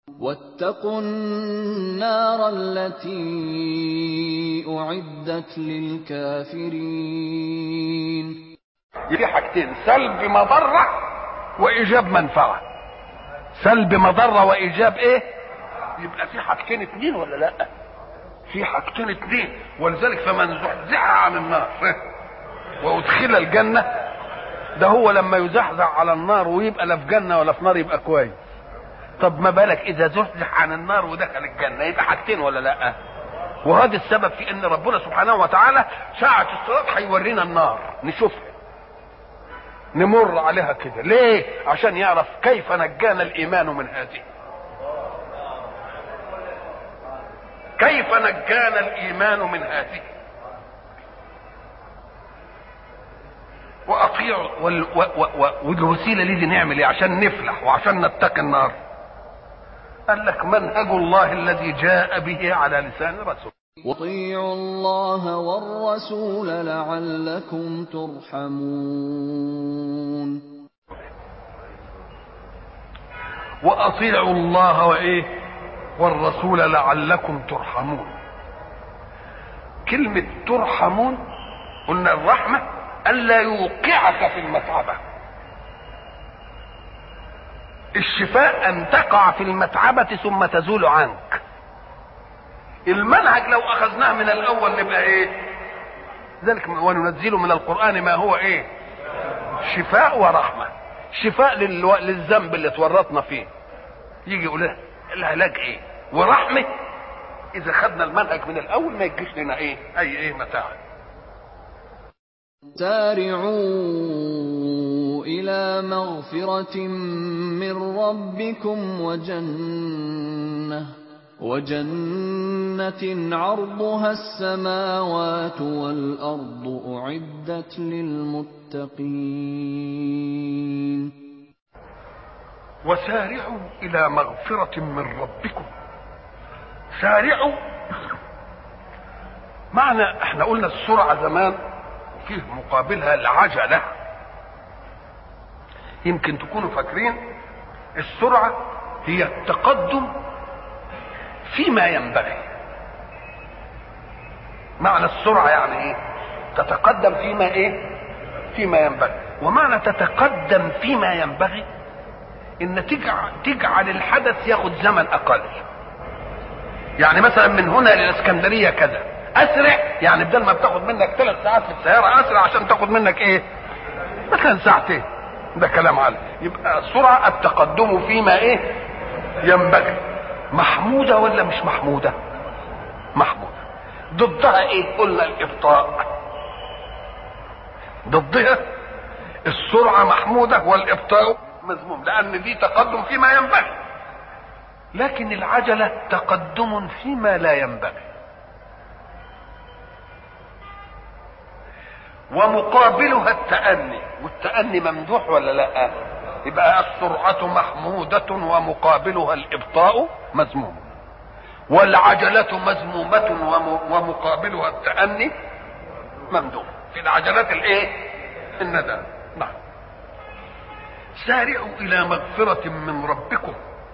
واتقوا النار التي أعدت للكافرين. في حاجتين: سلب مضرة وإيجاب منفعة. سلب مضرة وإيجاب إيه؟ يبقى في حاجتين اتنين ولا لأ؟ في حاجتين اتنين. ولذلك فمن زحزح عن النار وأدخل الجنة، ده هو لما يزحزح على النار ويبقى لا في جنة ولا في نار يبقى كويس. طب ما بالك إذا زحزح عن النار ودخل الجنة؟ يبقى حاجتين ولا لأ؟ وهذا السبب في إن ربنا سبحانه وتعالى ساعة الصراط هيورينا النار نشوفها، نمر عليها كده. ليه؟ عشان يعرف كيف نجانا الإيمان من هذه، كيف نجانا الإيمان من هذه. وأطيعوا والوسيلة دي نعمل إيه عشان نفلح وعشان نتقي النار؟ قال لك: منهج الله الذي جاء به على لسان رسوله. وَأَطِيعُوا اللَّهَ وَالرَّسُولَ لَعَلَّكُمْ تُرْحَمُونَ. وأطيعوا الله وإيه؟ والرسول لعلكم ترحمون. كلمة ترحمون، قلنا الرحمة ألا يوقعك في المتعبة. الشفاء أن تقع في المتعبة ثم تزول عنك. المنهج لو أخذناه من الأول نبقى إيه؟ ذلك وننزل من القرآن ما هو إيه؟ شفاء ورحمة. شفاء للذنب اللي تورطنا فيه، يجي يقول العلاج إيه؟ ورحمة إذا خدنا المنهج من الأول ما يجيش لنا إيه؟ أي متاع. سارعوا إلى مغفرة من ربكم وجنة عرضها السماوات والأرض أعدت للمتقين. وسارعوا إلى مغفرة من ربكم. سارعوا معنى، احنا قلنا السرعة زمان فيه مقابلها العجلة. يمكن تكونوا فاكرين السرعة هي التقدم فيما ينبغي. معنى السرعة يعني ايه؟ تتقدم فيما ايه؟ فيما ينبغي. ومعنى تتقدم فيما ينبغي ان تجعل الحدث ياخد زمن اقل. يعني مثلا من هنا للاسكندرية كذا اسرع، يعني بدل ما بتاخد منك 3 ساعات في السيارة اسرع عشان تاخد منك ايه؟ مثلا ساعتين. ده كلام عالي. يبقى السرعة التقدم فيما ايه؟ ينبغي. محمودة ولا مش محمودة؟ محمودة. ضدها ايه؟ قلنا الابطاء. ضدها السرعة محمودة والابطاء مذموم، لان دي تقدم فيما ينبغي. لكن العجلة تقدم فيما لا ينبغي. ومقابلها التأني، والتأني ممدوح ولا لا؟ يبقى السرعة محمودة ومقابلها الإبطاء مذموم، والعجلة مذمومة ومقابلها التأني ممدوح. في العجلات الايه؟ الندى. نعم. سارعوا إلى مغفرة من ربكم.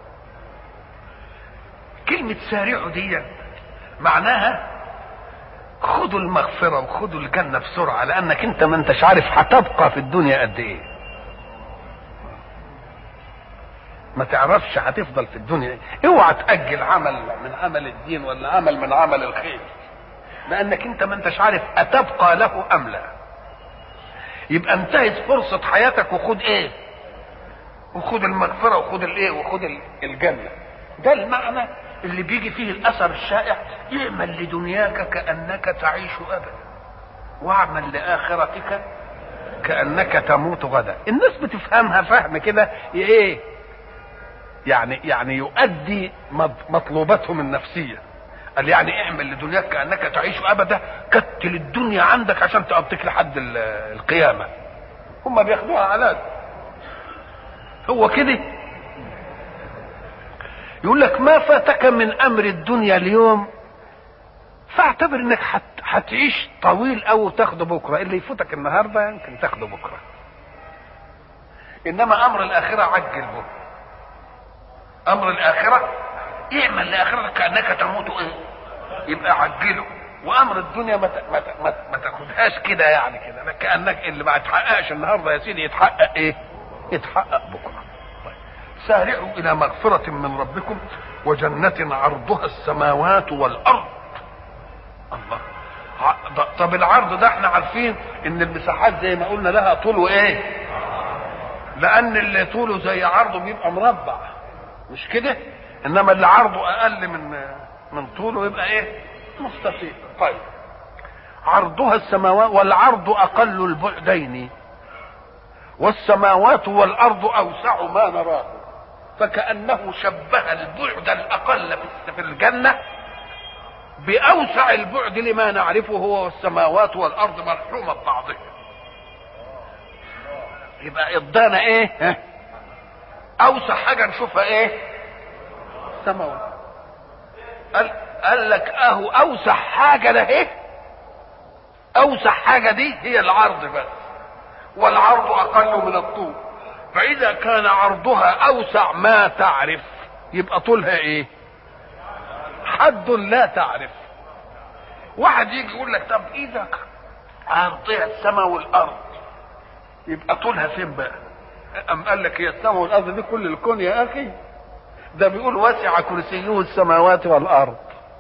كلمة سارعوا دي معناها خدوا المغفرة وخدوا الجنة بسرعة، لأنك انت ما انتش عارف هتبقى في الدنيا قد ايه. ما تعرفش هتفضل في الدنيا. اوعى تأجل عمل من عمل الدين ولا عمل من عمل الخير، لأنك انت ما انتش عارف أتبقى له أم لا. يبقى انتهز فرصة حياتك وخد ايه؟ وخد المغفرة وخد الايه؟ وخد الجنة. ده المعنى اللي بيجي فيه الأثر الشائع: اعمل لدنياك كأنك تعيش أبدا، واعمل لآخرتك كأنك تموت غدا. الناس بتفهمها فهم كده ايه؟ يعني يؤدي مطلوباتهم النفسية. قال يعني اعمل لدنياك كأنك تعيش أبدا، كتل الدنيا عندك عشان تقضيك لحد القيامة. هم بياخدوها على هو كده. يقول لك ما فاتك من امر الدنيا اليوم فاعتبر انك هتعيش طويل او تاخده بكره. اللي يفوتك النهارده يمكن تاخده بكره، انما امر الاخره عجل به. امر الاخره اعمل لاخرتك كانك تموت ايه، يبقى عجله. وامر الدنيا ما تاخدهاش كده يعني كده كانك اللي ما يتحققش النهارده يا سيدي يتحقق ايه، يتحقق بكره. طيب. سارعوا الى مغفره من ربكم وجنه عرضها السماوات والارض. الله. طب العرض ده احنا عارفين ان المساحات زي ما قلنا لها طول وايه، لان اللي طوله زي عرضه بيبقى مربع مش كده، انما اللي عرضه اقل من طوله يبقى ايه، مستطيل. طيب عرضها السماوات، والعرض اقل البعدين والسماوات والارض اوسع ما نراه، فكأنه شبه البعد الاقل في الجنة باوسع البعد لما نعرفه هو والسماوات والارض مرحومة ببعضها. يبقى ادانا ايه، اوسع حاجة نشوفها ايه، السماوات. قال لك اهو اوسع حاجة ده ايه، اوسع حاجة دي هي العرض بس، والعرض اقل من الطول. فاذا كان عرضها اوسع ما تعرف يبقى طولها ايه، حد لا تعرف. واحد يجي يقول لك طب اذا عرضها السماء والارض يبقى طولها فين بقى؟ ام قال لك هي السماء والارض دي كل الكون يا اخي، ده بيقول وسع كرسيه السماوات والارض.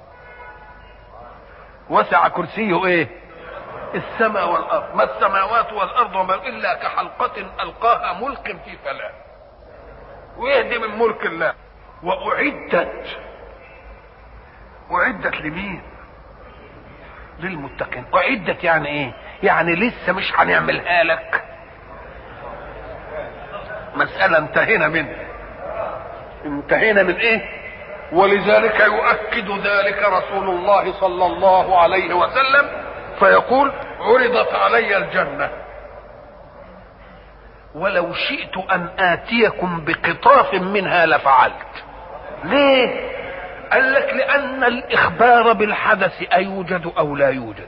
وسع كرسيه ايه، السماء والارض. ما السماوات والارض وما الا كحلقة القاها ملك في فلاة، ويهدي من ملك الله. واعدت لمين؟ للمتقين. اعدت يعني ايه، يعني لسه مش هنعملها لك، مسألة انتهينا منها. انتهينا من ايه؟ ولذلك يؤكد ذلك رسول الله صلى الله عليه وسلم فيقول عرضت علي الجنة ولو شئت ان اتيكم بقطاف منها لفعلت. ليه؟ قال لك لان الاخبار بالحدث ايوجد او لا يوجد،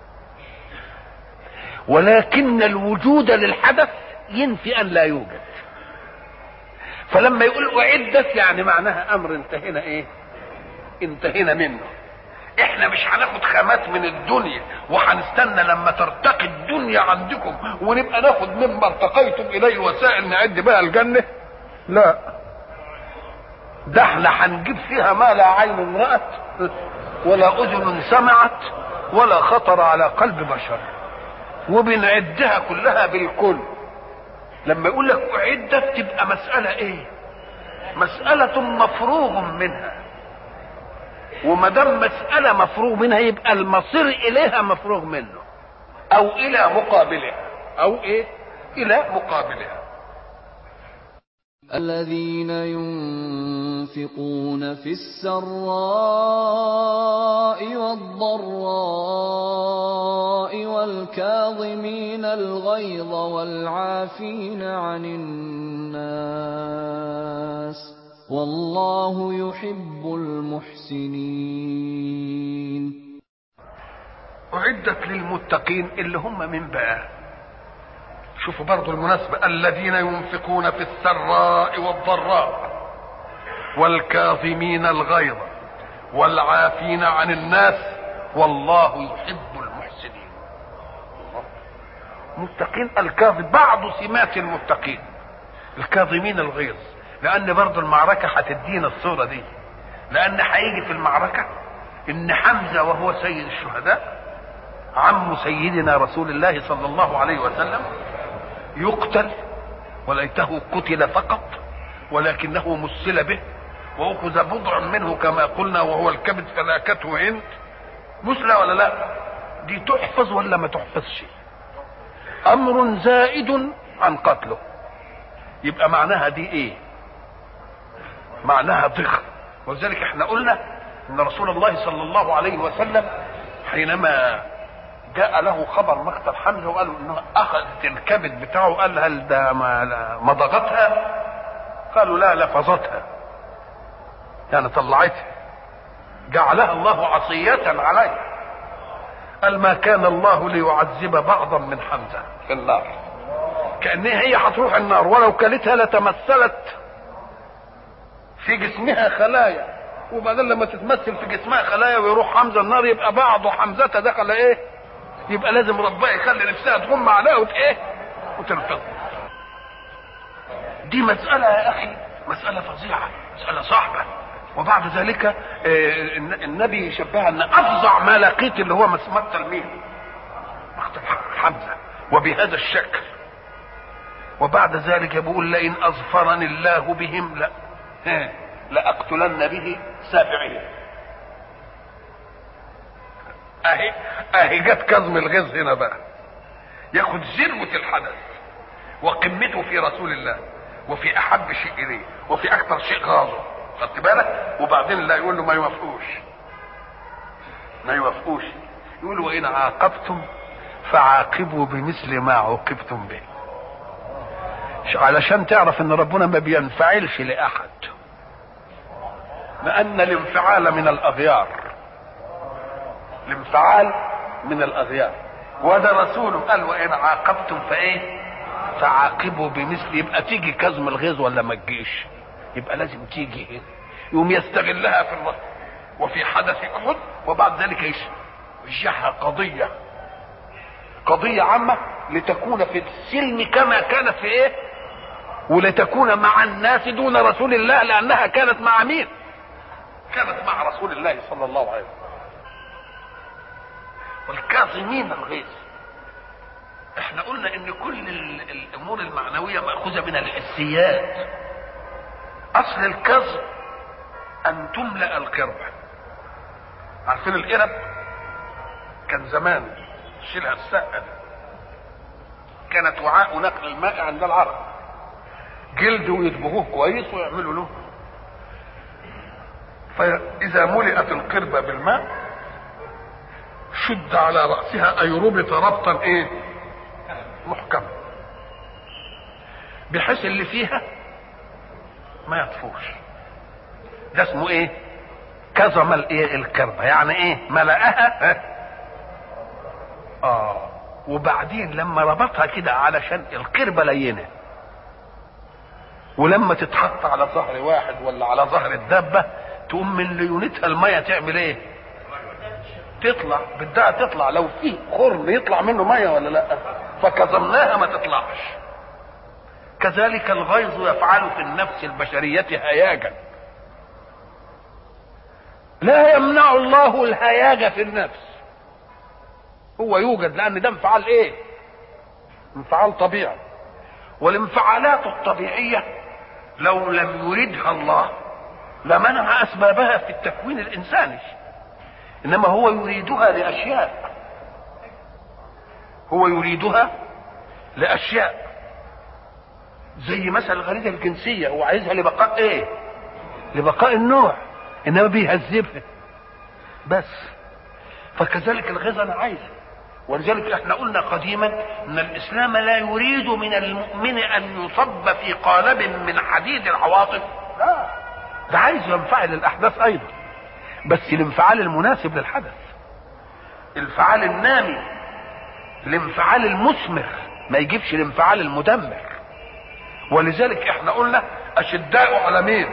ولكن الوجود للحدث ينفي ان لا يوجد. فلما يقول اعدت يعني معناها امر انتهينا ايه، انتهينا منه. احنا مش هناخد خامات من الدنيا وهنستنى لما ترتقي الدنيا عندكم ونبقى ناخد مما ارتقيتم اليه وسائل نعد بها الجنة. لا، ده احنا هنجيب فيها ما لا عين رأت ولا اذن سمعت ولا خطر على قلب بشر، وبنعدها كلها بالكل. لما يقول لك اعدت تبقى مسألة ايه، مسألة مفروغ منها. وما دام مسألة مفروغ منها يبقى المصير اليها مفروغ منه، او الى مقابلها، او ايه، الى مقابلها. الذين ينفقون في السراء والضراء والكاظمين الغيظ والعافين عن الناس والله يحب المحسنين. أعدت للمتقين اللي هم من بقى، شوفوا برضو المناسبة، الذين ينفقون في السراء والضراء والكاظمين الغيظ والعافين عن الناس والله يحب المحسنين. متقين الكاظم، بعض سمات المتقين الكاظمين الغيظ، لان برضو المعركة هتدينا الصورة دي. لان هيجي في المعركة ان حمزة وهو سيد الشهداء عم سيدنا رسول الله صلى الله عليه وسلم يقتل، وليته قتل فقط ولكنه مثل به واخذ بضع منه كما قلنا وهو الكبد فلاكته هند. مثلى ولا لا؟ دي تحفظ ولا ما تحفظش؟ امر زائد عن قتله. يبقى معناها دي ايه، معناها ضخم. ولذلك احنا قلنا ان رسول الله صلى الله عليه وسلم حينما جاء له خبر مقتل حمزه وقالوا انه اخذت الكبد بتاعه، قال هل ده ما ضغطها؟ قالوا لا، لفظتها، يعني طلعتها، جعلها الله عصية عليه. قال ما كان الله ليعذب بعضا من حمزه في النار، كأنها هي هتروح النار ولو كلتها لتمثلت في جسمها خلايا، وبعدين لما تتمثل في جسمها خلايا ويروح حمزه النار يبقى بعض حمزه دخل ايه؟ يبقى لازم ربنا يخلي نفسها تغم عليها وتنفض. دي مسألة يا أخي، مسألة فظيعة، مسألة صعبة. وبعد ذلك النبي شبهها أن أفظع ما لقيت اللي هو مقتل مين؟ مقتل حمزة، وبهذا الشكل. وبعد ذلك بيقول لئن أظفرني الله بهم لأقتلن به سابعهم. أهي جت كظم الغيظ هنا بقى، ياخد ذروة الحدث وقمته في رسول الله وفي احب شيء اليه وفي اكثر شيء غاضب، خدت بالك؟ وبعدين لا يقول له ما يوافقوش، يقول وان عاقبتم فعاقبوا بمثل ما عوقبتم به، علشان تعرف ان ربنا ما بينفعلش لاحد، لان الانفعال من الاغيار، الانفعال من الاغيار. وده رسوله قال وان عاقبتم فعاقبوا بمثل. يبقى تيجي كظم الغيظ ولا ما تجيش؟ يبقى لازم تيجي هنا. يوم يستغلها في الوقت وفي حدث احد، وبعد ذلك يشجعها قضيه عامه لتكون في السلم كما كانت في ولتكون مع الناس دون رسول الله، لانها كانت مع مين؟ كانت مع رسول الله صلى الله عليه وسلم. والكاظمين الغيظ، احنا قلنا ان كل الامور المعنويه ماخوذه من الحسيات. اصل الكظم ان تملا القربه. عارفين القرب؟ كان زمان شيلها السقه، كانت وعاء نقل الماء عند العرب، جلد ويدبغوه كويس ويعملوا له، فاذا ملئت القربه بالماء شد على راسها اي ربط ربطا محكم، بحيث اللي فيها ما يطفوش. ده اسمه كظم القربة، يعني ملأها وبعدين لما ربطها كده علشان القربة لينة، ولما تتحط على ظهر واحد ولا على ظهر الدابة تقوم من ليونتها المية تعمل تطلع، بدها تطلع. لو فيه خرم يطلع منه مية ولا لا؟ فكظمناها ما تطلعش. كذلك الغيظ يفعل في النفس البشرية هياجا، لا يمنع الله الهياج في النفس، هو يوجد، لان ده انفعال انفعال طبيعي. والانفعالات الطبيعية لو لم يردها الله لمنع اسبابها في التكوين الانساني، انما هو يريدها لاشياء، هو يريدها لاشياء زي مثلا الغريزه الجنسيه، هو عايزها لبقاء لبقاء النوع، انما بيهذبها بس. فكذلك الغيظ انا عايزه. ولذلك احنا قلنا قديما ان الاسلام لا يريد من المؤمن ان يصب في قالب من حديد العواطف، لا، ده عايز ينفعل الاحداث ايضا، بس الانفعال المناسب للحدث، الانفعال النامي، الانفعال المثمر، ما يجيبش الانفعال المدمر. ولذلك احنا قلنا اشداء على مين؟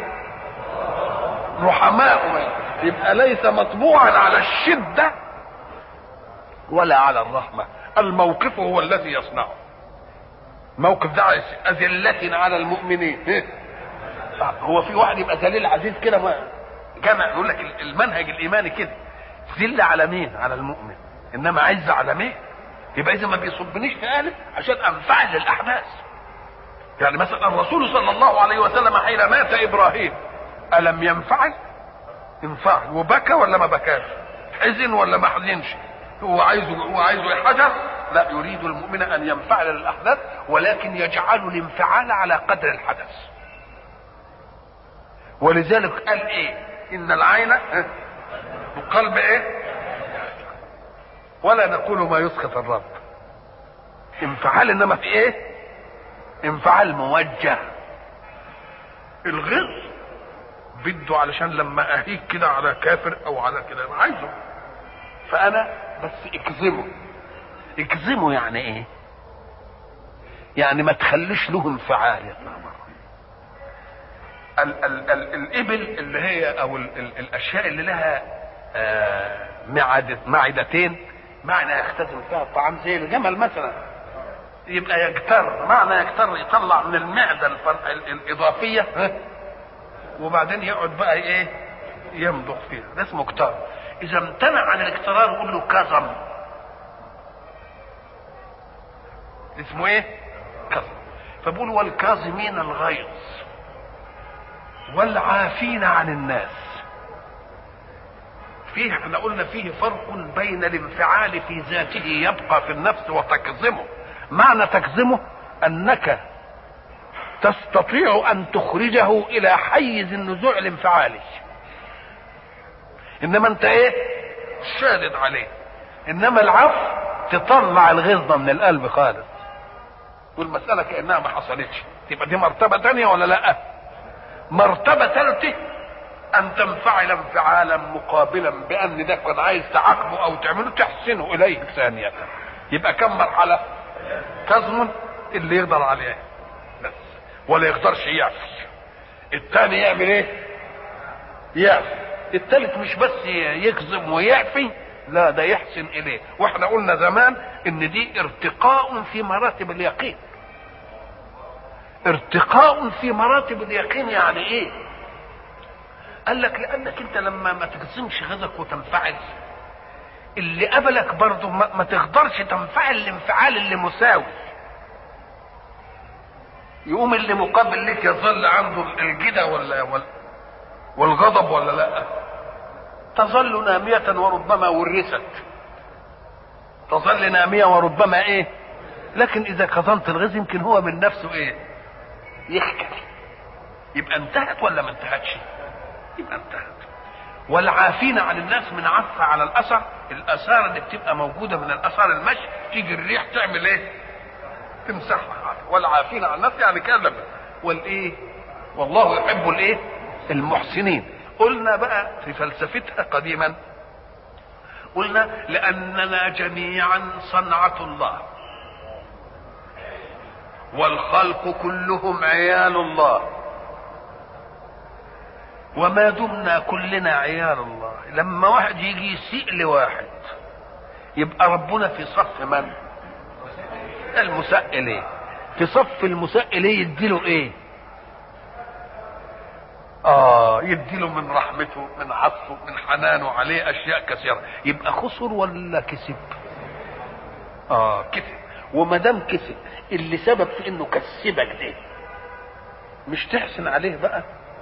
رحماء. يبقى ليس مطبوعا على الشدة ولا على الرحمة، الموقف هو الذي يصنعه. موقف ده أذلة على المؤمنين. هو في واحد يبقى ذليل عزيز كده؟ ما جمع يقول لك المنهج الإيماني كده، ذل على مين؟ على المؤمن، إنما عز على مين؟ يبقى إذا ما بيصبنيش في قالب عشان أنفعل الأحداث. يعني مثلا الرسول صلى الله عليه وسلم حين مات إبراهيم ألم ينفعل؟ انفعل وبكى ولا ما بكاش؟ حزن ولا ما حزنش؟ هو عايزه حجر؟ لا، يريد المؤمن ان ينفعل للاحداث، ولكن يجعل الانفعال على قدر الحدث. ولذلك قال ان العين والقلب ولا نقول ما يسخط الرب. انفعال، انما في انفعال موجه. الغيظ بده علشان لما اهيك كده على كافر او على كده انا عايزه، فانا بس اكظمه. يعني يعني ما تخليش له انفعال يطلع بره. الإبل اللي هي أو الأشياء اللي لها معدتين، معنى يختزن فيها الطعام زي الجمل مثلا، يبقى يجتر، معنى يجتر يطلع من المعدة الإضافية وبعدين يقعد بقى إيه يمضغ فيها، ده اسمه اجتر. إذا امتنع عن الاجترار يقول له كظم، اسمه إيه؟ كظم. فبقول والكاظمين الغيظ والعافين عن الناس. فيه احنا قلنا فيه فرق بين الانفعال في ذاته يبقى في النفس وتكظمه. معنى تكظمه انك تستطيع ان تخرجه الى حيز النزوع الانفعالي، انما انت ايه شادد عليه. انما العفو تطلع الغيظة من القلب خالص، والمسألة كأنها ما حصلتش. تبقى دي مرتبة تانية ولا لا؟ مرتبة ثالثة ان تنفعل انفعالا مقابلا بان ده كان عايز تعاقبه او تعمله تحسنه اليه ثانية. يبقى كم مرحلة؟ كظم اللي يقدر عليه بس ولا يقدرش يعفي. الثاني يعمل ايه؟ يعفي. الثالث مش بس يكظم ويعفي، لا ده يحسن اليه. واحنا قلنا زمان ان دي ارتقاء في مراتب اليقين. ارتقاء في مراتب اليقين يعني ايه؟ قال لك لانك انت لما ما تكظمش غيظك وتنفعل، اللي قبلك برضه ما تقدرش تنفعل الانفعال اللي مساوي. يقوم اللي مقابل لك يظل عنده الجدة والغضب ولا لا؟ تظل نامية وربما ورثت، تظل نامية وربما ايه. لكن اذا كظمت الغيظ يمكن هو من نفسه ايه يحكي. يبقى انتهت ولا ما انتهتش؟ يبقى انتهت. والعافين عن الناس من عفى على الاثر، الاثار اللي بتبقى موجوده من الاثار المشي، تيجي الريح تعمل ايه؟ تمسحها. والعافين عن الناس يعني كلمه. والايه؟ والله يحب الايه؟ المحسنين. قلنا بقى في فلسفتها قديما، قلنا لاننا جميعا صنعة الله والخلق كلهم عيال الله، وما دمنا كلنا عيال الله، لما واحد يجي يسيء لواحد يبقى ربنا في صف من؟ المساء إليه. في صف المساء إليه يديله ايه؟ يديله من رحمته، من عطفه، من حنانه عليه اشياء كثيره. يبقى خسر ولا كسب؟ كسب. وما دام كسب، اللي سبب في انه كسبك ده مش تحسن عليه بقى؟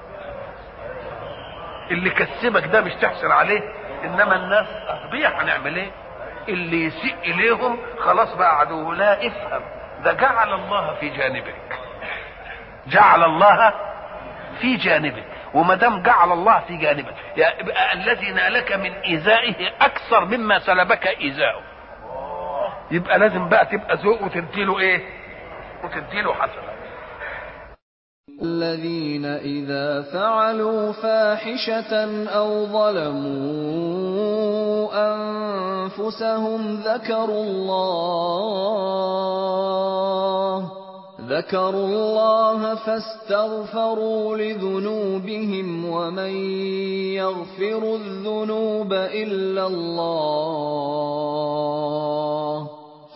اللي كسبك ده مش تحسن عليه؟ انما الناس اغبياء، هنعمل ايه؟ اللي يسيء اليهم خلاص بقى عدو. لا، افهم، ده جعل الله في جانبك، جعل الله في جانبك. وما دام جعل الله في جانبك يبقى الذي نالك من ايذائه اكثر مما سلبك ايذاؤه. يبقى لازم بقى تبقى ذوق وتديله ايه؟ وتديله حسنه. الذين إذا فعلوا فاحشة أو ظلموا أنفسهم ذكروا الله فاستغفروا لذنوبهم ومن يغفر الذنوب إلا الله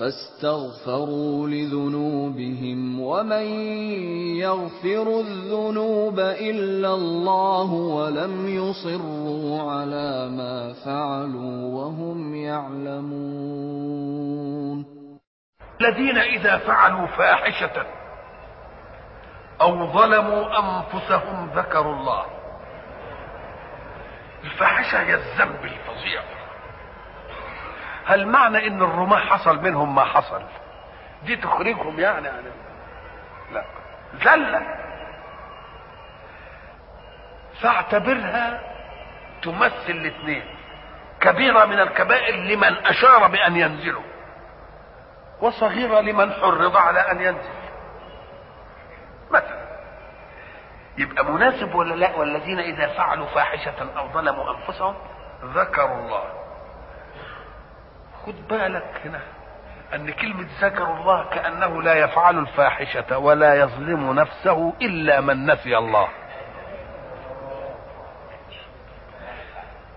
ولم يصروا على ما فعلوا وهم يعلمون. الذين إذا فعلوا فاحشة أو ظلموا أنفسهم ذكروا الله. الفاحشة هي الذنب الفظيع. هل معنى ان الرماة حصل منهم ما حصل دي تخرجهم يعني لا، زلة. فاعتبرها تمثل الاثنين، كبيرة من الكبائر لمن اشار بان ينزلوا، وصغيرة لمن حرض على ان ينزل مثلا. يبقى مناسب ولا لا؟ والذين اذا فعلوا فاحشة او ظلموا انفسهم ذكروا الله. خد بالك هنا ان كلمة ذكروا الله كأنه لا يفعل الفاحشة ولا يظلم نفسه الا من نسي الله.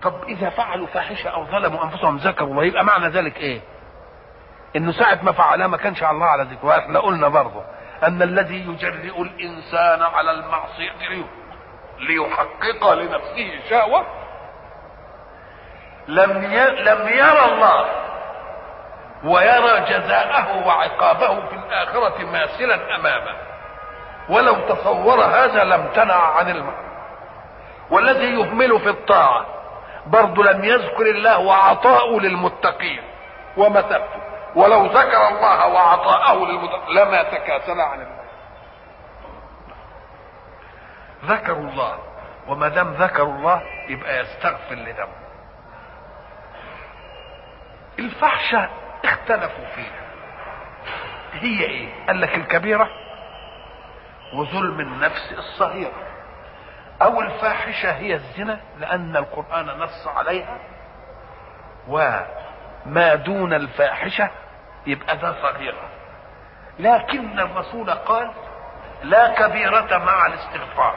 طب اذا فعلوا فاحشه او ظلموا انفسهم ذكروا الله، يبقى معنى ذلك ايه؟ انه ساعه ما فعلها ما كانش الله على ذكره. واحنا قلنا برضه ان الذي يجرئ الانسان على المعصيه ليحقق لنفسه شهوه لم يرى الله ويرى جزاءه وعقابه في الآخرة ماثلا أمامه، ولو تصور هذا لم تنع عن المعنى. والذي يهمل في الطاعة برضه لم يذكر الله وعطاءه للمتقين ومثبته، ولو ذكر الله وعطاءه للمتقين لما تكاسل عن الله. ذكروا الله، وما دام ذكروا الله يبقى يستغفر لذنبه. الفحشة اختلفوا فيها هي ايه؟ قال لك الكبيرة وظلم النفس الصغيرة، او الفاحشة هي الزنا لان القرآن نص عليها، وما دون الفاحشة يبقى ده صغيرة. لكن الرسول قال لا كبيرة مع الاستغفار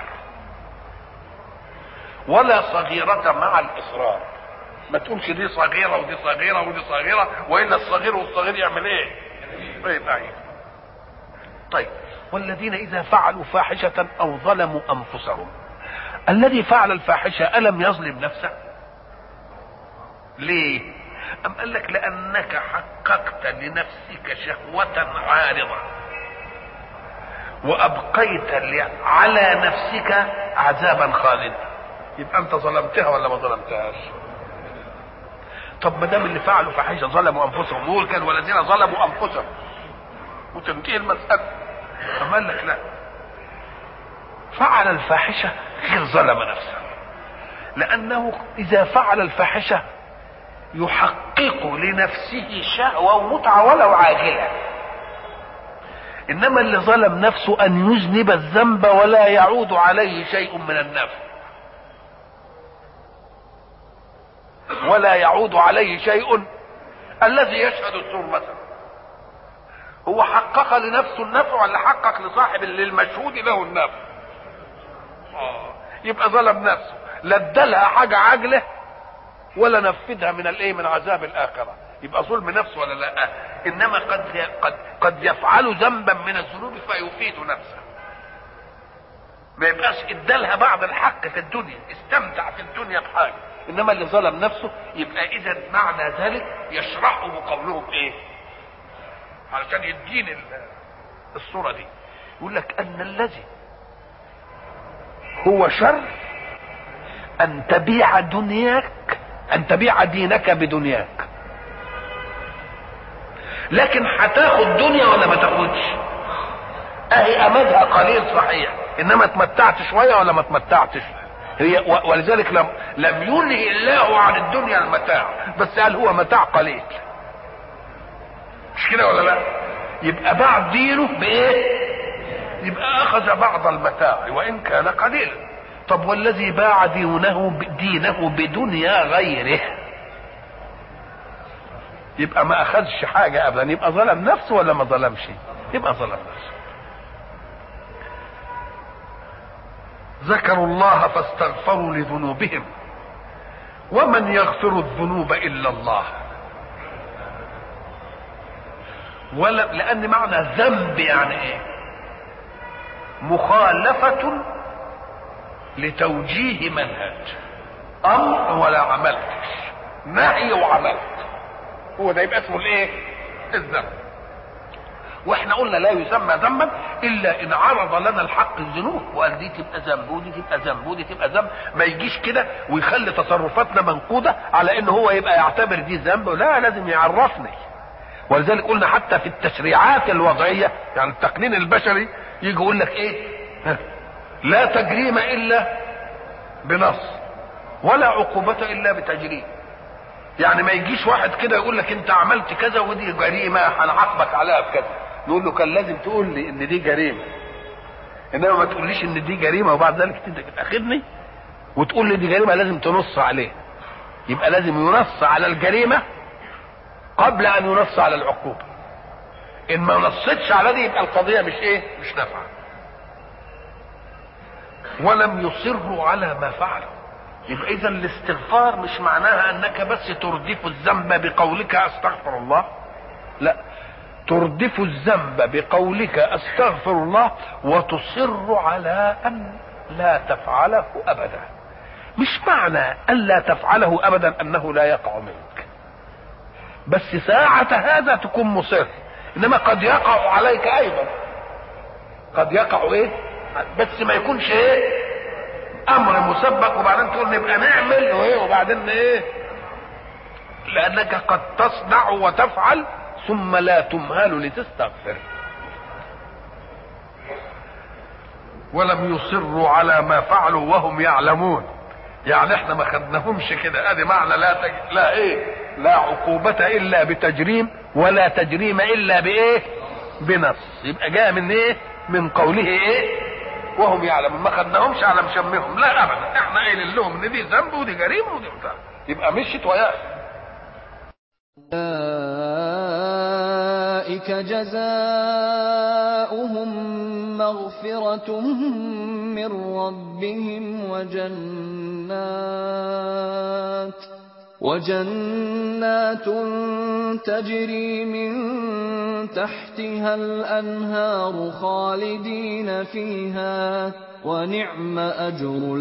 ولا صغيرة مع الإصرار. ما تقولش دي صغيرة ودي صغيرة ودي صغيرة، وإلا الصغير والصغير يعمل ايه؟ يبقى ايه؟ طيب، والذين إذا فعلوا فاحشة أو ظلموا أنفسهم. الذي فعل الفاحشة ألم يظلم نفسه؟ ليه؟ أم قال لك لأنك حققت لنفسك شهوة عارضة وأبقيت على نفسك عذابا خالدا، يبقى أنت ظلمتها ولا ما ظلمتهاش؟ طب ما دام اللي فعلوا فاحشة ظلموا أنفسهم، يقول كان والذين ظلموا أنفسهم وتنتهي المسألة. أم قال لك لا، فعل الفاحشة غير ظلم نفسه، لأنه إذا فعل الفاحشة يحقق لنفسه شهوة ومتعة ولو عاجلة، إنما اللي ظلم نفسه أن يذنب الذنب ولا يعود عليه شيء من النفع، ولا يعود عليه شيء. الذي يشهد الزور مثلا هو حقق لنفسه النفع ولا حقق لصاحب للمشهود له النفع؟ يبقى ظلم نفسه، لا ادالها حاجه عاجله ولا نفذها من الايه؟ من عذاب الاخره. يبقى ظلم نفسه ولا لا؟ انما قد يفعل ذنبا من الذنوب فيفيد نفسه، ما يبقاش ادالها بعض الحق في الدنيا، استمتع في الدنيا بحاجه. انما اللي ظلم نفسه يبقى اذا معنى ذلك يشرحه قوله بايه؟ علشان يدين الصوره دي. يقول لك ان الذي هو شر ان تبيع دنياك، ان تبيع دينك بدنياك. لكن هتاخد دنيا ولا ما تاخدش؟ اهي امدها قليل صحيح، انما اتمتعت شويه ولا ما اتمتعتش؟ هي ولذلك لم ينهي الله عن الدنيا المتاع، بس قال هو متاع قليل، مش كده ولا لا؟ يبقى باع دينه بايه؟ يبقى اخذ بعض المتاع وان كان قليلا. طب والذي باع دينه بدنيا غيره يبقى ما اخذش حاجه ابدا، يبقى ظلم نفسه ولا ما ظلمش؟ يبقى ظلم نفسه. ذكروا الله فاستغفروا لذنوبهم ومن يغفر الذنوب الا الله. ولا لان معنى ذنب يعني ايه؟ مخالفة لتوجيه منهج، امر ولا عملتش، نهي وعملت، هو ده يبقى اسمه الايه؟ الذنب. واحنا قلنا لا يسمى ذنبا الا ان عرض لنا الحق الذنوب وقال دي تبقى ذنب ودي تبقى ذنب ودي تبقى ذنب، ما يجيش كده ويخلي تصرفاتنا منقوده على ان هو يبقى يعتبر دي ذنب، لا، لازم يعرفني. ولذلك قلنا حتى في التشريعات الوضعيه، يعني التقنين البشري، يجي يقول لك ايه؟ لا تجريم الا بنص ولا عقوبه الا بتجريم. يعني ما يجيش واحد كده يقول لك انت عملت كذا ودي جريمه هنعاقبك عليها بكذا، نقول له كان لازم تقول لي ان دي جريمه، انما ما تقوليش ان دي جريمه وبعد ذلك تاخدني وتقول لي دي جريمه، لازم تنص عليه. يبقى لازم ينص على الجريمه قبل ان ينص على العقوبه. ان ما نصتش على دي يبقى القضيه مش ايه؟ مش نافعه. ولم يصروا على ما فعلوا، يبقى اذا الاستغفار مش معناها انك بس تردف الذنب بقولك استغفر الله، لا، تردف الذنب بقولك استغفر الله وتصر على ان لا تفعله ابدا. مش معنى ان لا تفعله ابدا انه لا يقع منك، بس ساعة هذا تكون مصر، انما قد يقع عليك ايضا، قد يقع ايه، بس ما يكونش ايه امر مسبق وبعدين تقول نبقى نعمل وايه وبعدين ايه، لانك قد تصنع وتفعل ثم لا تمهل لتستغفر. ولم يصروا على ما فعلوا وهم يعلمون، يعني احنا ما خدناهمش كده، ادي معنى لا ايه، لا عقوبة الا بتجريم ولا تجريم الا بايه، بنص. يبقى جاء من ايه، من قوله ايه وهم يعلمون، ما خدناهمش على مشمهم، لا ابدا، احنا قايلين لهم ان دي ذنب ودي جريمه ودي بتاع، يبقى مشيت وياه. أولئك جزاؤهم مغفرة من ربهم وجنات تجري من تحتها الأنهار خالدين فيها ونعم أجر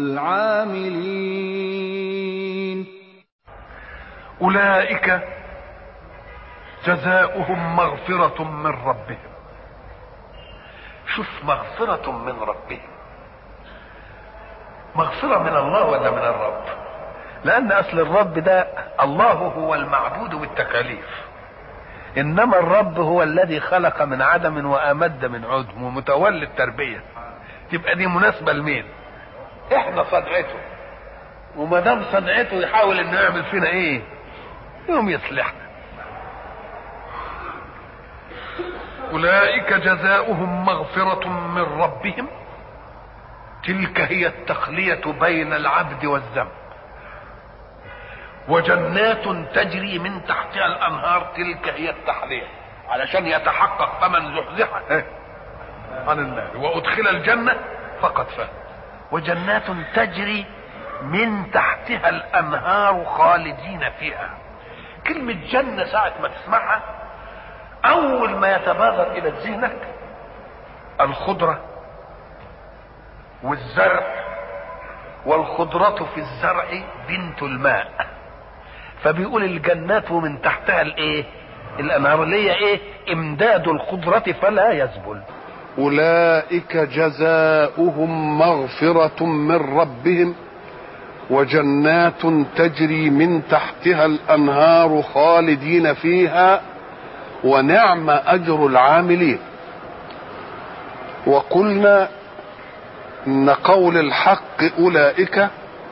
العاملين. أولئك جزاؤهم مغفرة من ربهم. شوف، مغفرة من ربهم، مغفرة من الله ولا من الرب؟ لأن أصل الرب ده الله هو المعبود بالتكاليف، إنما الرب هو الذي خلق من عدم وأمد من عدم ومتولي التربية. تبقى دي مناسبة لمين؟ إحنا صنعته، وما دام صنعته يحاول إنه يعمل فينا إيه؟ يوم يصلحنا. أولئك جزاؤهم مغفرة من ربهم، تلك هي التخلية بين العبد والذنب. وجنات تجري من تحتها الأنهار، تلك هي التحلية، علشان يتحقق فمن زحزح عن النار وأدخل الجنة فقد فاز. وجنات تجري من تحتها الأنهار خالدين فيها. كلمة جنة ساعة ما تسمعها أول ما يتبادر إلى ذهنك الخضرة والزرع، والخضرة في الزرع بنت الماء، فبيقول الجنات ومن تحتها الايه، الانهار، اللي هي ايه، امداد الخضرة فلا يذبل. أولئك جزاؤهم مغفرة من ربهم وجنات تجري من تحتها الأنهار خالدين فيها ونعم أجر العاملين. وقلنا إن قول الحق أولئك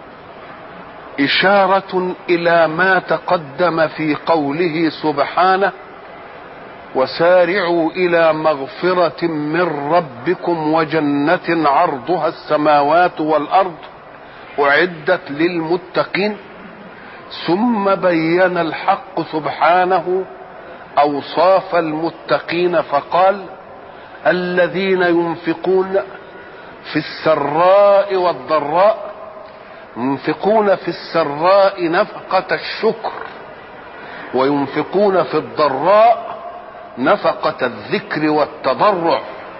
إشارة إلى ما تقدم في قوله سبحانه وسارعوا إلى مغفرة من ربكم وجنة عرضها السماوات والأرض أعدت للمتقين. ثم بين الحق سبحانه أوصاف المتقين فقال الذين ينفقون في السراء والضراء، ينفقون في السراء نفقة الشكر وينفقون في الضراء نفقة الذكر والتضرع،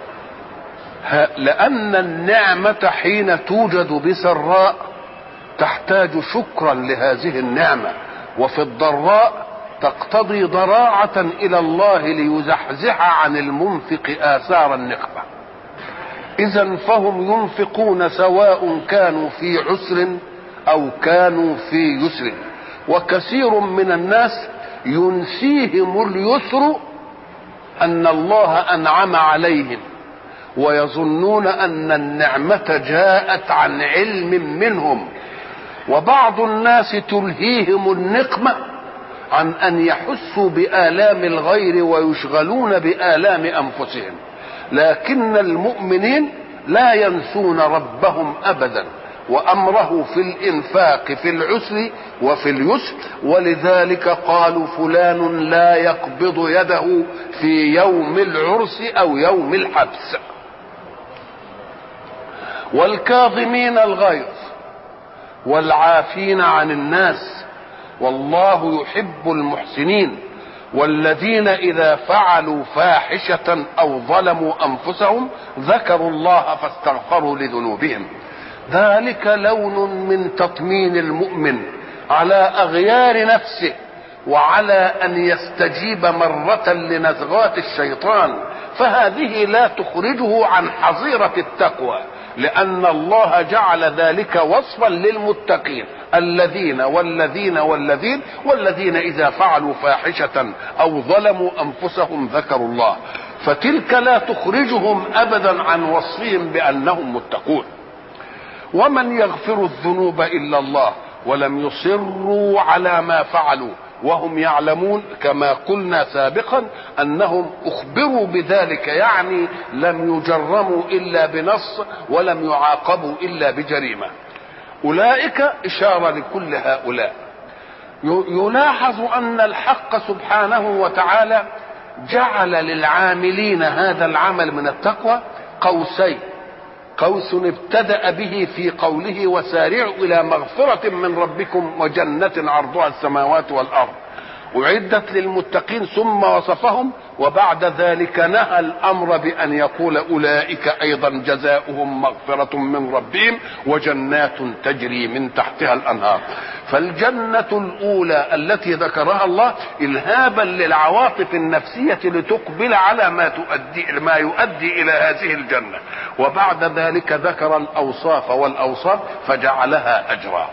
لأن النعمة حين توجد بسراء تحتاج شكرا لهذه النعمة، وفي الضراء تقتضي ضراعة إلى الله ليزحزح عن المنفق آثار النقمة. إذن فهم ينفقون سواء كانوا في عسر أو كانوا في يسر. وكثير من الناس ينسيهم اليسر أن الله أنعم عليهم، ويظنون أن النعمة جاءت عن علم منهم. وبعض الناس تلهيهم النقمة عن أن يحسوا بآلام الغير ويشغلون بآلام أنفسهم. لكن المؤمنين لا ينسون ربهم أبدا وأمره في الإنفاق في العسر وفي اليسر، ولذلك قالوا فلان لا يقبض يده في يوم العرس أو يوم الحبس. والكاظمين الغيظ والعافين عن الناس والله يحب المحسنين والذين إذا فعلوا فاحشة أو ظلموا أنفسهم ذكروا الله فاستغفروا لذنوبهم. ذلك لون من تطمين المؤمن على أغيار نفسه وعلى أن يستجيب مرة لنزغات الشيطان، فهذه لا تخرجه عن حظيرة التقوى، لأن الله جعل ذلك وصفا للمتقين الذين والذين إذا فعلوا فاحشة أو ظلموا أنفسهم ذكروا الله، فتلك لا تخرجهم أبدا عن وصفهم بأنهم متقون. ومن يغفر الذنوب إلا الله ولم يصروا على ما فعلوا وهم يعلمون، كما قلنا سابقا أنهم أخبروا بذلك، يعني لم يجرموا إلا بنص ولم يعاقبوا إلا بجريمة. أولئك إشارة لكل هؤلاء. يلاحظ أن الحق سبحانه وتعالى جعل للعاملين هذا العمل من التقوى قوسين: قوس ابتدأ به في قوله وسارعوا إلى مغفرة من ربكم وجنة عرضها السماوات والأرض، أعدت للمتقين، ثم وصفهم، وبعد ذلك نهى الأمر بأن يقول أولئك أيضا جزاؤهم مغفرة من ربهم وجنات تجري من تحتها الأنهار. فالجنة الأولى التي ذكرها الله إلهابا للعواطف النفسية لتقبل على ما يؤدي إلى هذه الجنة، وبعد ذلك ذكر الأوصاف والأوصاف فجعلها أجرا.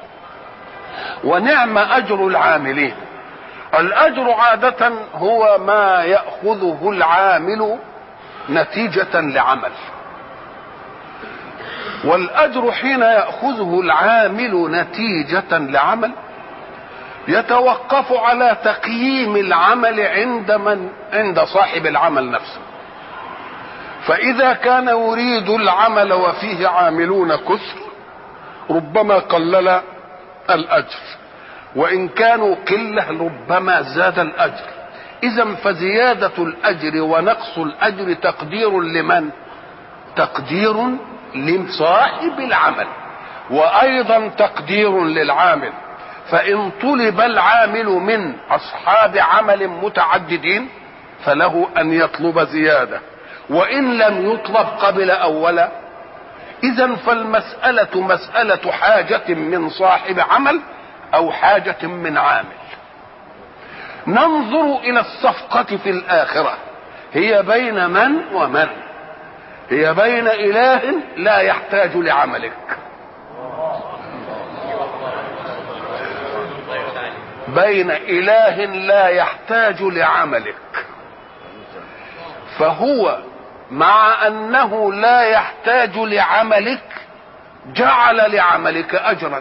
ونعم أجر العاملين. الأجر عادة هو ما يأخذه العامل نتيجة لعمل، والأجر حين يأخذه العامل نتيجة لعمل يتوقف على تقييم العمل عند صاحب العمل نفسه. فإذا كان يريد العمل وفيه عاملون كثر ربما قلل الأجر، وإن كانوا قلة ربما زاد الأجر. إذا فزيادة الأجر ونقص الأجر تقدير لمن؟ تقدير لصاحب العمل، وأيضا تقدير للعامل. فإن طلب العامل من أصحاب عمل متعددين فله أن يطلب زيادة، وإن لم يطلب قبل أولا. إذا فالمسألة مسألة حاجة من صاحب عمل أو حاجة من عامل. ننظر إلى الصفقة في الآخرة، هي بين من ومن؟ هي بين إله لا يحتاج لعملك، بين إله لا يحتاج لعملك، فهو مع أنه لا يحتاج لعملك جعل لعملك أجرا.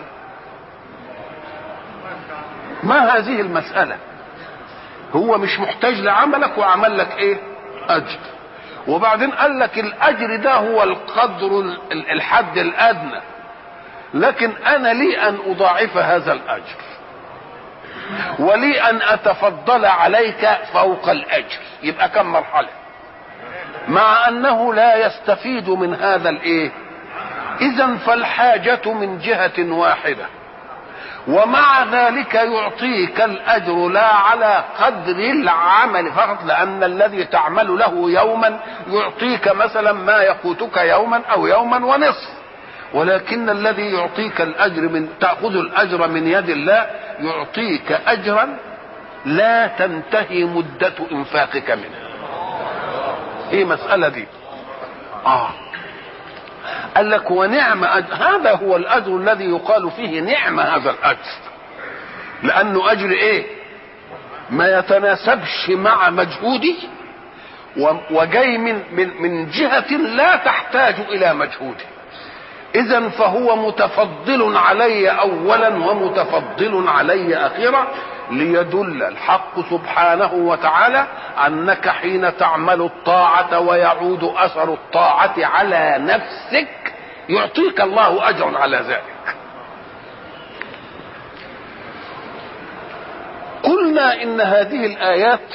ما هذه المسألة؟ هو مش محتاج لعملك وعمل لك ايه؟ أجر. وبعدين قال لك الأجر ده هو القدر الحد الأدنى، لكن أنا لي أن أضاعف هذا الأجر، ولي أن أتفضل عليك فوق الأجر. يبقى كم مرحلة؟ مع أنه لا يستفيد من هذا الإيه؟ إذن فالحاجة من جهة واحدة، ومع ذلك يعطيك الأجر لا على قدر العمل فقط، لأن الذي تعمل له يوما يعطيك مثلا ما يقوتك يوما أو يوما ونصف، ولكن الذي يعطيك الأجر تأخذ الأجر من يد الله يعطيك أجرا لا تنتهي مدة إنفاقك منه. ايه مسألة دي؟ قال لك ونعم أجر، هذا هو الأجر الذي يقال فيه نعم هذا الأجر، لأنه أجر ايه؟ ما يتناسبش مع مجهودي، وجاي من جهة لا تحتاج إلى مجهودي. إذن فهو متفضل علي أولا ومتفضل علي أخيرا، ليدل الحق سبحانه وتعالى أنك حين تعمل الطاعة ويعود أثر الطاعة على نفسك يعطيك الله أجر على ذلك. قلنا إن هذه الآيات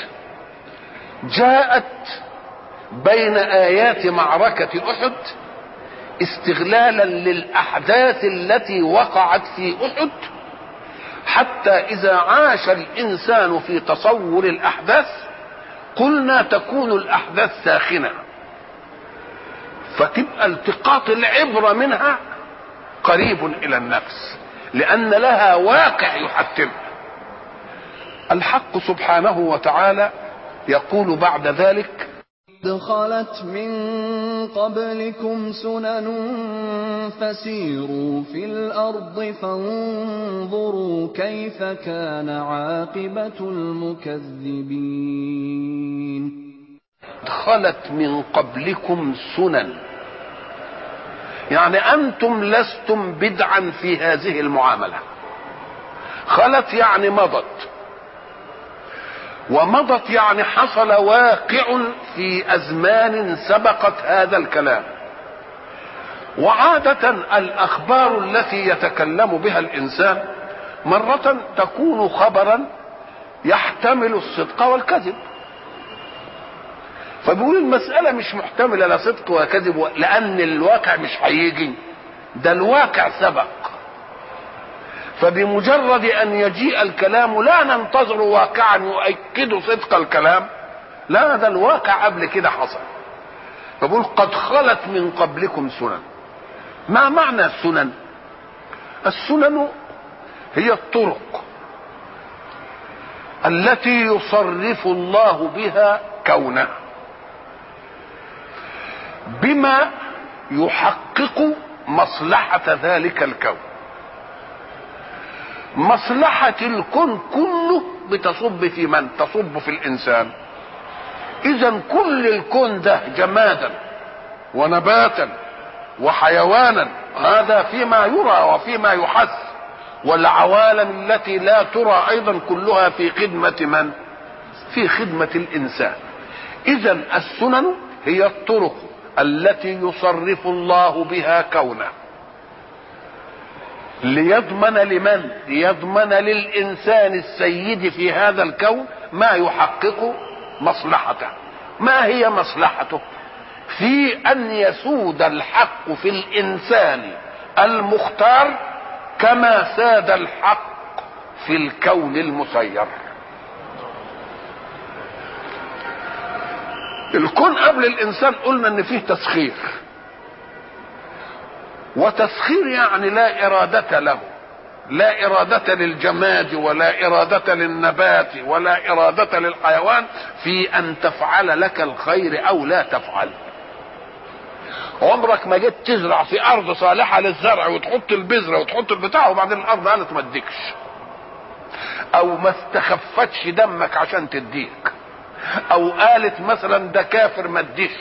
جاءت بين آيات معركة أحد استغلالا للأحداث التي وقعت في أحد، حتى إذا عاش الإنسان في تصور الأحداث قلنا تكون الأحداث ساخنة، فتبقى التقاط العبرة منها قريب إلى النفس، لأن لها واقع يحتمها. الحق سبحانه وتعالى يقول بعد ذلك: خلت من قبلكم سنن فسيروا في الأرض فانظروا كيف كان عاقبة المكذبين. خلت من قبلكم سنن، يعني أنتم لستم بدعا في هذه المعاملة. خلت يعني مضت، ومضت يعني حصل واقع في أزمان سبقت هذا الكلام. وعادة الأخبار التي يتكلم بها الإنسان مرة تكون خبرا يحتمل الصدق والكذب، فبيقول المسألة مش محتملة لا صدق ولا كذب، لأن الواقع مش هيجي، ده الواقع سبق. فبمجرد أن يجيء الكلام لا ننتظر واقعا يؤكد صدق الكلام، لا، ده الواقع قبل كده حصل. فبقول قد خلت من قبلكم سنن. ما معنى السنن؟ السنن هي الطرق التي يصرف الله بها كونه بما يحقق مصلحة ذلك الكون. مصلحة الكون كله بتصب في من؟ تصب في الإنسان. إذا كل الكون ده جمادا ونباتا وحيوانا، هذا فيما يرى وفيما يحس، والعوالم التي لا ترى أيضا كلها في خدمة من؟ في خدمة الإنسان. إذا السنن هي الطرق التي يصرف الله بها كونه ليضمن لمن؟ ليضمن للإنسان السيد في هذا الكون ما يحقق مصلحته. ما هي مصلحته؟ في أن يسود الحق في الإنسان المختار كما ساد الحق في الكون المسير. الكون قبل الإنسان قلنا إن فيه تسخير، وتسخير يعني لا إرادة له، لا إرادة للجماد ولا إرادة للنبات ولا إرادة للحيوان في أن تفعل لك الخير أو لا تفعل. عمرك ما جيت تزرع في أرض صالحة للزرع وتحط البذرة وتحط البتاع وبعدين الأرض قالت ما تديكش، أو ما استخفتش دمك عشان تديك، أو قالت مثلا ده كافر ما تديش.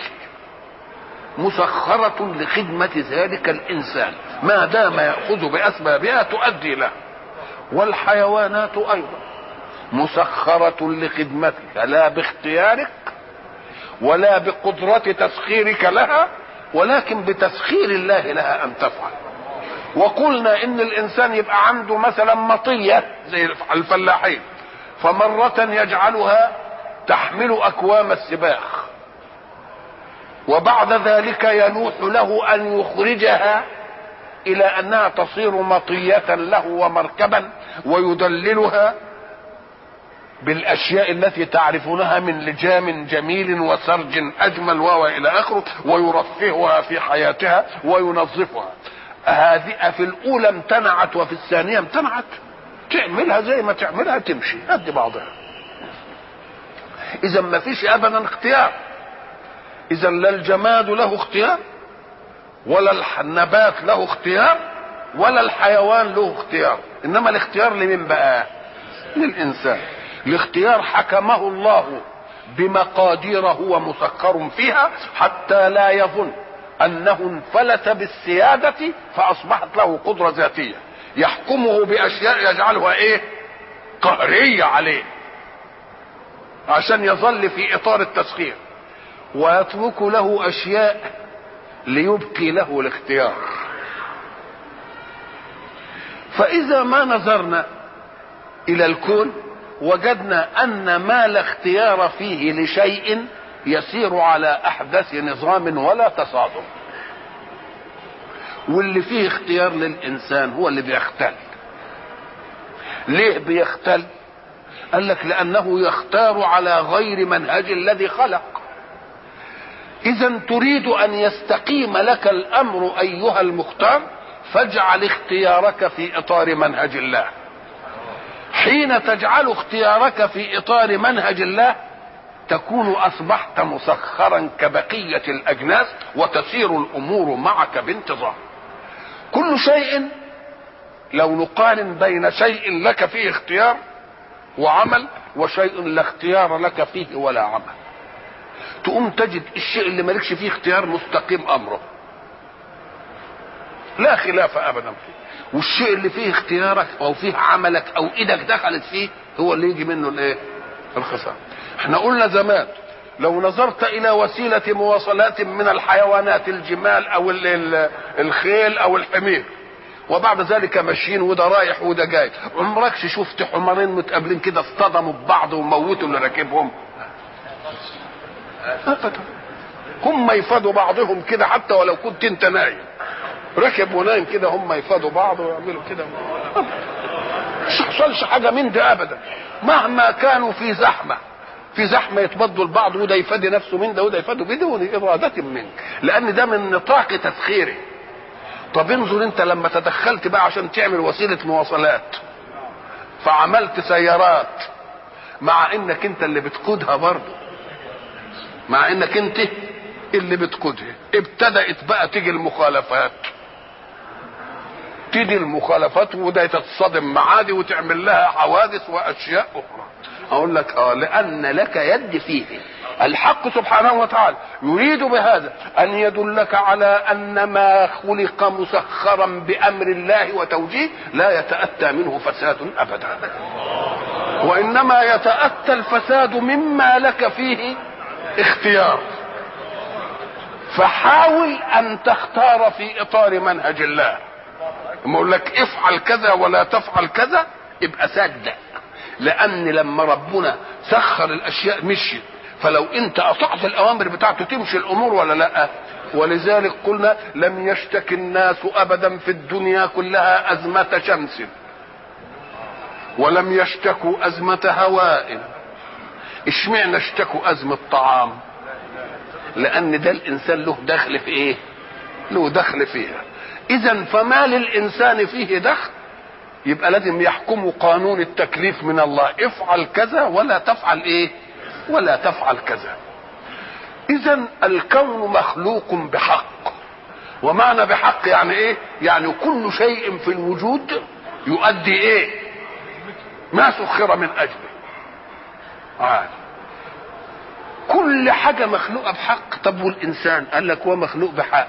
مسخرة لخدمة ذلك الإنسان ما دام يأخذ بأسبابها تؤدي له. والحيوانات أيضا مسخرة لخدمتك، لا باختيارك ولا بقدرة تسخيرك لها، ولكن بتسخير الله لها أن تفعل. وقلنا إن الإنسان يبقى عنده مثلا مطية زي الفلاحين، فمرة يجعلها تحمل أكوام السباخ، وبعد ذلك ينوح له أن يخرجها إلى أنها تصير مطية له ومركبا، ويدللها بالأشياء التي تعرفونها من لجام جميل وسرج أجمل وإلى آخره، ويرفهها في حياتها وينظفها. هذه في الأولى امتنعت وفي الثانية امتنعت، تعملها زي ما تعملها تمشي قد بعضها. إذا ما فيش أبدا اختيار. إذا لا الجماد له اختيار ولا النبات له اختيار ولا الحيوان له اختيار، إنما الاختيار لمن بقى؟ للإنسان. الاختيار حكمه الله بمقادير هو مسخر فيها حتى لا يظن أنه انفلت بالسيادة فأصبحت له قدرة ذاتية، يحكمه بأشياء يجعلها إيه؟ قهرية عليه عشان يظل في إطار التسخير، ويترك له أشياء ليبقي له الاختيار. فإذا ما نظرنا إلى الكون وجدنا أن ما لا اختيار فيه لشيء يسير على أحدث نظام ولا تصادم. واللي فيه اختيار للإنسان هو اللي بيختل. ليه بيختل؟ قال لك لأنه يختار على غير منهج الذي خلق. إذا تريد أن يستقيم لك الأمر أيها المختار، فاجعل اختيارك في إطار منهج الله. حين تجعل اختيارك في إطار منهج الله تكون أصبحت مسخرا كبقية الأجناس، وتسير الأمور معك بانتظام. كل شيء لو نقارن بين شيء لك فيه اختيار وعمل وشيء لا اختيار لك فيه ولا عمل، تقوم تجد الشيء اللي مالكش فيه اختيار مستقيم أمره لا خلاف أبدا فيه، والشيء اللي فيه اختيارك أو فيه عملك أو إيدك دخلت فيه هو اللي يجي منه الايه؟ الخسارة. احنا قلنا زمان لو نظرت الى وسيلة مواصلات من الحيوانات، الجمال او الخيل او الحمير، وبعد ذلك ماشيين وده رايح وده جاي، عمرك شفت حمارين متقابلين كده اصطدموا ببعض وموتوا اللي راكبهم؟ ابدا. هم يفادوا بعضهم كده، حتى ولو كنت انت نايم راكب ونايم كده، هم يفادوا بعض ويعملوا كده، مش حصلش حاجة من ده ابدا. مهما كانوا في زحمة يتبضوا البعض، وده يفادي نفسه من ده وده يفاده بدون إرادة منك، لأن ده من نطاق تسخيره. طب انظر انت لما تدخلت بقى عشان تعمل وسيلة مواصلات، فعملت سيارات، مع انك انت اللي بتقودها برضه، مع انك انت اللي بتقودها، ابتدأت بقى تيجي المخالفات، وده تتصدم معادي وتعمل لها حوادث واشياء اخرى. اقول لك لان لك يد فيه. الحق سبحانه وتعالى يريد بهذا ان يدلك على ان ما خلق مسخرا بامر الله وتوجيه لا يتاتى منه فساد ابدا، وانما يتاتى الفساد مما لك فيه اختيار. فحاول ان تختار في اطار منهج الله. لما اقول لك افعل كذا ولا تفعل كذا يبقى صدق، لان لما ربنا سخر الاشياء مشيت، فلو انت اطعت الاوامر بتاعته تمشي الامور ولا لا؟ ولذلك قلنا لم يشتكي الناس ابدا في الدنيا كلها ازمة شمس، ولم يشتكوا ازمة هواء. اشمعنى اشتكوا ازمة طعام؟ لان ده الانسان له دخل في ايه؟ له دخل فيها. اذا فما للانسان فيه دخل، يبقى لازم يحكم قانون التكليف من الله، افعل كذا ولا تفعل ايه؟ ولا تفعل كذا. اذا الكون مخلوق بحق. ومعنى بحق يعني ايه؟ يعني كل شيء في الوجود يؤدي ايه؟ ما سخر من اجله. كل حاجة مخلوقة بحق. طب والانسان؟ قال لك هو مخلوق بحق،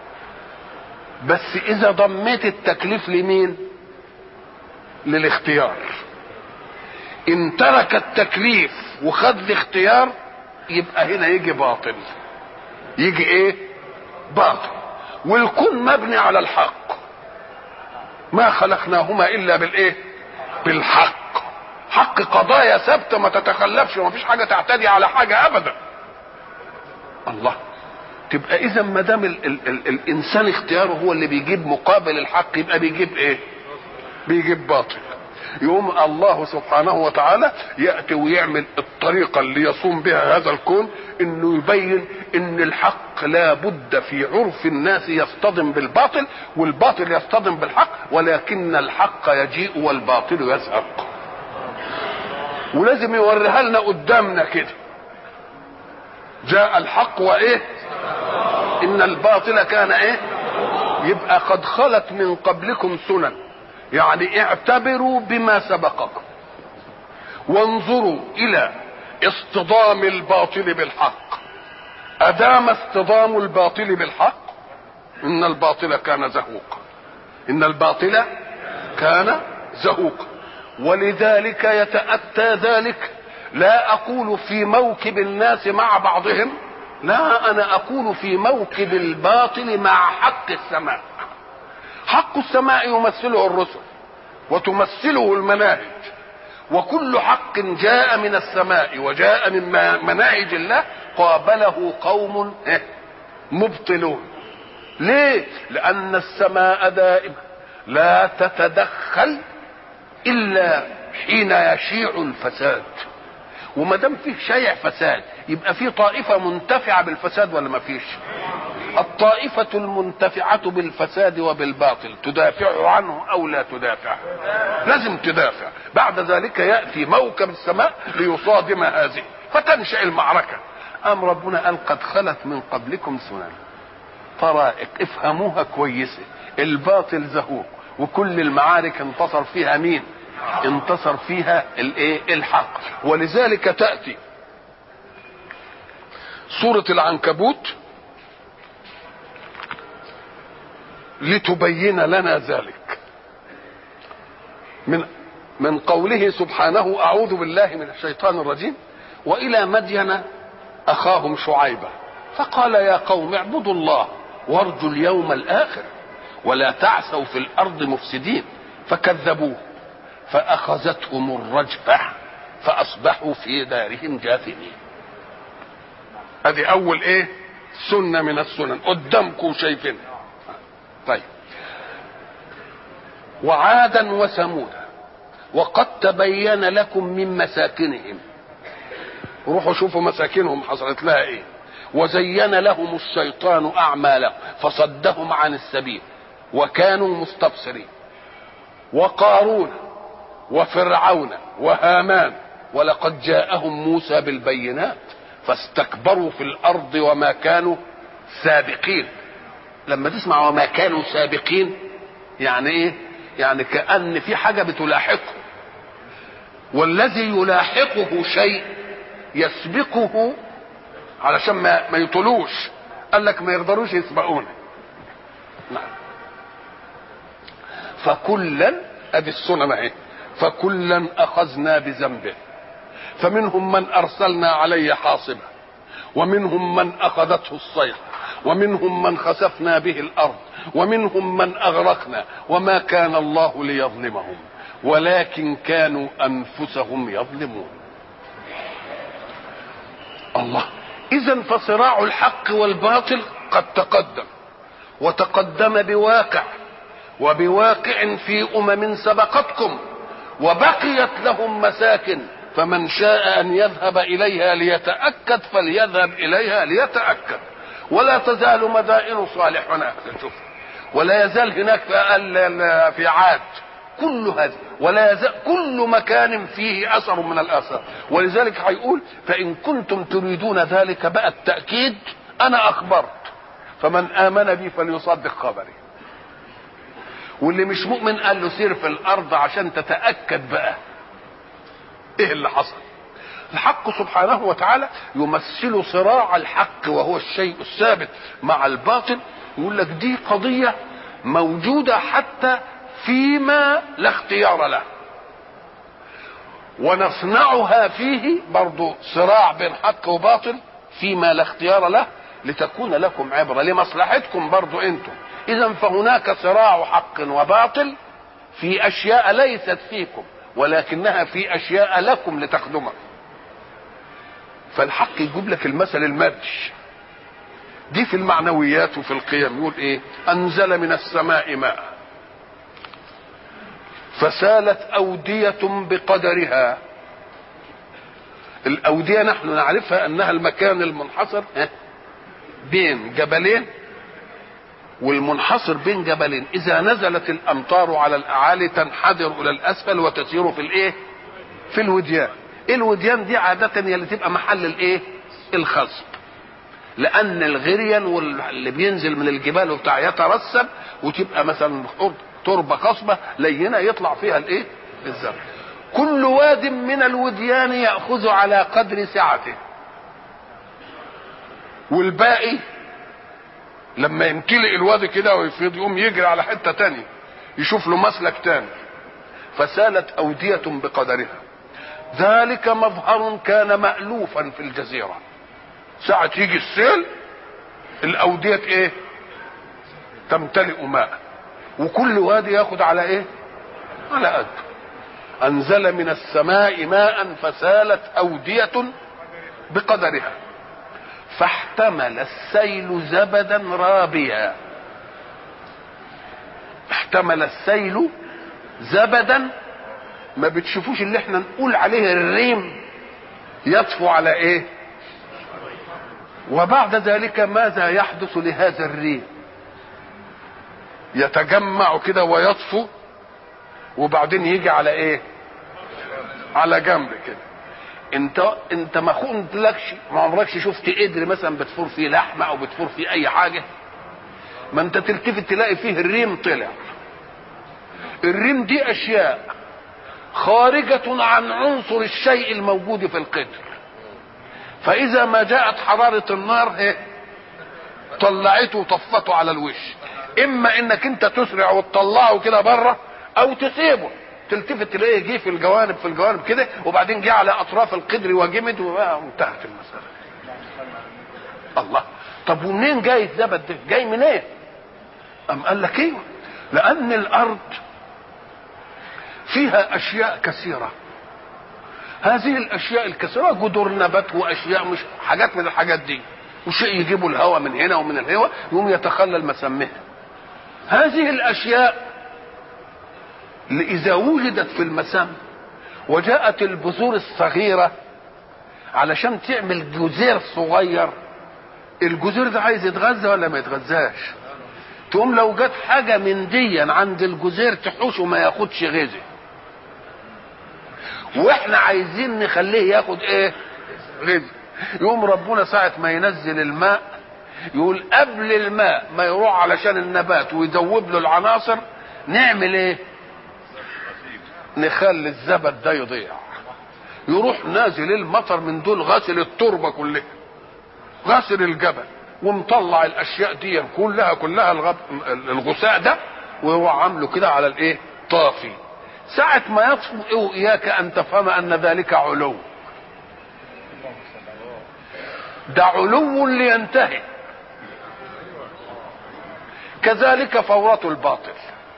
بس اذا ضميت التكليف لمين؟ للاختيار. ان ترك التكليف وخد الاختيار يبقى هنا يجي باطل. يجي ايه؟ باطل. والكون مبني على الحق، ما خلقناهما الا بالايه؟ بالحق. حق قضايا ثابته ما تتخلفش، وما فيش حاجه تعتدي على حاجه ابدا. الله. تبقى اذا ما دام الانسان اختياره هو اللي بيجيب مقابل الحق، يبقى بيجيب ايه؟ بيجيب باطل. يقوم الله سبحانه وتعالى ياتي ويعمل الطريقه اللي يصوم بها هذا الكون، انه يبين ان الحق لا بد في عرف الناس يصطدم بالباطل، والباطل يصطدم بالحق، ولكن الحق يجيء والباطل يزهق. ولازم يوريها لنا قدامنا كده، جاء الحق وايه؟ ان الباطل كان ايه؟ يبقى قد خلت من قبلكم سنن، يعني اعتبروا بما سبقكم وانظروا الى اصطدام الباطل بالحق. ادام اصطدام الباطل بالحق، ان الباطل كان زهوقا، ان الباطل كان زهوقا. ولذلك يتأتى ذلك، لا اقول في موكب الناس مع بعضهم، لا، انا اقول في موكب الباطل مع حق السماء. حق السماء يمثله الرسل وتمثله المناهج، وكل حق جاء من السماء وجاء من مناهج الله قابله قوم مبطلون ليه؟ لأن السماء دائما لا تتدخل إلا حين يشيع الفساد، وما دام فيه شيع فساد يبقى فيه طائفة منتفعة بالفساد ولا ما فيش؟ الطائفة المنتفعة بالفساد وبالباطل تدافع عنه أو لا تدافع؟ لازم تدافع. بعد ذلك يأتي موكب السماء ليصادم هذه فتنشأ المعركة. أم ربنا قال قد خلت من قبلكم سنن طرائق، افهموها كويسة. الباطل زهوق، وكل المعارك انتصر فيها مين؟ انتصر فيها الحق. ولذلك تأتي سورة العنكبوت لتبين لنا ذلك من قوله سبحانه: أعوذ بالله من الشيطان الرجيم. وإلى مدين أخاهم شعيبا فقال يا قوم اعبدوا الله وارجوا اليوم الآخر ولا تعثوا في الأرض مفسدين فكذبوه فأخذتهم الرجفة فأصبحوا في دارهم جاثمين. هذه أول سنة من السنن قدامكم شايفين. طيب، وعادا وثمودا وقد تبين لكم من مساكنهم. روحوا شوفوا مساكنهم حصلت لها ايه. وزين لهم الشيطان أعمالهم فصدهم عن السبيل وكانوا مستبصرين. وقارون وفرعون وهامان ولقد جاءهم موسى بالبينات فاستكبروا في الأرض وما كانوا سابقين. لما تسمع وما كانوا سابقين يعني ايه؟ يعني كأن في حاجة بتلاحقه، والذي يلاحقه شيء يسبقه علشان ما يطلوش. قال لك ما يقدروش يسبقونه. نعم. فكلا ادي السنن اهي. فكلا اخذنا بذنبه فمنهم من ارسلنا عليه حاصبا ومنهم من اخذته الصيحه ومنهم من خسفنا به الارض ومنهم من اغرقنا وما كان الله ليظلمهم ولكن كانوا انفسهم يظلمون. الله. اذا فصراع الحق والباطل قد تقدم، وتقدم بواقع وبواقع في سبقتكم، وبقيت لهم مساكن، فمن شاء ان يذهب اليها ليتاكد فليذهب اليها ليتاكد. ولا تزال مدائن صالح هناك، ولا يزال هناك في عاد كل هذا، ولا يزال كل مكان فيه اثر من الاثار. ولذلك هيقول فان كنتم تريدون ذلك بقى التاكيد انا اخبرت فمن امن بي فليصدق خبري. واللي مش مؤمن قال له سير في الارض عشان تتاكد بقى ايه اللي حصل. الحق سبحانه وتعالى يمثل صراع الحق وهو الشيء الثابت مع الباطل. يقول لك دي قضية موجودة حتى فيما لا اختيار له، ونصنعها فيه برضو صراع بين حق وباطل فيما لا اختيار له لتكون لكم عبرة لمصلحتكم برضو انتم. اذا فهناك صراع حق وباطل في اشياء ليست فيكم ولكنها في اشياء لكم لتخدمكم. فالحق يجيب لك المثل المادي دي في المعنويات وفي القيم. يقول ايه؟ انزل من السماء ماء فسالت اودية بقدرها. الاودية نحن نعرفها انها المكان المنحصر بين جبلين، والمنحصر بين جبلين اذا نزلت الامطار على الاعالي تنحدر الى الاسفل وتسير في في الوديان. الوديان دي عادة هي اللي تبقى محل الخصب، لان الغريان واللي بينزل من الجبال وبتاع يترسب وتبقى مثلا تربة خصبة لينة يطلع فيها الزرع. كل واد من الوديان يأخذ على قدر سعته، والباقي لما يمتلئ الوادي كده ويفيض يقوم يجري على حتة تانية يشوف له مسلك تاني. فسالت أودية بقدرها. ذلك مظهر كان مألوفا في الجزيرة. ساعة يجي السيل الأودية تمتلئ ماء، وكل وادي ياخد على على قد. أنزل من السماء ماء فسالت أودية بقدرها فاحتمل السيل زبدا رابيا. احتمل السيل زبدا، ما بتشوفوش اللي احنا نقول عليه الريم يطفو على ايه؟ وبعد ذلك ماذا يحدث لهذا الريم؟ يتجمع كده ويطفو، وبعدين يجي على ايه؟ على جنب كده. انت ما خنتلكش، ما عمركش شفت قدر مثلا بتفور فيه لحمه او بتفور فيه اي حاجه؟ ما انت تلتفت تلاقي فيه الريم طلع. الريم دي اشياء خارجة عن عنصر الشيء الموجود في القدر، فاذا ما جاءت حرارة النار طلعته وطفته على الوش. اما انك انت تسرع وتطلعه كده بره، او تسيبه تلتفت تلاقيه جه في الجوانب كده، وبعدين جه على اطراف القدر وجمد وانتهت المسألة. الله، طب ومنين جاي الزبد ده؟ جاي منين ايه؟ ام قال لك ايه؟ لان الارض فيها اشياء كثيرة. هذه الاشياء الكثيرة جذور نبات واشياء، مش حاجات من الحاجات دي، وشيء يجيبوا الهواء من هنا ومن الهواء يقوم يتخلل مسامها. هذه الاشياء اذا وجدت في المسام وجاءت البذور الصغيرة علشان تعمل جزير صغير، الجزير ده عايز يتغذى ولا ما يتغذاش؟ تقوم لو جت حاجة من دي عند الجزير تحوش وما ياخدش غذاء، واحنا عايزين نخليه ياخد ايه؟ غذاء. يقوم ربنا ساعة ما ينزل الماء يقول قبل الماء ما يروح علشان النبات ويذوب له العناصر نعمل ايه؟ نخلي الزبد ده يضيع. يروح نازل المطر من دول غسل التربة كلها، غسل الجبل، ومطلع الاشياء دي كلها الغثاء ده، وهو عامله كده على الايه؟ طافي. ساعة ما يطفو اياك ان تفهم ان ذلك علو، ده علو لينتهي. كذلك فورة الباطل،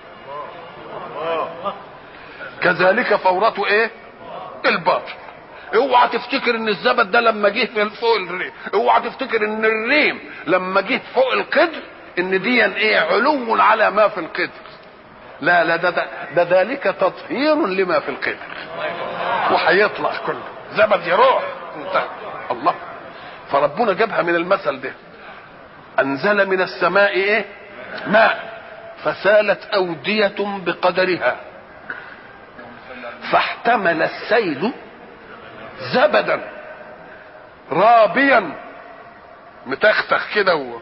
كذلك فورة ايه؟ الباطل. اوعى تفتكر ان الزبد ده لما جه فوق الريم، اوعى تفتكر ان الريم لما جه فوق القدر ان دي ايه؟ علو على ما في القدر. لا لا، ده ذلك تطهير لما في القدر، وهيطلع كله زبد يروح انتهى. الله، فربنا جابها من المثل ده. انزل من السماء ايه؟ ماء فسالت اودية بقدرها فاحتمل السيل زبدا رابيا، متختخ كده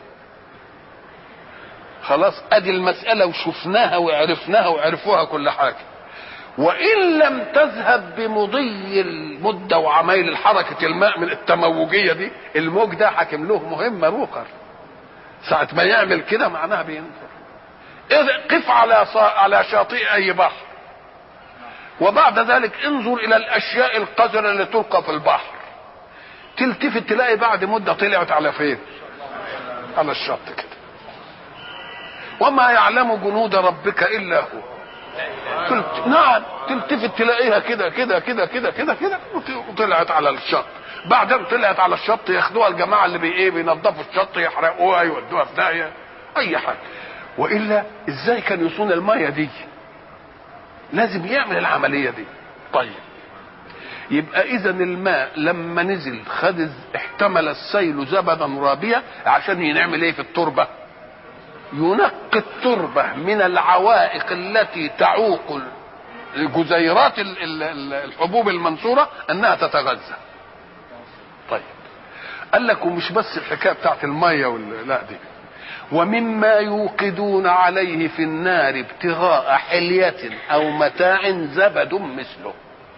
خلاص. ادي المسألة وشفناها وعرفناها وعرفوها كل حاجة. وان لم تذهب بمضي المدة وعمايل الحركة الماء من التموجية دي، الموج ده حاكم له مهمة روكر، ساعة ما يعمل كده معناها بينفر. اذا قف على شاطئ اي بحر، وبعد ذلك انظر الى الاشياء القذرة اللي تلقى في البحر، تلتفت تلاقي بعد مدة طلعت على فين؟ على الشط كده. وما يعلم جنود ربك الا هو. نعم، تلتفت تلاقيها كده كده كده كده كده كده وطلعت على الشط. بعدين طلعت على الشط ياخدوها الجماعة اللي بينظفوا الشط، يحرقوها يودوها في داهية اي حاجة. والا ازاي كان يصون المية دي؟ لازم يعمل العملية دي. طيب، يبقى اذا الماء لما نزل احتمل السيل زبدا رابيا عشان ينعمل ايه في التربة؟ ينقي التربة من العوائق التي تعوق جزيرات الحبوب المنصورة انها تتغذى. طيب، قال لك ومش بس الحكاية بتاعت المية لا دي، ومما يوقدون عليه في النار ابتغاء حلية او متاع زبد مثله.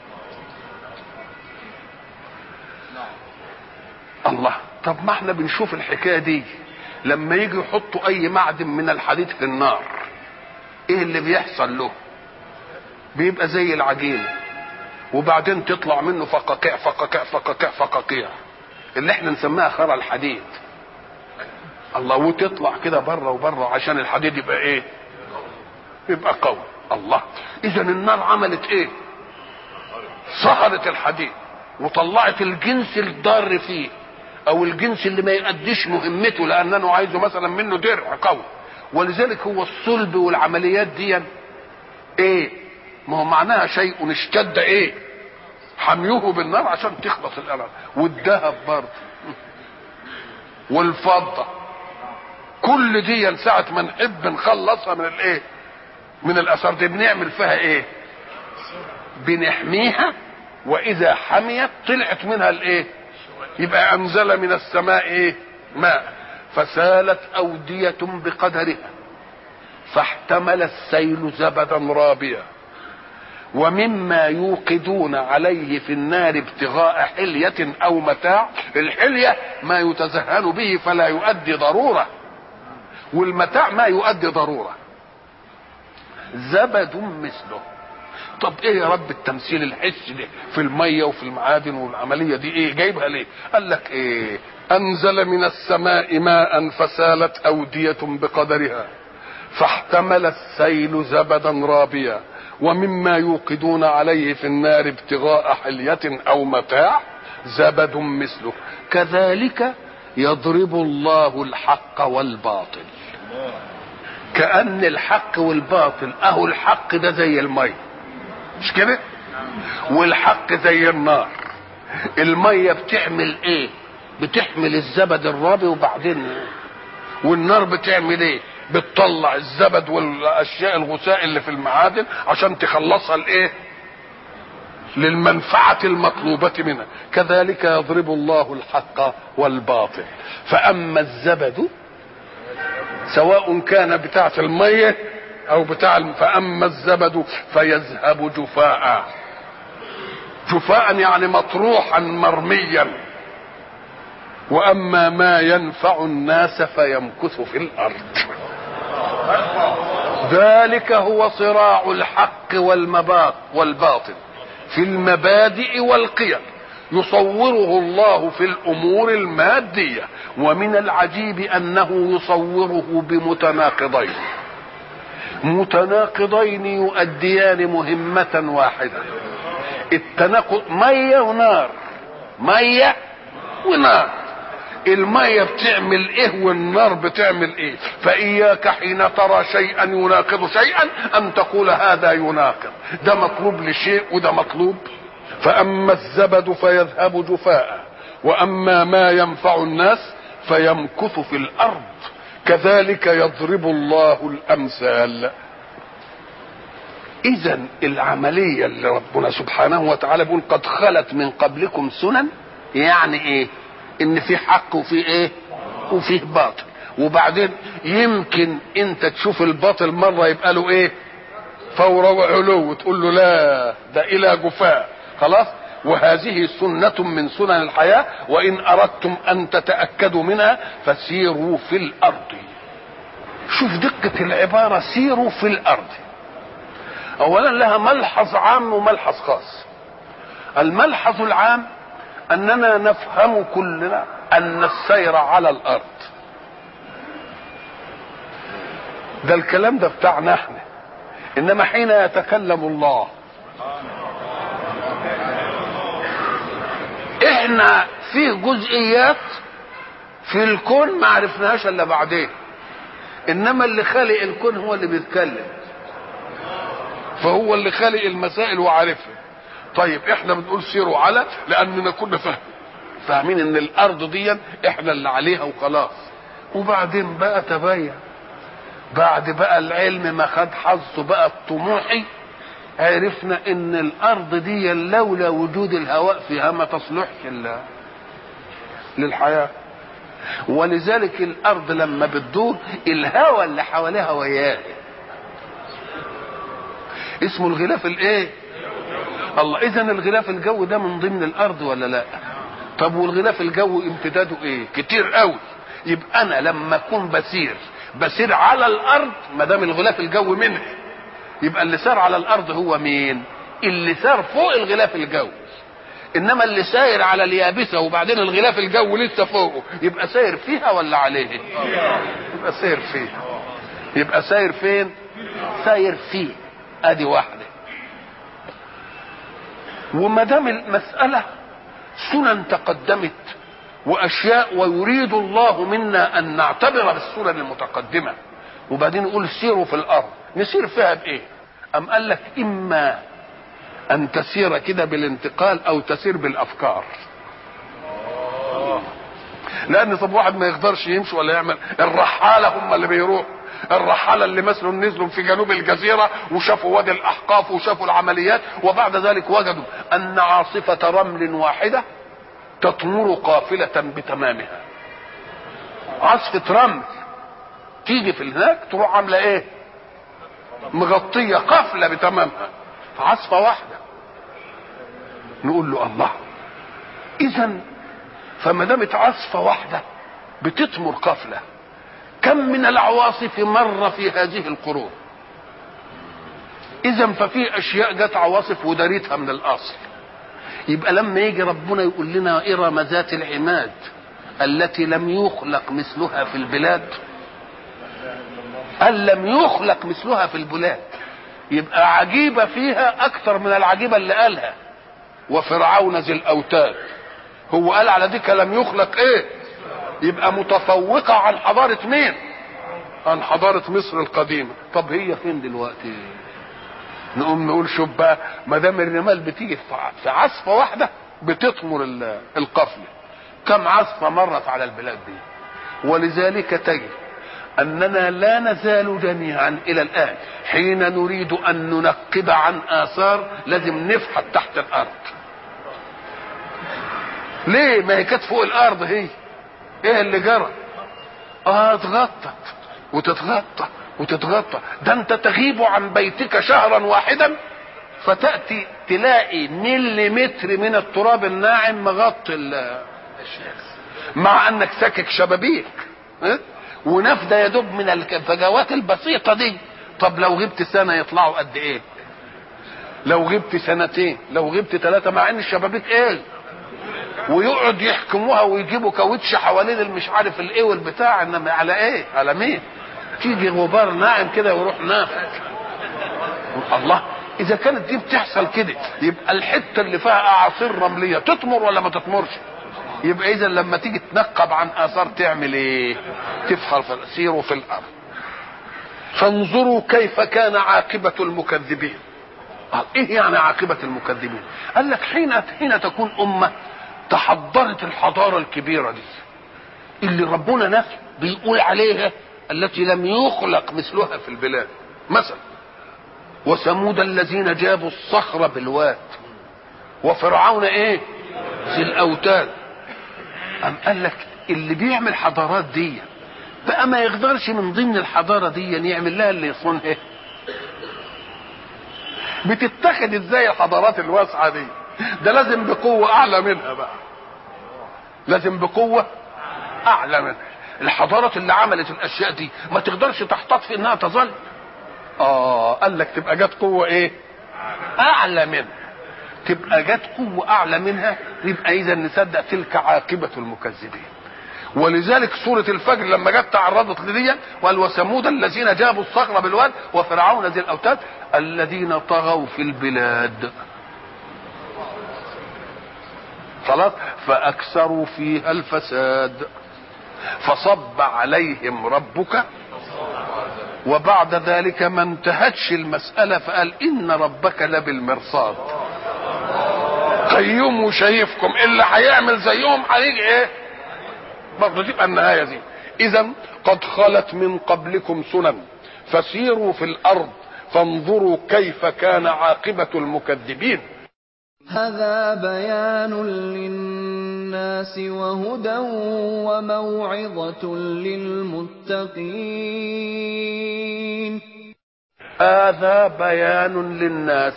الله، طب ما احنا بنشوف الحكاية دي لما يجي يحطوا اي معدن من الحديد في النار، ايه اللي بيحصل له؟ بيبقى زي العجين، وبعدين تطلع منه فقاقيع فقاقيع فقاقيع فقاقيع اللي احنا نسميها خرى الحديد. الله، وتطلع كده بره وبره عشان الحديد يبقى ايه؟ يبقى قوي. الله، اذا النار عملت ايه؟ صهرت الحديد وطلعت الجنس الضار فيه، او الجنس اللي ما يقدش مهمته لانه عايزه مثلا منه درع قوي، ولذلك هو الصلب والعمليات دي ايه؟ ما هو معناها شيء اشتد ايه؟ حميه بالنار عشان تخلص الألم. والذهب برضه والفضة، كل دي ساعة ما نحب نخلصها من الايه؟ من الأثر دي بنعمل فيها ايه؟ بنحميها، وإذا حميت طلعت منها الايه؟ يبقى أنزل من السماء ايه؟ ماء فسالت أودية بقدرها فاحتمل السيل زبدا رابيا ومما يوقدون عليه في النار ابتغاء حلية أو متاع. الحلية ما يتزهن به فلا يؤدي ضرورة، والمتاع ما يؤدي ضرورة. زبد مثله. طب ايه يا رب التمثيل الحسي ده في المية وفي المعادن والعملية دي ايه جايبها ليه؟ قال لك ايه؟ انزل من السماء ماء فسالت أودية بقدرها فاحتمل السيل زبدا رابيا ومما يوقدون عليه في النار ابتغاء حلية أو متاع زبد مثله كذلك يضرب الله الحق والباطل. كأن الحق والباطل اهو الحق ده زي المية مش كده؟ والحق زي النار. المية بتعمل ايه؟ بتحمل الزبد الرابي وبعدين والنار بتعمل ايه؟ بتطلع الزبد والاشياء الغثاء اللي في المعادن عشان تخلصها لايه؟ للمنفعة المطلوبة منها. كذلك يضرب الله الحق والباطل. فاما الزبد سواء كان بتاعة المية او فاما الزبد فيذهب جفاء. جفاء يعني مطروحا مرميا. واما ما ينفع الناس فيمكث في الارض. ذلك هو صراع الحق والباطل في المبادئ والقيم يصوره الله في الامور المادية. ومن العجيب انه يصوره بمتناقضين يؤديان مهمة واحدة. التناقض مية ونار، مية ونار. المية بتعمل ايه والنار بتعمل ايه؟ فاياك حين ترى شيئا يناقض شيئا ان تقول هذا يناقض، ده مطلوب لشيء وده مطلوب. فاما الزبد فيذهب جفاء واما ما ينفع الناس فيمكث في الارض كذلك يضرب الله الامثال. اذا العملية اللي ربنا سبحانه وتعالى بيقول قد خلت من قبلكم سنن، يعني ايه؟ ان في حق وفي ايه؟ وفيه باطل. وبعدين يمكن انت تشوف الباطل مرة يبقى له ايه؟ فورة وعلو وتقول له لا ده الى جفاء خلاص. وهذه سنة من سنن الحياة. وان اردتم ان تتأكدوا منها فسيروا في الارض. شوف دقة العبارة، سيروا في الارض. اولا لها ملحظ عام وملحظ خاص. الملحظ العام اننا نفهم كلنا ان السير على الارض ده الكلام ده بتاعنا احنا، انما حين يتكلم الله احنا فيه جزئيات في الكون ما عرفناهاش الا بعدين، انما اللي خالق الكون هو اللي بيتكلم، فهو اللي خالق المسائل وعارفها. طيب احنا بنقول سيروا على لاننا كنا فاهمين ان الارض دي احنا اللي عليها وخلاص. وبعدين بقى تبين بعد بقى العلم ما خد حظه بقى الطموحي، عرفنا ان الارض دي لولا وجود الهواء فيها ما تصلحش للحياة. ولذلك الارض لما بتدور الهواء اللي حواليها وياه اسمه الغلاف الايه؟ الله. اذا الغلاف الجوي ده من ضمن الارض ولا لا؟ طب والغلاف الجوي امتداده ايه؟ كتير قوي. يبقى انا لما اكون بسير على الارض ما دام الغلاف الجوي منها، يبقى اللي سار على الارض هو مين؟ اللي سار فوق الغلاف الجوي. انما اللي ساير على اليابسه وبعدين الغلاف الجوي لسه فوقه يبقى ساير فيها ولا عليه؟ يبقى ساير فيها. يبقى ساير فين؟ ساير فيه. ادي واحده. وما دام المساله سنن تقدمت واشياء ويريد الله منا ان نعتبر بالسنن المتقدمه وبعدين يقول سيروا في الارض، نسير فيها بايه؟ ام قال لك اما ان تسير كده بالانتقال او تسير بالافكار. لان طب واحد ما يقدرش يمشي ولا يعمل، الرحاله هم اللي بيروحوا، الرحاله اللي مثلا نزلوا في جنوب الجزيره وشافوا وادي الاحقاف وشافوا العمليات، وبعد ذلك وجدوا ان عاصفه رمل واحده تطمر قافله بتمامها. عاصفه رمل تيجي في هناك تروح عامله ايه؟ مغطيه قافله بتمامها، عاصفه واحده. نقول له الله، اذا فما دامت عاصفه واحده بتطمر قافله، كم من العواصف مر في هذه القرون؟ اذا ففي اشياء جت عواصف ودارتها من الاصل. يبقى لما يجي ربنا يقول لنا ارم ذات العماد التي لم يخلق مثلها في البلاد، قال لم يخلق مثلها في البلاد، يبقى عجيبه فيها اكثر من العجيبه اللي قالها. وفرعون ذي الاوتاد، هو قال على دي لم يخلق ايه؟ يبقى متفوقه عن حضاره مين؟ عن حضاره مصر القديمه. طب هي فين دلوقتي؟ نقوم نقول شوف بقى، ما دام الرمال بتيجي في عصفه واحده بتطمر القفله، كم عصفه مرت على البلاد دي؟ ولذلك تجد اننا لا نزال جميعا الى الان حين نريد ان ننقب عن اثار لازم نفحت تحت الارض. ليه؟ ما هي كانت فوق الارض. هي ايه اللي جرى؟ اتغطت وتتغطى وتتغطى. ده انت تغيب عن بيتك شهرا واحدا فتاتي تلاقي مليمتر من التراب الناعم مغطي مع انك ساكك شبابيك ونفده يدب من الفجوات البسيطه دي. طب لو غبت سنه يطلعوا قد ايه؟ لو غبت سنتين، لو غبت 3، مع ان الشبابيك ايه؟ ويقعد يحكموها ويجيبوا كاوتش حوالين المش عارف الايه والبتاع، انما على ايه؟ على مين؟ تيجي غبار ناعم كده ويروح نافذ. الله، اذا كانت دي بتحصل كده يبقى الحته اللي فيها اعاصير رمليه تطمر ولا ما تطمرش؟ يبقى اذا لما تيجي تنقب عن اثار تعمل ايه؟ تفخر سيروا في الارض فانظروا كيف كان عاقبه المكذبين. ايه يعني عاقبه المكذبين؟ قال لك حين تكون امه تحضرت الحضاره الكبيره دي اللي ربنا نفسه بيقول عليها التي لم يخلق مثلها في البلاد، مثلا وثمود الذين جابوا الصخر بالواد، وفرعون ايه؟ ذي الاوتاد. ام قال لك اللي بيعمل حضارات دي بقى ما يقدرش من ضمن الحضاره دي يعمل لها اللي يصونها؟ بتتخذ ازاي الحضارات الواسعه دي؟ ده لازم بقوه اعلى منها بقى، لازم بقوه اعلى منها. الحضارات اللي عملت الاشياء دي ما تقدرش تحتاط في انها تظل. قال لك تبقى جت قوه ايه؟ اعلى منها. تبقى جت قوه اعلى منها، يبقى اذا نصدق تلك عاقبه المكذبين. ولذلك سوره الفجر لما جت تعرضت لدي وقال وثمود الذين جابوا الصخر بالواد وفرعون ذي الاوتاد الذين طغوا في البلاد. خلاص، فاكثروا فيها الفساد فصب عليهم ربك. وبعد ذلك ما انتهتش المسألة فقال إن ربك لبالمرصاد، قيوم وشايفكم، اللي هيعمل زيهم هيجي ايه؟ برضه تبقى النهاية دي. إذا قد خلت من قبلكم سنن فسيروا في الأرض فانظروا كيف كان عاقبة المكذبين. هذا بيان للناس وهدى وموعظة للمتقين. هذا بيان للناس.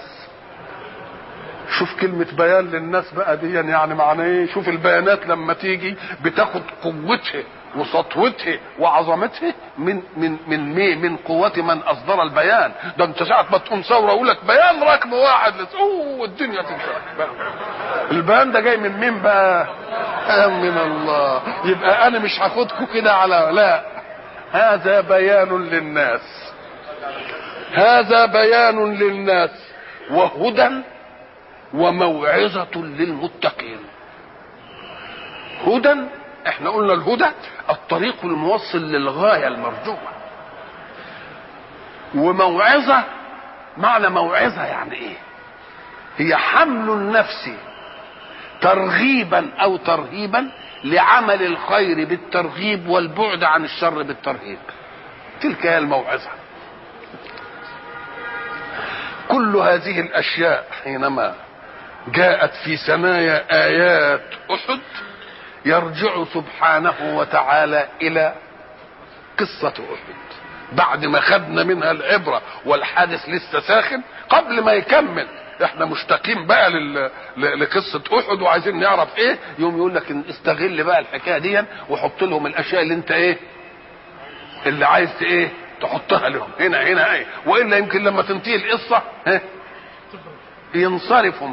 شوف كلمة بيان للناس بقى دي يعني معناه ايه؟ شوف البيانات لما تيجي بتاخد قوتها وسطوتها وعظمتها من قوة من اصدر البيان. ده انت ساعة ما تقوم ثورة يقول لك بيان ركب واحد الدنيا تنشق. البيان ده جاي من مين بقى؟ من الله. يبقى انا مش هاخدكم كده على لا، هذا بيان للناس، هذا بيان للناس وهدى وموعظة للمتقين. هدى، احنا قلنا الهدى الطريق الموصل للغاية المرجوة، وموعظة، معنى موعظة يعني ايه؟ هي حمل النفس ترغيبا او ترهيبا لعمل الخير بالترغيب والبعد عن الشر بالترهيب. تلك هي الموعظة. كل هذه الاشياء حينما جاءت في ثنايا ايات احد يرجع سبحانه وتعالى الى قصة احد بعد ما خدنا منها العبرة والحادث لسه ساخن. قبل ما يكمل احنا مشتاقين بقى لقصة احد وعايزين نعرف ايه، يوم يقول لك استغل بقى الحكاية دي وحط لهم الاشياء اللي انت ايه اللي عايز ايه تحطها لهم هنا ايه، والا يمكن لما تنتهي القصة ينصرفهم.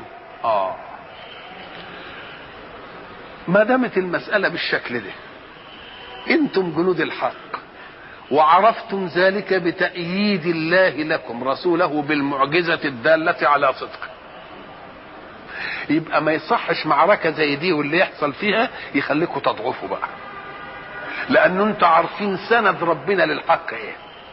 ما دامت المسألة بالشكل ده، انتم جنود الحق وعرفتم ذلك بتأييد الله لكم رسوله بالمعجزة الدالة على صدقه، يبقى ما يصحش معركة زي دي واللي يحصل فيها يخليكم تضعفوا بقى، لأنه انتوا عارفين سند ربنا للحق ايه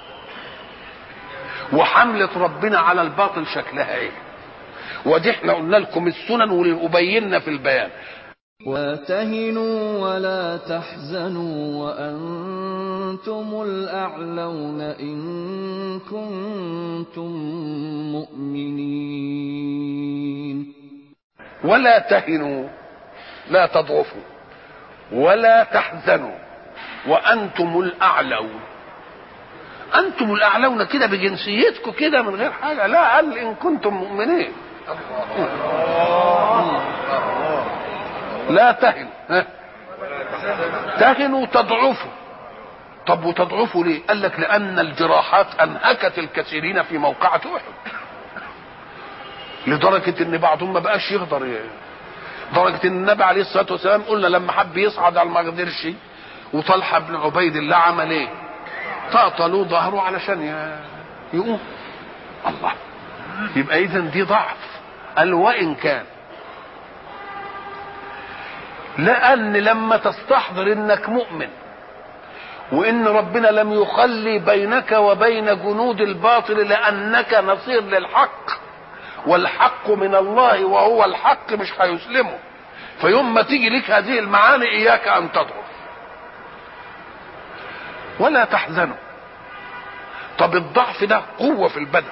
وحملة ربنا على الباطل شكلها ايه، ودي احنا قلنا لكم السنن وبينا في البيان. وتهنوا ولا تحزنوا وأنتم الأعلون إن كنتم مؤمنين. ولا تهنوا، لا تضعفوا، ولا تحزنوا وأنتم الأعلون. أنتم الأعلون كده بجنسيتكم كده من غير حاجة، لا، قال إن كنتم مؤمنين. لا تهنوا، تهنوا تضعفوا. طب وتضعفوا ليه؟ قال لك لأن الجراحات أنهكت الكثيرين في موقعة أحد، لدرجة إن بعضهم ما بقاش يقدر، درجة إن النبي عليه الصلاة والسلام قلنا لما حب يصعد على ما قدرش، وطلحة بن عبيد الله عمل إيه؟ طأطلوا ظهره علشان يقوم. الله، يبقى إذن دي ضعف. قال وإن كان، لأن لما تستحضر إنك مؤمن وإن ربنا لم يخلي بينك وبين جنود الباطل لأنك نصير للحق، والحق من الله وهو الحق مش هيسلمه، فيوم ما تيجي لك هذه المعاني إياك أن تضعف. ولا تحزنوا. طب الضعف ده قوة في البدن،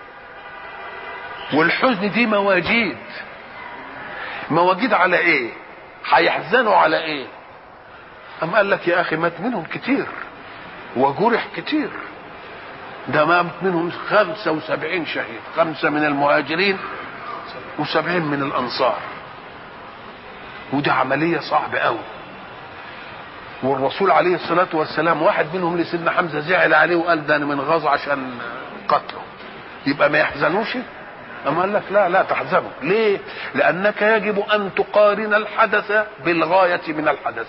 والحزن دي مواجيد. مواجيد على ايه؟ هيحزنوا على ايه؟ أم قال لك يا أخي مات منهم كتير وجرح كتير، ده مات منهم 75 شهيد، 5 من المهاجرين و70 من الأنصار، ودي عملية صعبة قوي. والرسول عليه الصلاة والسلام واحد منهم لسيدنا حمزة زعل عليه وقال ده أنا من غاظ عشان قتله، يبقى ما يحزنوش؟ أما قال لك لا تحزنوا. ليه؟ لأنك يجب أن تقارن الحدث بالغاية من الحدث.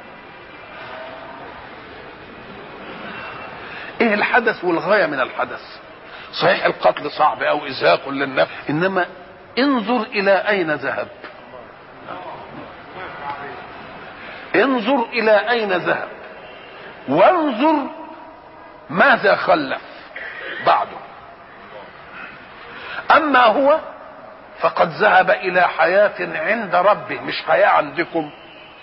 ايه الحدث والغاية من الحدث؟ صحيح القتل صعب او ازهاق للنفس، انما انظر الى اين ذهب، انظر الى اين ذهب، وانظر ماذا خلف بعده. اما هو فقد ذهب الى حياة عند ربه، مش حياة عندكم.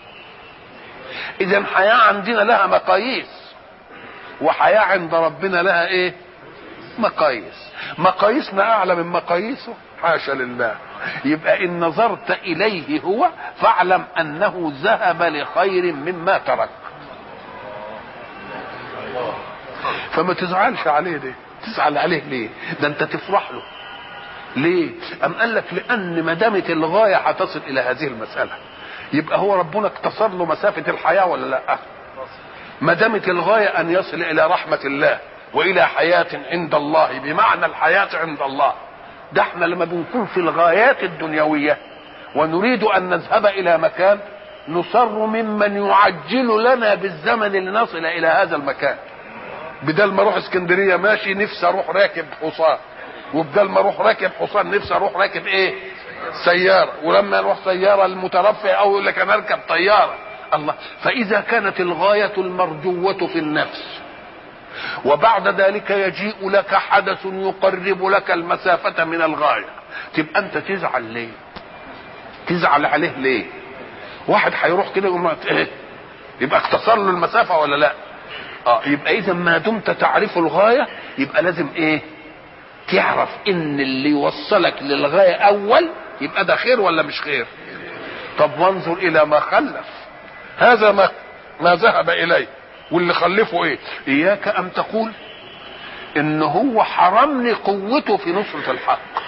اذا حياة عندنا لها مقاييس، وحياة عند ربنا لها ايه؟ مقاييس. مقاييسنا اعلى من مقاييسه؟ حاشا لله. يبقى ان نظرت اليه هو فاعلم انه ذهب لخير مما ترك. فما تزعلش عليه ليه؟ تزعل عليه ليه؟ ده انت تفرح له. ليه؟ ام قال لك لان ما دامت الغايه هتصل الى هذه المساله، يبقى هو ربنا اقتصر له مسافه الحياه ولا لا؟ ما دامت الغايه ان يصل الى رحمه الله والى حياه عند الله، بمعنى الحياه عند الله. ده احنا لما بنكون في الغايات الدنيويه ونريد ان نذهب الى مكان، نصر ممن يعجل لنا بالزمن لنصل الى هذا المكان. بدل ما اروح اسكندريه ماشي نفسي اروح راكب حصان، وبدل ما اروح راكب حصان نفسي اروح راكب ايه؟ سياره، ولما اروح سياره المترفع او يقول لك انا اركب طياره. الله. فاذا كانت الغايه المرجوه في النفس وبعد ذلك يجيء لك حدث يقرب لك المسافة من الغاية، تبقى انت تزعل ليه؟ تزعل عليه ليه؟ واحد هيروح كده يقوم ايه؟ يبقى اختصر له المسافة ولا لا؟ يبقى اذا ما دمت تعرف الغاية يبقى لازم ايه؟ تعرف ان اللي يوصلك للغاية اول يبقى ده خير ولا مش خير؟ طب وانظر الى ما خلف، هذا ما ذهب اليه، واللي خلفه ايه؟ اياك ان تقول ان هو حرمني قوته في نصرة الحق،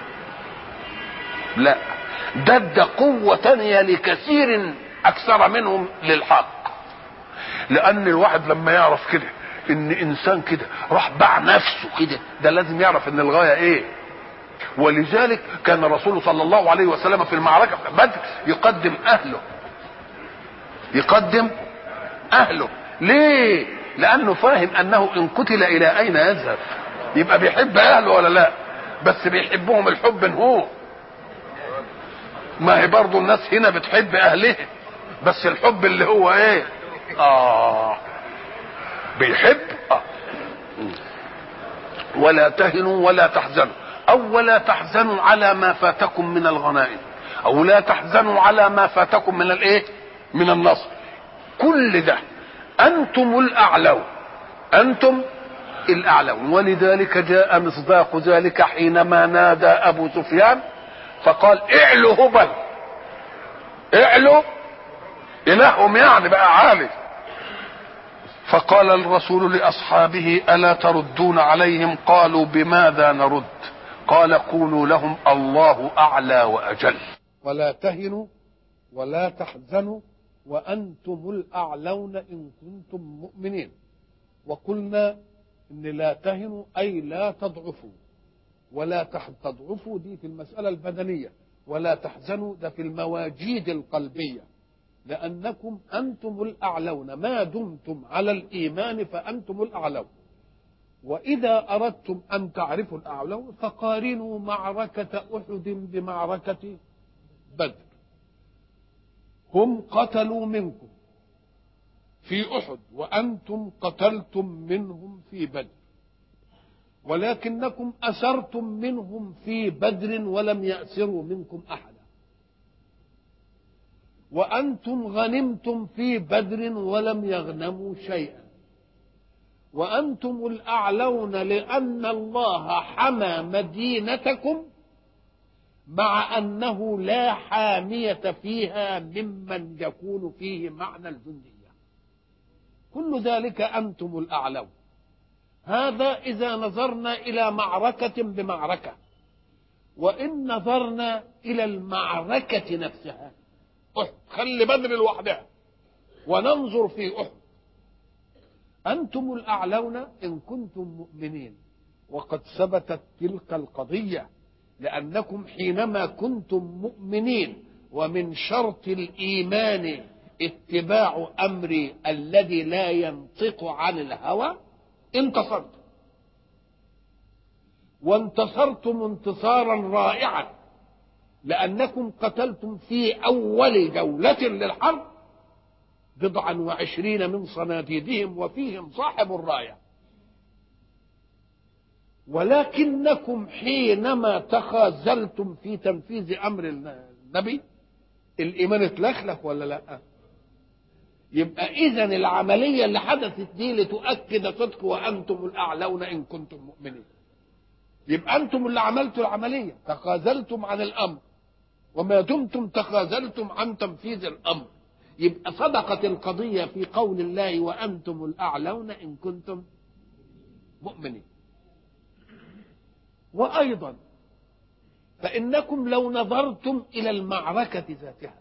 لا، ده قوة تانية لكثير اكثر منهم للحق. لان الواحد لما يعرف كده ان انسان كده راح باع نفسه كده، ده لازم يعرف ان الغاية ايه. ولذلك كان الرسول صلى الله عليه وسلم في المعركة بدر يقدم اهله. ليه؟ لانه فاهم انه ان قتل الى اين يذهب؟ يبقى بيحب اهله ولا لا؟ بس بيحبهم الحب هو، ما هي برضو الناس هنا بتحب اهلها، بس الحب اللي هو ايه؟ بيحب. ولا تهنوا ولا تحزنوا، او ولا تحزنوا على ما فاتكم من الغنائم، او لا تحزنوا على ما فاتكم من الايه؟ من النصر. كل ده انتم الاعلون. ولذلك جاء مصداق ذلك حينما نادى ابو سفيان فقال اعلوا هبل، اعلوا الههم يعني بقى عالي. فقال الرسول لاصحابه الا تردون عليهم؟ قالوا بماذا نرد؟ قال قولوا لهم الله اعلى واجل. ولا تهنوا ولا تحزنوا وانتم الاعلون ان كنتم مؤمنين. وقلنا ان لا تهنوا اي لا تضعفوا، ولا تضعفوا دي في المسألة البدنية، ولا تحزنوا ده في المواجيد القلبية، لأنكم أنتم الأعلون ما دمتم على الإيمان، فأنتم الأعلون. وإذا أردتم أن تعرفوا الأعلون فقارنوا معركة أحد بمعركة بدر. هم قتلوا منكم في أحد وأنتم قتلتم منهم في بدر، ولكنكم أسرتم منهم في بدر ولم يأسروا منكم أحدا، وأنتم غنمتم في بدر ولم يغنموا شيئا، وأنتم الأعلون لأن الله حمى مدينتكم مع أنه لا حامية فيها ممن يكون فيه معنى الجندية. كل ذلك أنتم الأعلون. هذا إذا نظرنا إلى معركة بمعركة. وإن نظرنا إلى المعركة نفسها، خلي بدر لوحدها وننظر في أحد، أنتم الأعلون إن كنتم مؤمنين. وقد ثبتت تلك القضية، لأنكم حينما كنتم مؤمنين ومن شرط الإيمان اتباع أمري الذي لا ينطق عن الهوى انتصرتم، وانتصرتم انتصارا رائعا، لأنكم قتلتم في أول جولة للحرب 29 من صناديدهم وفيهم صاحب الراية. ولكنكم حينما تخاذلتم في تنفيذ أمر النبي الإيمان اتلخلخ ولا لا؟ يبقى إذن العملية اللي حدثت دي لتؤكد صدق وأنتم الأعلون إن كنتم مؤمنين. يبقى أنتم اللي عملتوا العملية، تخاذلتم عن الأمر، وما دمتم تخاذلتم عن تنفيذ الأمر يبقى صدقت القضية في قول الله وأنتم الأعلون إن كنتم مؤمنين. وأيضا فإنكم لو نظرتم إلى المعركة ذاتها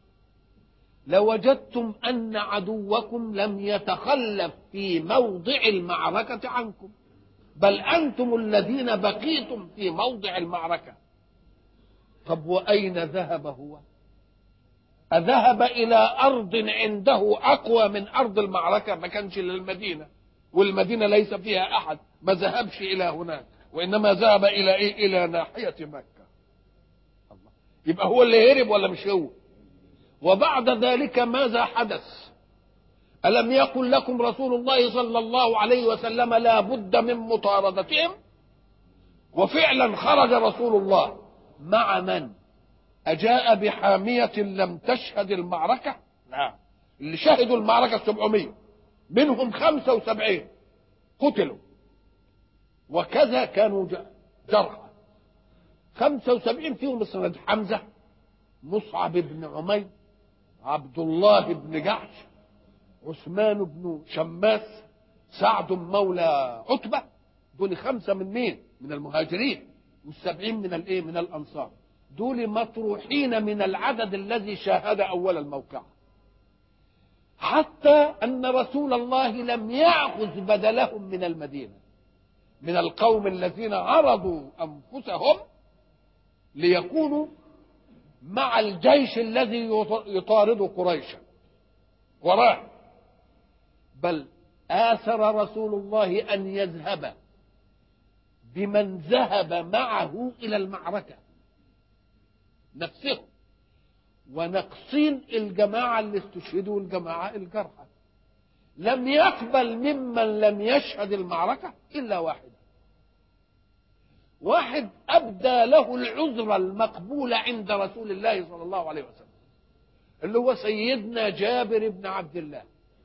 لوجدتم أن عدوكم لم يتخلف في موضع المعركة عنكم، بل أنتم الذين بقيتم في موضع المعركة. طب وأين ذهب هو؟ أذهب إلى أرض عنده أقوى من أرض المعركة؟ ما كانش للمدينة، والمدينة ليس فيها أحد، ما ذهبش إلى هناك، وإنما ذهب إلى إيه؟ إلى ناحية مكة. الله. يبقى هو اللي هرب ولا مش هو؟ وبعد ذلك ماذا حدث؟ ألم يقل لكم رسول الله صلى الله عليه وسلم لا بد من مطاردتهم؟ وفعلا خرج رسول الله مع من أجاء بحامية لم تشهد المعركة. نعم، اللي شهدوا المعركة 700 منهم 75 قتلوا، وكذا كانوا جرحى. 75 فيهم السند حمزة، مصعب بن عمير، عبد الله بن جحش، عثمان بن شماس، سعد مولى عتبة. دول 5 من مين؟ من المهاجرين، وال70 من الايه؟ من الانصار. دول مطروحين من العدد الذي شاهد اول الموقعة، حتى ان رسول الله لم يأخذ بدلهم من المدينة، من القوم الذين عرضوا انفسهم ليكونوا مع الجيش الذي يطارد قريشا وراه، بل آثر رسول الله أن يذهب بمن ذهب معه إلى المعركة نفسه، ونقصين الجماعة اللي استشهدوا والجماعة الجرحى. لم يقبل ممن لم يشهد المعركة إلا واحد أبدى له العذر المقبول عند رسول الله صلى الله عليه وسلم، اللي هو سيدنا جابر بن عبد الله.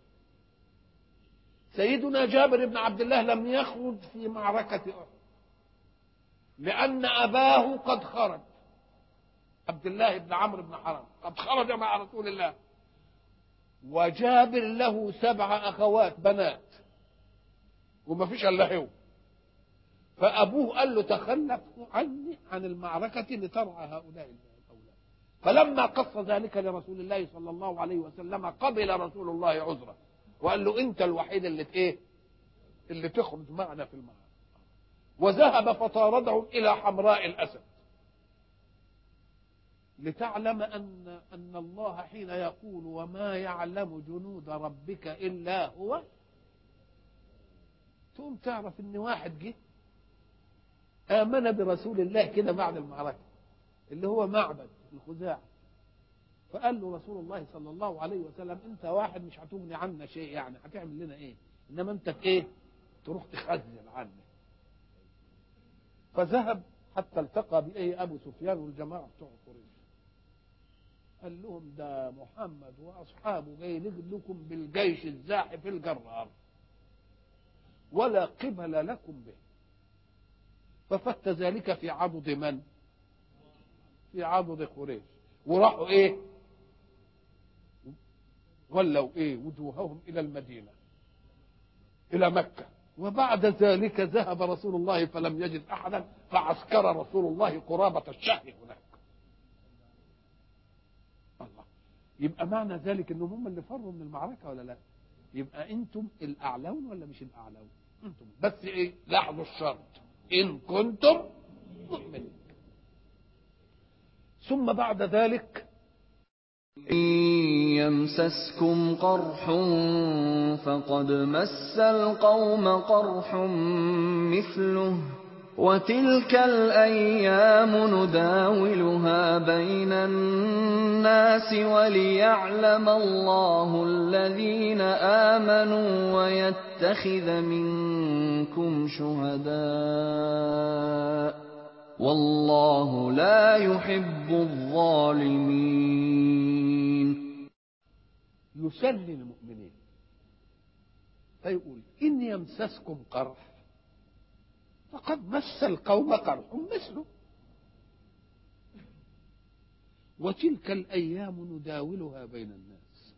سيدنا جابر بن عبد الله لم يخرج في معركة أحد لأن أباه قد خرج، عبد الله بن عمرو بن حرام قد خرج مع رسول الله، وجابر له 7 أخوات بنات وما فيش إلا هو. فأبوه قال له تخلف عني عن المعركة لترعى هؤلاء الأولاد. فلما قص ذلك لرسول الله صلى الله عليه وسلم قبل رسول الله عذره وقال له أنت الوحيد اللي تخرج معنا في المعركة. وذهب فطاردهم إلى حمراء الأسد، لتعلم أن الله حين يقول وما يعلم جنود ربك إلا هو، تقوم تعرف إن واحد جه آمن برسول الله كده بعد المعركة، اللي هو معبد الخزاعي. فقال له رسول الله صلى الله عليه وسلم أنت واحد مش هتغني عنا شيء، يعني هتعمل لنا إيه؟ إنما أنت إيه؟ تروح تخزن عنا. فذهب حتى التقى بإيه أبو سفيان والجماعة بتوع قريش، قال لهم ده محمد وأصحابه جاي لكم بالجيش الزاحف الجرار ولا قبل لكم به. ففت ذلك في عضد من؟ في عضد قريش، وراحوا ايه؟ ولوا ايه؟ وجوههم الى المدينة، الى مكة. وبعد ذلك ذهب رسول الله فلم يجد احدا، فعسكر رسول الله قرابة الشهر هناك. الله، يبقى معنى ذلك انهم هم اللي فروا من المعركة ولا لا؟ يبقى انتم الاعلون ولا مش الاعلون؟ انتم بس ايه؟ لاحظوا الشرط إن كنتم مؤمنين. ثم بعد ذلك إن يمسسكم قرح فقد مس القوم قرح مثله وتلك الأيام نداولها بين الناس وليعلم الله الذين آمنوا ويتخذ منكم شهداء والله لا يحب الظالمين. يسلي المؤمنين فيقول إن يمسسكم قرح فقد مس القوم قرح مثله وتلك الأيام نداولها بين الناس.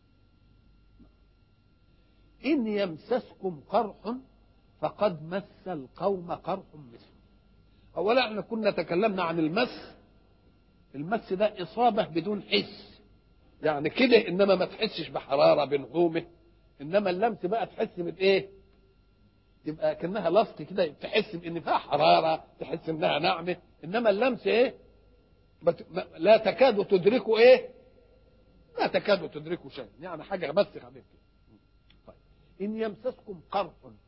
إن يمسسكم قرح فقد مس القوم قرح مثله. أولا احنا كنا تكلمنا عن المس ده إصابة بدون حس، يعني كده إنما ما تحسش بحرارة بنعومة، إنما اللمس بقى تحس بالإيه؟ تبقى كأنها لصق كده، تحس بإن فيها حرارة، تحس إنها ناعمة. إنما اللمس إيه؟ لا تكاد تدركه إيه؟ لا تكاد تدركه شيء، يعني حاجة بس خفيفة كده. طيب إن يمسسكم قرح،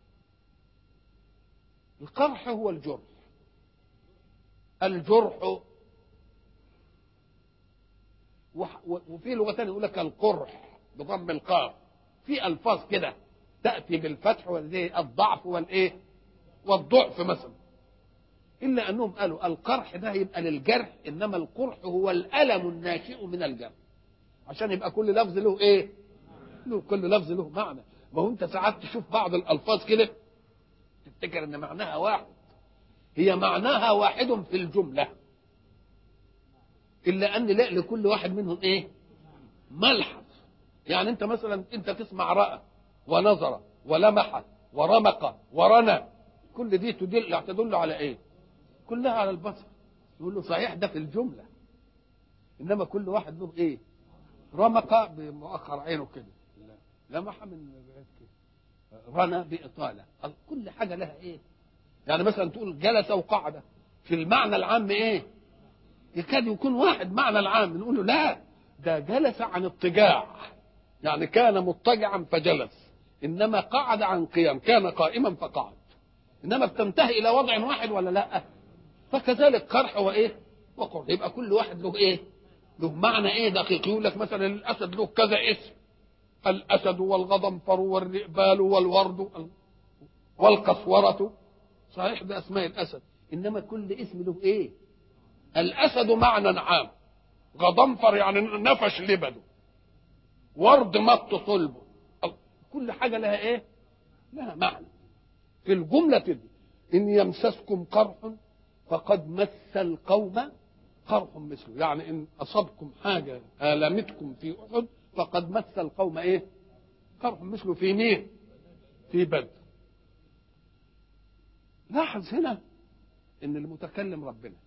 القرح هو الجرح. الجرح وفي لغة ثانية يقول لك القرح بضم القاف، في الفاظ كده تاتي بالفتح وزي الضعف والايه والضعف مثلا، الا انهم قالوا القرح ده يبقى للجرح، انما القرح هو الالم الناشئ من الجرح، عشان يبقى كل لفظ له ايه؟ كل لفظ له معنى. ما هو انت ساعات تشوف بعض الالفاظ كده تفتكر ان معناها واحد، هي معناها واحد في الجمله، الا ان لا لكل واحد منهم ايه؟ ملحظ. يعني انت مثلا انت تسمع راى ونظر ولمح ورمق ورنى، كل دي تدل على ايه؟ كلها على البصر. يقول له صحيح ده في الجمله، انما كل واحد له ايه؟ رمق بمؤخر عينه كده، لمح من بعيد كده، رنى باطاله، كل حاجه لها ايه؟ يعني مثلا تقول جلس وقعد، في المعنى العام ايه؟ يكاد يكون واحد معنى العام، نقول له لا ده جلس عن اضطجاع، يعني كان مضطجعا فجلس، انما قعد عن قيام، كان قائما فقعد، انما بتنتهي الى وضع واحد ولا لا؟ فكذلك قرح وايه؟ وقرح، يبقى كل واحد له ايه؟ له معنى ايه دقيق. يقول لك مثلا الاسد له كذا اسم، الاسد والغضنفر والرئبال والورد والقسورة، صحيح ده اسماء الاسد، انما كل اسم له ايه؟ الاسد معنى عام، غضنفر يعني نفش لبده، ورد مط صلبه، كل حاجه لها ايه؟ لها معنى. في الجمله تدي ان يمسسكم قرح فقد مس القوم قرح مثله، يعني ان اصابكم حاجه المتكم في احد فقد مس القوم ايه؟ قرح مثله. في مين؟ في بدر. لاحظ هنا ان المتكلم ربنا،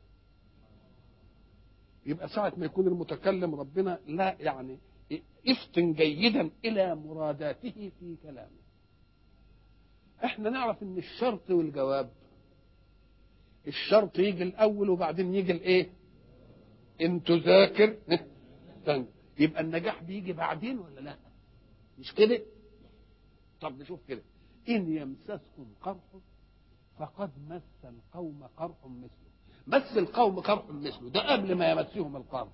يبقى ساعة ما يكون المتكلم ربنا لا يعني افطن جيدا إلى مراداته في كلامه. احنا نعرف ان الشرط والجواب، الشرط يجي الأول وبعدين يجي الايه؟ ان تذاكر يبقى النجاح بيجي بعدين ولا لا؟ مش كده؟ طب نشوف كده، إن يمسسكم قرح فقد مس القوم قرح مثله. مس القوم قرح مثله ده قبل ما يمسهم القرح،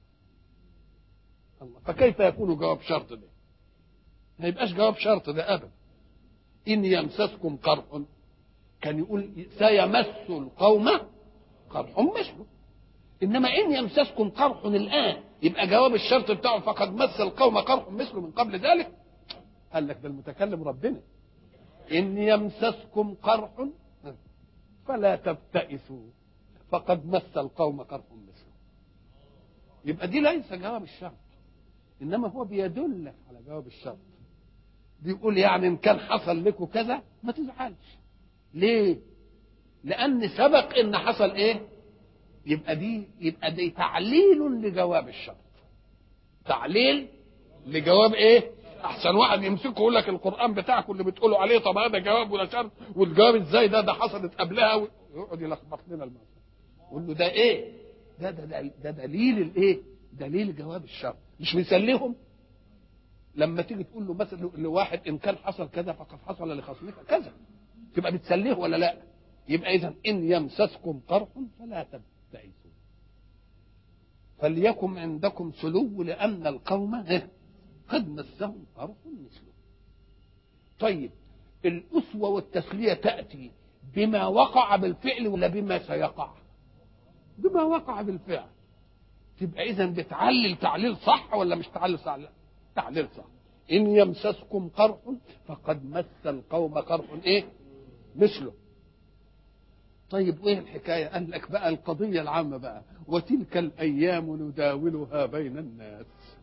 الله، فكيف يكون جواب شرط ده؟ ما يبقاش جواب شرط ده ابدا. ان يمسسكم قرح كان يقول سيمس القوم قرح مثله، انما ان يمسسكم قرح الان يبقى جواب الشرط بتاعه فقد مس القوم قرح مثله من قبل ذلك. قال لك ده المتكلم ربنا، ان يمسسكم قرح فلا تبتئسوا فقد مس القوم قرح مثله. يبقى دي ليس جواب الشرط، انما هو بيدلك على جواب الشرط. بيقول يعني ان كان حصل لكم كذا ما تزعلش. ليه؟ لان سبق ان حصل ايه؟ يبقى دي تعليل لجواب الشرط، تعليل لجواب ايه؟ احسن واحد يمسكه يقول لك القران بتاعكم اللي بتقولوا عليه طب هذا جواب ولا شرط، والجواب ازاي ده حصلت قبلها، يقعد يلخبط لنا المسألة. يقول له ده ايه؟ ده دليل الايه؟ دليل جواب الشرط. مش مسليهم لما تيجي تقول له مثلا لواحد ان كان حصل كذا فقد حصل لخصمك كذا، تبقى بتسليه ولا لا؟ يبقى اذا ان يمسسكم قرح فلا تبتئسوا فليكن عندكم سلو لان القوم قد مسهم قرح مثله. طيب الاسوه والتسليه تاتي بما وقع بالفعل ولا بما سيقع؟ بما وقع بالفعل. تبقى اذا بتعلل تعليل صح ولا مش تعليل صح؟ تعليل صح. ان يمسسكم قرح فقد مس القوم قرح ايه؟ مثله. طيب وايه الحكايه؟ قال لك بقى القضيه العامه بقى، وتلك الايام نداولها بين الناس.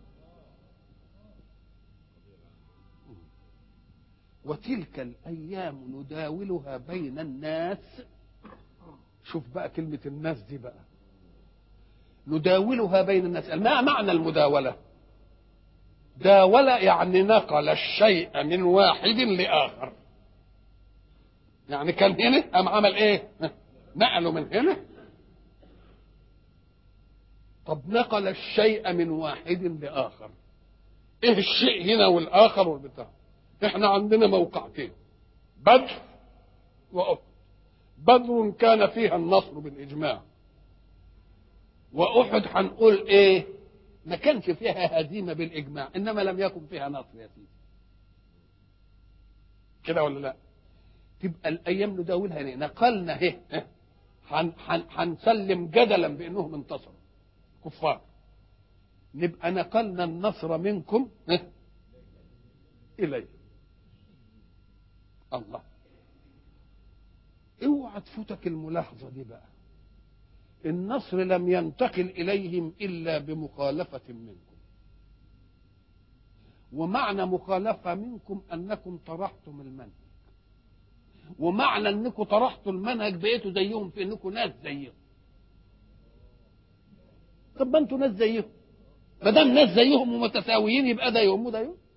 وتلك الايام نداولها بين الناس. شوف بقى كلمه الناس دي بقى، نداولها بين الناس. ما معنى المداوله؟ داول يعني نقل الشيء من واحد لاخر، يعني كان هنا قام عمل ايه؟ نقله من هنا. طب نقل الشيء من واحد لاخر، ايه الشيء هنا والاخر والبتاع؟ احنا عندنا موقعتين، بدر واحد. بدر كان فيها النصر بالاجماع، واحد هنقول ايه؟ ما كانش فيها هزيمه بالاجماع، انما لم يكن فيها نصر يا سيدي. كده ولا لا؟ تبقى الايام نداولها يعني نقلنا اهي هنسلم جدلا بانهم انتصروا كفار، نبقى نقلنا النصر منكم اليه. الله، اوعى تفوتك الملاحظه دي بقى. النصر لم ينتقل اليهم الا بمخالفه منكم، ومعنى مخالفه منكم انكم طرحتم المنهج، ومعنى انكم طرحتوا المنهج بقيتوا زيهم في انكم ناس زيهم. طب ما انتوا ناس زيهم، ما دام ناس زيهم ومتساويين يبقى ده يوم وده يوم.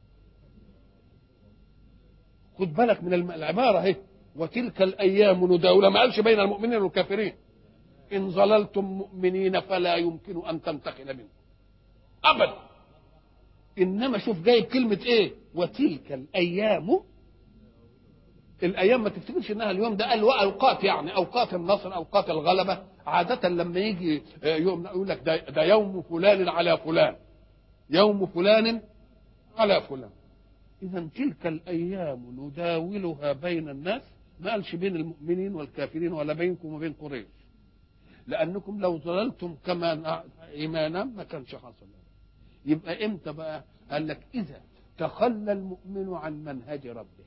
خد بالك من العباره اهي، وتلك الايام نداولها، ما قالش بين المؤمنين والكافرين. ان ظللتم مؤمنين فلا يمكن ان تنتقل منكم ابدا. انما شوف جايب كلمه ايه؟ وتلك الايام. الايام ما تفتكرش انها اليوم ده، قال اوقات، يعني اوقات النصر اوقات الغلبه. عاده لما يجي يوم يقول لك ده يوم فلان على فلان، يوم فلان على فلان. اذا تلك الايام نداولها بين الناس، ما قالش بين المؤمنين والكافرين ولا بينكم وبين قريش، لانكم لو ظللتم كما ايمانا ما كانش حصل. يبقى امتى بقى؟ قال لك اذا تخلى المؤمن عن منهج ربه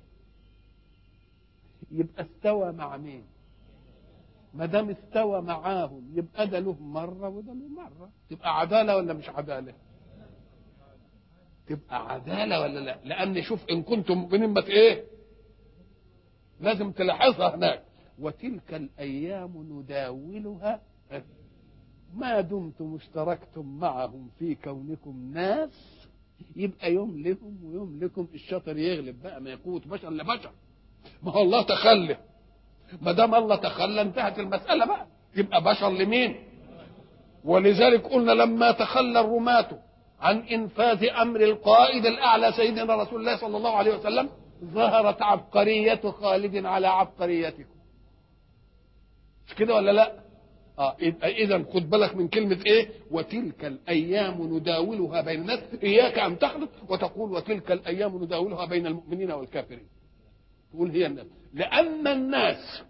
يبقى استوى مع مين؟ ما دام استوى معاهم يبقى ده له مره وده له مره. تبقى عداله ولا مش عداله؟ تبقى عداله ولا لا؟ لان شوف ان كنتم مؤمنين ما ايه لازم تلاحظها هناك، وتلك الايام نداولها ما دمتم اشتركتم معهم في كونكم ناس. يبقى يوم لهم ويوم لكم، الشاطر يغلب بقى، ما يقوت بشر لبشر. ما هو الله تخلى، ما دام الله تخلى انتهت المساله بقى، يبقى بشر لمين؟ ولذلك قلنا لما تخلى الرماة عن انفاذ امر القائد الاعلى سيدنا رسول الله صلى الله عليه وسلم ظهرت عبقريه خالد على عبقريتكم. مش كده ولا لا؟ اذا خد بالك من كلمه ايه؟ وتلك الايام نداولها بين الناس، اياك ان تخلط وتقول وتلك الايام نداولها بين المؤمنين والكافرين، تقول هي الناس. لان الناس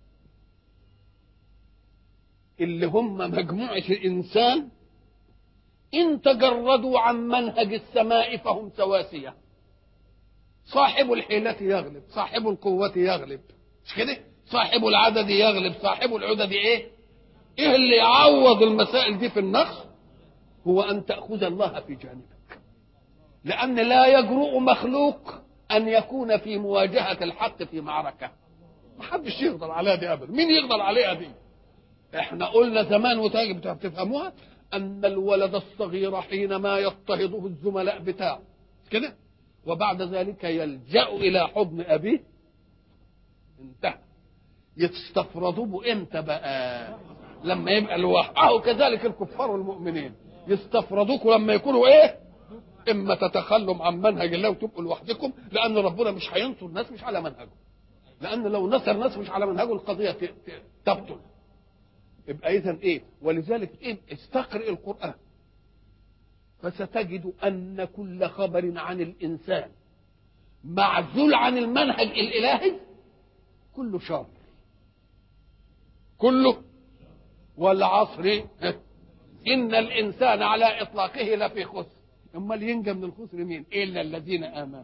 اللي هم مجموعه الانسان ان تجردوا عن منهج السماء فهم سواسيه. صاحب الحيلة يغلب، صاحب القوة يغلب، مش كده؟ صاحب العدد يغلب، صاحب العدد ايه اللي يعوض المسائل دي في النص؟ هو ان تأخذ الله في جانبك، لان لا يجرؤ مخلوق ان يكون في مواجهة الحق في معركة. محدش يقدر عليها دي ابدا. مين يقدر عليها دي؟ احنا قلنا زمان وتاجب تفهموها، ان الولد الصغير حينما يضطهده الزملاء بتاعه كده وبعد ذلك يلجأ الى حضن ابيه انتهى. يستفردوا به امتى بقى؟ لما يبقى لوحده. كذلك الكفار والمؤمنين يستفردوكم لما يكونوا ايه؟ اما تتخلوا عن منهج الله وتبقوا لوحدكم، لان ربنا مش هينصر الناس مش على منهجه، لان لو نصر الناس مش على منهجه القضيه تبطل. يبقى اذا ايه؟ ولذلك ايه؟ استقرئ القرآن فستجد ان كل خبر عن الانسان معزول عن المنهج الالهي كله شر، كله. والعصر ان الانسان على اطلاقه لفي خسر. امال ينجى من الخسر مين؟ الا الذين امنوا،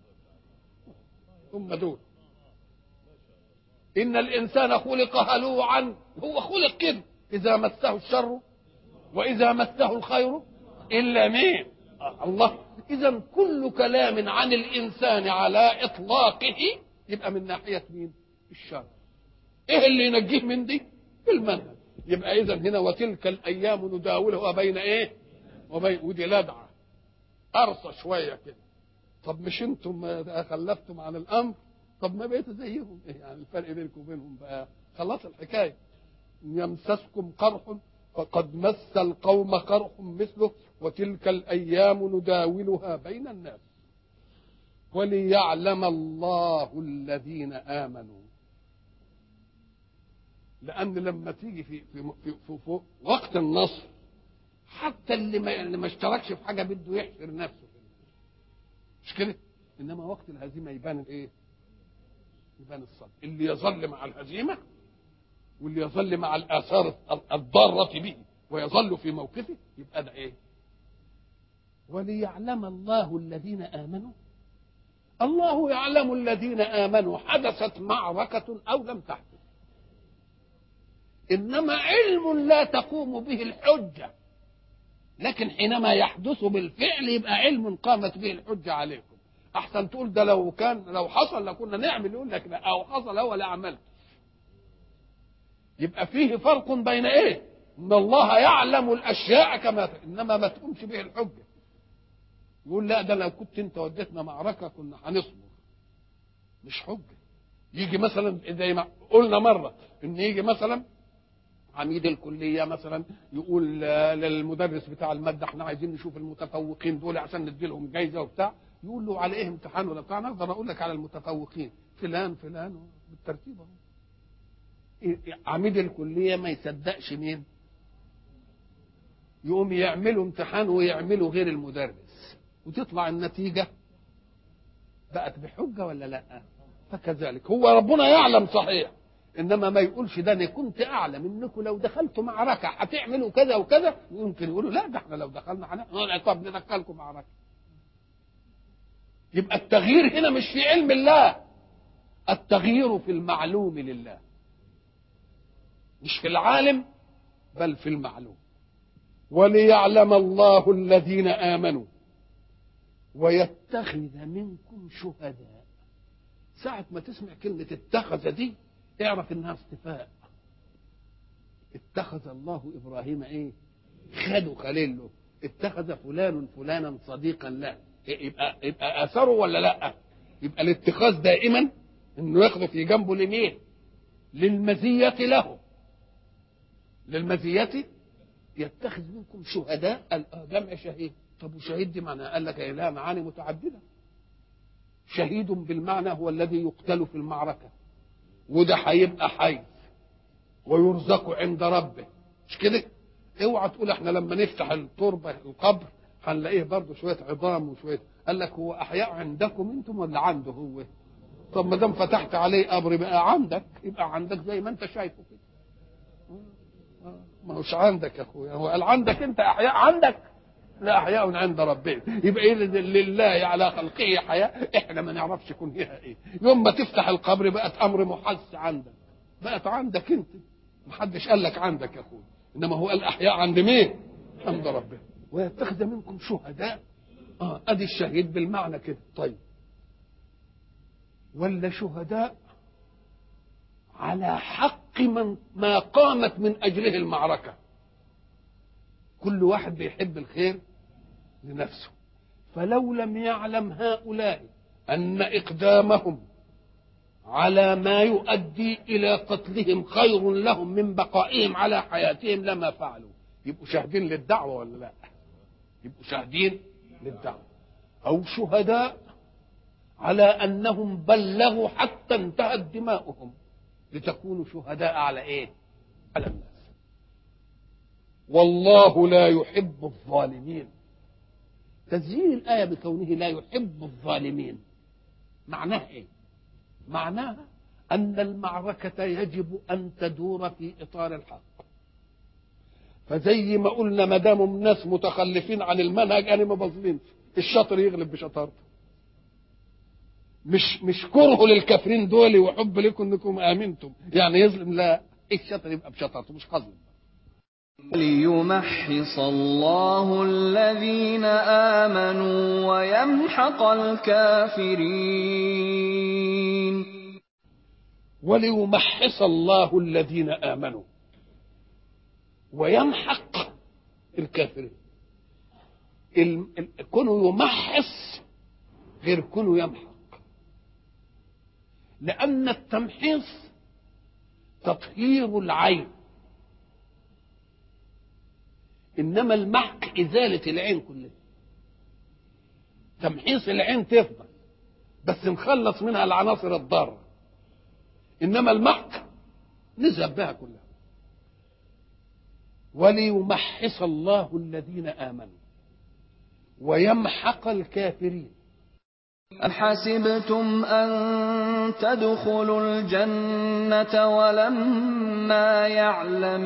هم دول. ان الانسان خلق هلوعا، هو خلق كده، اذا مسه الشر واذا مسه الخير الا مين؟ الله. اذا كل كلام عن الانسان على اطلاقه يبقى من ناحيه مين؟ الشر. ايه اللي ينجيه من دي؟ المنهج. يبقى اذا هنا وتلك الايام نداولها بين ايه وبين، ودي لدعه ارصى شويه كده. طب مش انتم خلفتم عن الامر؟ طب ما بقيتوا زيهم، ايه يعني الفرق بينكم وبينهم بقى؟ خلاص الحكايه. يمسسكم قرح فقد مس القوم قرح مثله وتلك الايام نداولها بين الناس وليعلم الله الذين امنوا. لان لما تيجي في وقت النصر حتى اللي ما اشتركش في حاجه بده يحفر نفسه، مش كده؟ انما وقت الهزيمه يبان ايه؟ يبان الصدق. اللي يظل مع الهزيمة واللي يظل مع الآثار الضارة به ويظل في موقفه يبقى ده ايه؟ وليعلم الله الذين آمنوا. الله يعلم الذين آمنوا حدثت معركة أو لم تحدث، إنما علم لا تقوم به الحجة، لكن حينما يحدث بالفعل يبقى علم قامت به الحجة عليكم. أحسن تقول ده لو حصل لكنا نعمل، يقول لك لا، أو حصل هو لا عملت. يبقى فيه فرق بين إيه؟ إن الله يعلم الأشياء كما إنما ما تقومش به الحجة. يقول لا ده لو كنت أنت وديتنا معركة كنا هنصبر، مش حجة. يجي مثلا زي ما قلنا مرة إن يجي مثلا عميد الكلية مثلا يقول للمدرس بتاع المادة احنا عايزين نشوف المتفوقين دول عشان ندي لهم جايزة وبتاع، يقول له على ايه امتحان ولا بتاع؟ نقدر اقول لك على المتفوقين فلان فلان بالترتيب اهو. عميد الكلية ما يصدقش مين؟ يقوم يعملوا امتحان ويعملوا غير المدرس وتطلع النتيجة بقت بحجة ولا لا؟ فكذلك هو ربنا يعلم صحيح، انما ما يقولش ده انا كنت اعلم انكم لو دخلتوا معركه هتعملوا كذا وكذا. يمكن يقولوا لا ده احنا لو دخلنا هنعمل، طب ندخلكم معركه. يبقى التغيير هنا مش في علم الله، التغيير في المعلوم لله، مش في العالم بل في المعلوم. وليعلم الله الذين آمنوا ويتخذ منكم شهداء. ساعة ما تسمع كلمة اتخذ دي اعرف انها اصطفاء. اتخذ الله ابراهيم ايه؟ خده خليل له. اتخذ فلان فلانا صديقا له. يبقى اثره ولا لا؟ يبقى الاتخاذ دائما انه ياخذ في جنبه لمين؟ للمزية له، للمزية. يتخذ منكم شهداء، جمع شهيد. طب وشهيد دي معنى قال لك لها معاني متعددة. شهيد بالمعنى هو الذي يقتل في المعركة، وده هيبقى حي ويرزق عند ربه، مش كده؟ اوعى تقول احنا لما نفتح التربه القبر هنلاقيه برضه شويه عظام وشويه. قال لك هو احياء عندكم انتم ولا عنده هو؟ طب ما دام فتحت عليه قبر بقى عندك، يبقى عندك زي ما انت شايفه كده. ما هوش عندك يا اخويا، هو قال عندك انت احياء عندك؟ لا، احياء عند ربنا. يبقى ايه لله على خلقه حياه، احنا ما نعرفش يكون فيها ايه. يوم ما تفتح القبر بقت امر محس عندك، بقت عندك انت. محدش قال لك عندك يا اخويا، انما هو قال احياء عند مين؟ عند ربنا. ويتخذ منكم شهداء. ادي الشهيد بالمعنى كده. طيب ولا شهداء على حق من ما قامت من اجله المعركه. كل واحد بيحب الخير لنفسه، فلو لم يعلم هؤلاء ان اقدامهم على ما يؤدي الى قتلهم خير لهم من بقائهم على حياتهم لما فعلوا. يبقوا شاهدين للدعوه ولا لا؟ يبقوا شاهدين للدعوه. او شهداء على انهم بلغوا حتى انتهت دماؤهم لتكونوا شهداء على ايه؟ على الناس. والله لا يحب الظالمين. تزيين الآية بكونه لا يحب الظالمين معناه ايه؟ معناها أن المعركة يجب أن تدور في إطار الحق. فزي ما قلنا ما دام الناس متخلفين عن المنهج أنا ما بظلمش، الشاطر يغلب بشطارته. مش كره للكافرين دول وحب لكم انكم امنتم يعني يظلم، لا، الشاطر يبقى بشطارته مش قصد. ليمحص الله الذين آمنوا ويمحق الكافرين. وليمحص الله الذين آمنوا ويمحق الكافرين. كونه يمحص غير كونه يمحق، لأن التمحيص تطهير العين، إنما المحق إزالة العين كلها. تمحيص العين تفضل بس نخلص منها العناصر الضارة، إنما المحق نذهب بها كلها. وليمحص الله الذين آمنوا ويمحق الكافرين. أَحَسِبْتُمْ أَن تَدْخُلُوا الْجَنَّةَ وَلَمَّا يَعْلَمِ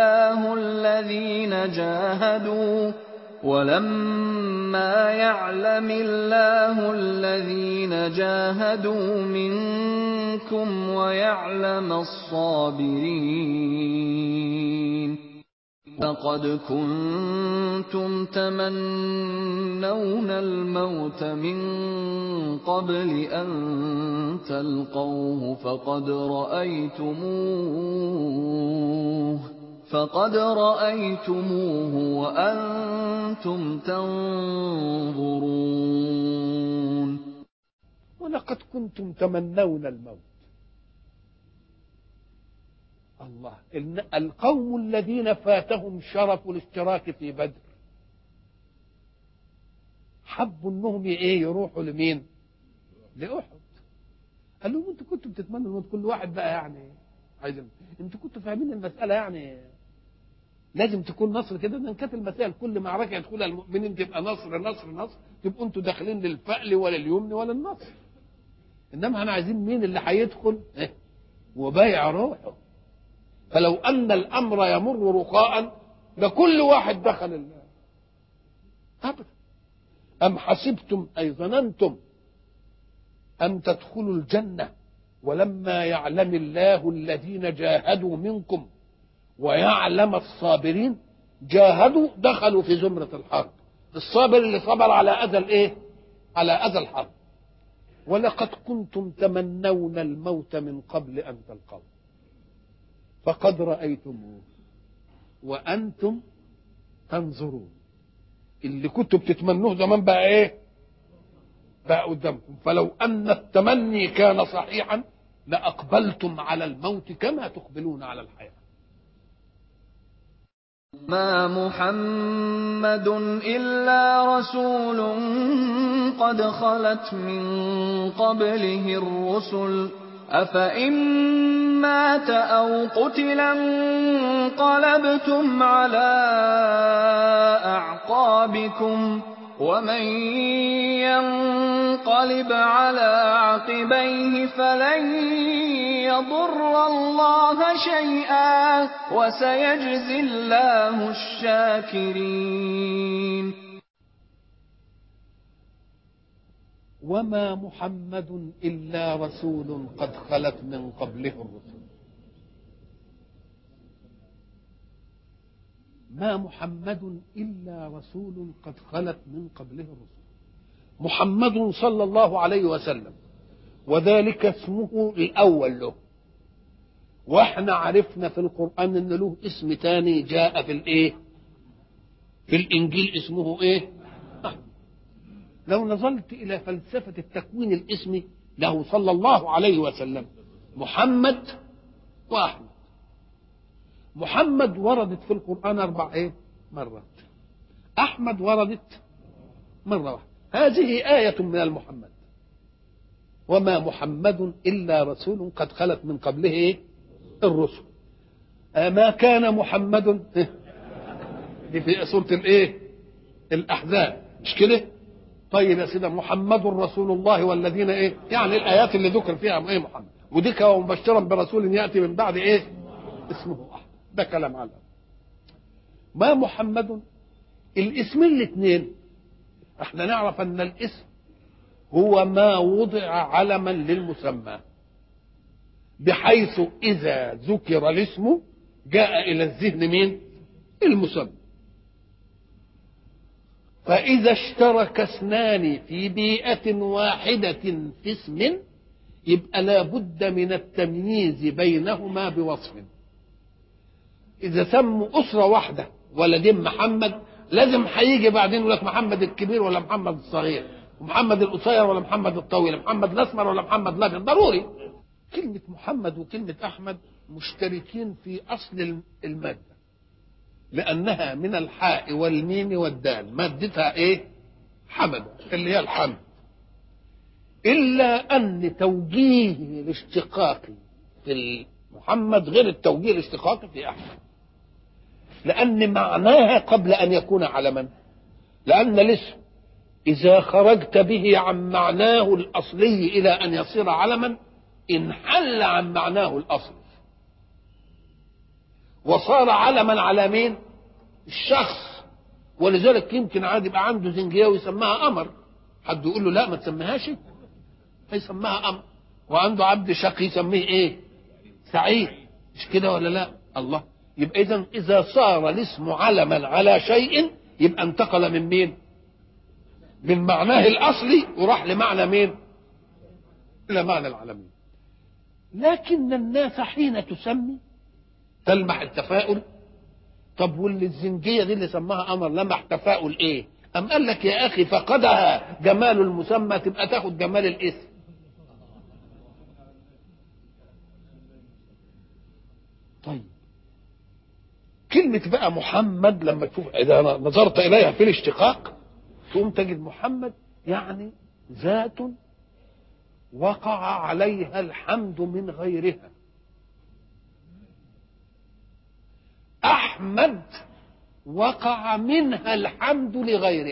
اللَّهُ الَّذِينَ جَاهَدُوا مِنكُمْ وَيَعْلَمَ الصَّابِرِينَ. لَقَدْ كُنتُمْ تَمَنَّوْنَ الْمَوْتَ مِن قَبْلِ أَن تَلْقَوْهُ فَقَدْ رَأَيْتُمُوهُ وَأَنتُمْ تَنظُرُونَ. ولقد كنتم تمنون الموت. الله، القوم الذين فاتهم شرف الاشتراك في بدر حبوا انهم يروحوا لمين؟ لأحد. قال لهم انتوا كنتوا بتتمنوا الموت، كل واحد بقى يعني عايز، انتوا كنتوا فاهمين المسألة يعني لازم تكون نصر كده. ان كانت المسائل كل معركة يدخلها المؤمنين تبقى نصر نصر نصر، تبقوا انتوا داخلين للفأل ولا اليمن ولا النصر. انما احنا عايزين مين اللي هيدخل وبايع روحه. فلو أن الأمر يمر رخاء لكل واحد دخل أبدا. أم حسبتم أي ظننتم أن تدخلوا الجنة ولما يعلم الله الذين جاهدوا منكم ويعلم الصابرين. جاهدوا دخلوا في زمرة الحرب، الصابر اللي صبر على أذى على أذى الحرب. ولقد كنتم تمنون الموت من قبل أن تلقوه فقد رأيتموه وأنتم تنظرون. اللي كنتوا بتتمنوه زمان بقى بقى قدامكم. فلو أن التمني كان صحيحا لأقبلتم على الموت كما تقبلون على الحياة. ما محمد إلا رسول قد خلت من قبله الرسل أفإن مات أو قتل انقلبتم على أعقابكم ومن ينقلب على عقبيه فلن يضر الله شيئا وسيجزي الله الشاكرين. وما محمد إلا رسول قد خلت من قبله الرسل. ما محمد إلا رسول قد خلت من قبله الرسل. محمد صلى الله عليه وسلم، وذلك اسمه الأول له. واحنا عرفنا في القرآن ان له اسم تاني جاء في الإنجيل اسمه لو نظرت إلى فلسفة التكوين الاسمي له صلى الله عليه وسلم محمد وأحمد. محمد وردت في القرآن 4 مرات، أحمد وردت مرة واحدة. هذه آية من المحمد. وما محمد إلا رسول قد خلت من قبله الرسل. ما كان محمد دي في سورة الأحزاب مش كده؟ طيب يا سيدي، محمد رسول الله والذين يعني الآيات اللي ذكر فيها محمد، وديك ومبشرا برسول يأتي من بعد اسمه أحمد. ده كلام على ما محمد. الاسمين الاثنين احنا نعرف ان الاسم هو ما وضع علما للمسمى، بحيث اذا ذكر الاسم جاء الى الذهن مين؟ المسمى. فاذا اشترك اثنان في بيئة واحدة في اسم يبقى لا بد من التمييز بينهما بوصف. اذا سموا اسرة واحدة ولدين محمد لازم هيجي بعدين يقول لك محمد الكبير ولا محمد الصغير، ومحمد القصير ولا محمد الطويل، محمد الاسمر ولا محمد الابيض. ضروري. كلمة محمد وكلمة احمد مشتركين في اصل المادة، لانها من الحاء والميم والدال، مادتها حمد اللي هي الحمد. الا ان توجيه الاشتقاق في محمد غير التوجيه الاشتقاقي في احمد، لأن معناها قبل أن يكون علما. لأن الاسم إذا خرجت به عن معناه الأصلي إلى أن يصير علما انحل عن معناه الأصلي وصار علما على مين؟ الشخص. ولذلك يمكن عاد يبقى عنده زنجية ويسميها قمر، حد يقول له لا ما تسميهاش، هيسميها قمر. وعنده عبد شقي يسميه ايه؟ سعيد، مش كده ولا لا؟ الله. يبقى إذا صار الاسم علما على شيء يبقى انتقل من مين؟ من معناه الأصلي وراح لمعنى مين؟ إلى معنى العالمين. لكن الناس حين تسمي تلمح التفاؤل. طب واللي الزنجية دي اللي سماها قمر لمح تفاؤل ايه؟ أم قال لك يا أخي فقدها جمال المسمى تبقى تاخد جمال الاسم. طيب كلمة بقى محمد لما تشوف إذا نظرت إليها في الاشتقاق تقوم تجد محمد يعني ذات وقع عليها الحمد من غيرها. أحمد وقع منها الحمد لغيره.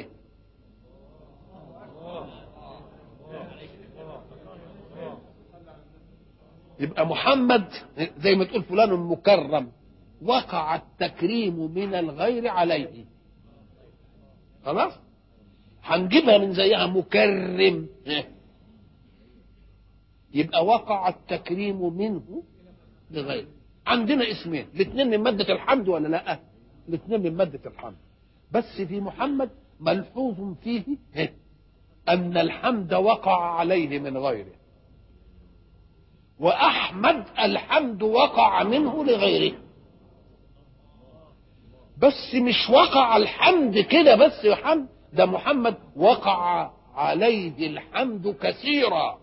يبقى محمد زي ما تقول فلان مكرم، وقع التكريم من الغير عليه. خلاص هنجيبها من زيها مكرم، يبقى وقع التكريم منه لغيره. عندنا اسمين الاثنين من مادة الحمد ولا لا؟ الاثنين من مادة الحمد، بس في محمد ملحوظ فيه أن الحمد وقع عليه من غيره، وأحمد الحمد وقع منه لغيره. بس مش وقع الحمد كده بس حمد، ده محمد وقع عليه الحمد كثيرا.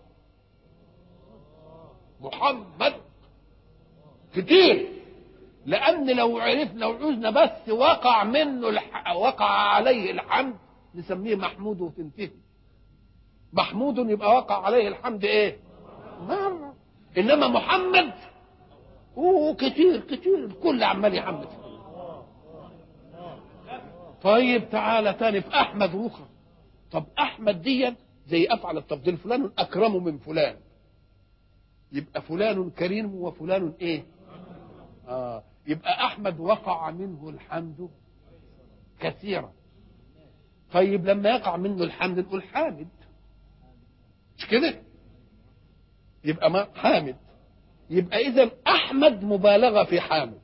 محمد كتير، لأن لو عرفنا وعوزنا بس وقع منه وقع عليه الحمد نسميه محمود وتنتهي. محمود يبقى وقع عليه الحمد ايه؟ مرة. إنما محمد كتير كتير الكل عمال يحمد. طيب تعالى تاني في أحمد وخر. طب أحمد دي زي أفعل التفضيل، فلان أكرم من فلان، يبقى فلان كريم وفلان ايه؟ يبقى أحمد وقع منه الحمد كثيرا. طيب لما يقع منه الحمد نقول حامد، مش كده؟ يبقى ما حامد. يبقى إذن أحمد مبالغة في حامد،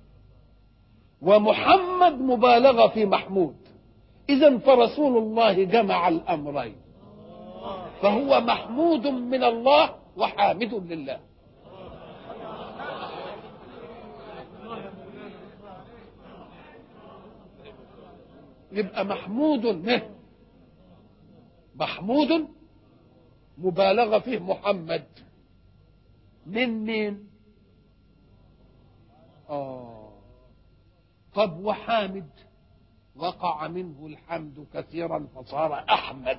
ومحمد مبالغة في محمود. إذن فرسول الله جمع الأمرين، فهو محمود من الله وحامد لله. يبقى محمود مبالغة فيه محمد من مين؟ طب وحامد وقع منه الحمد كثيرا فصار أحمد.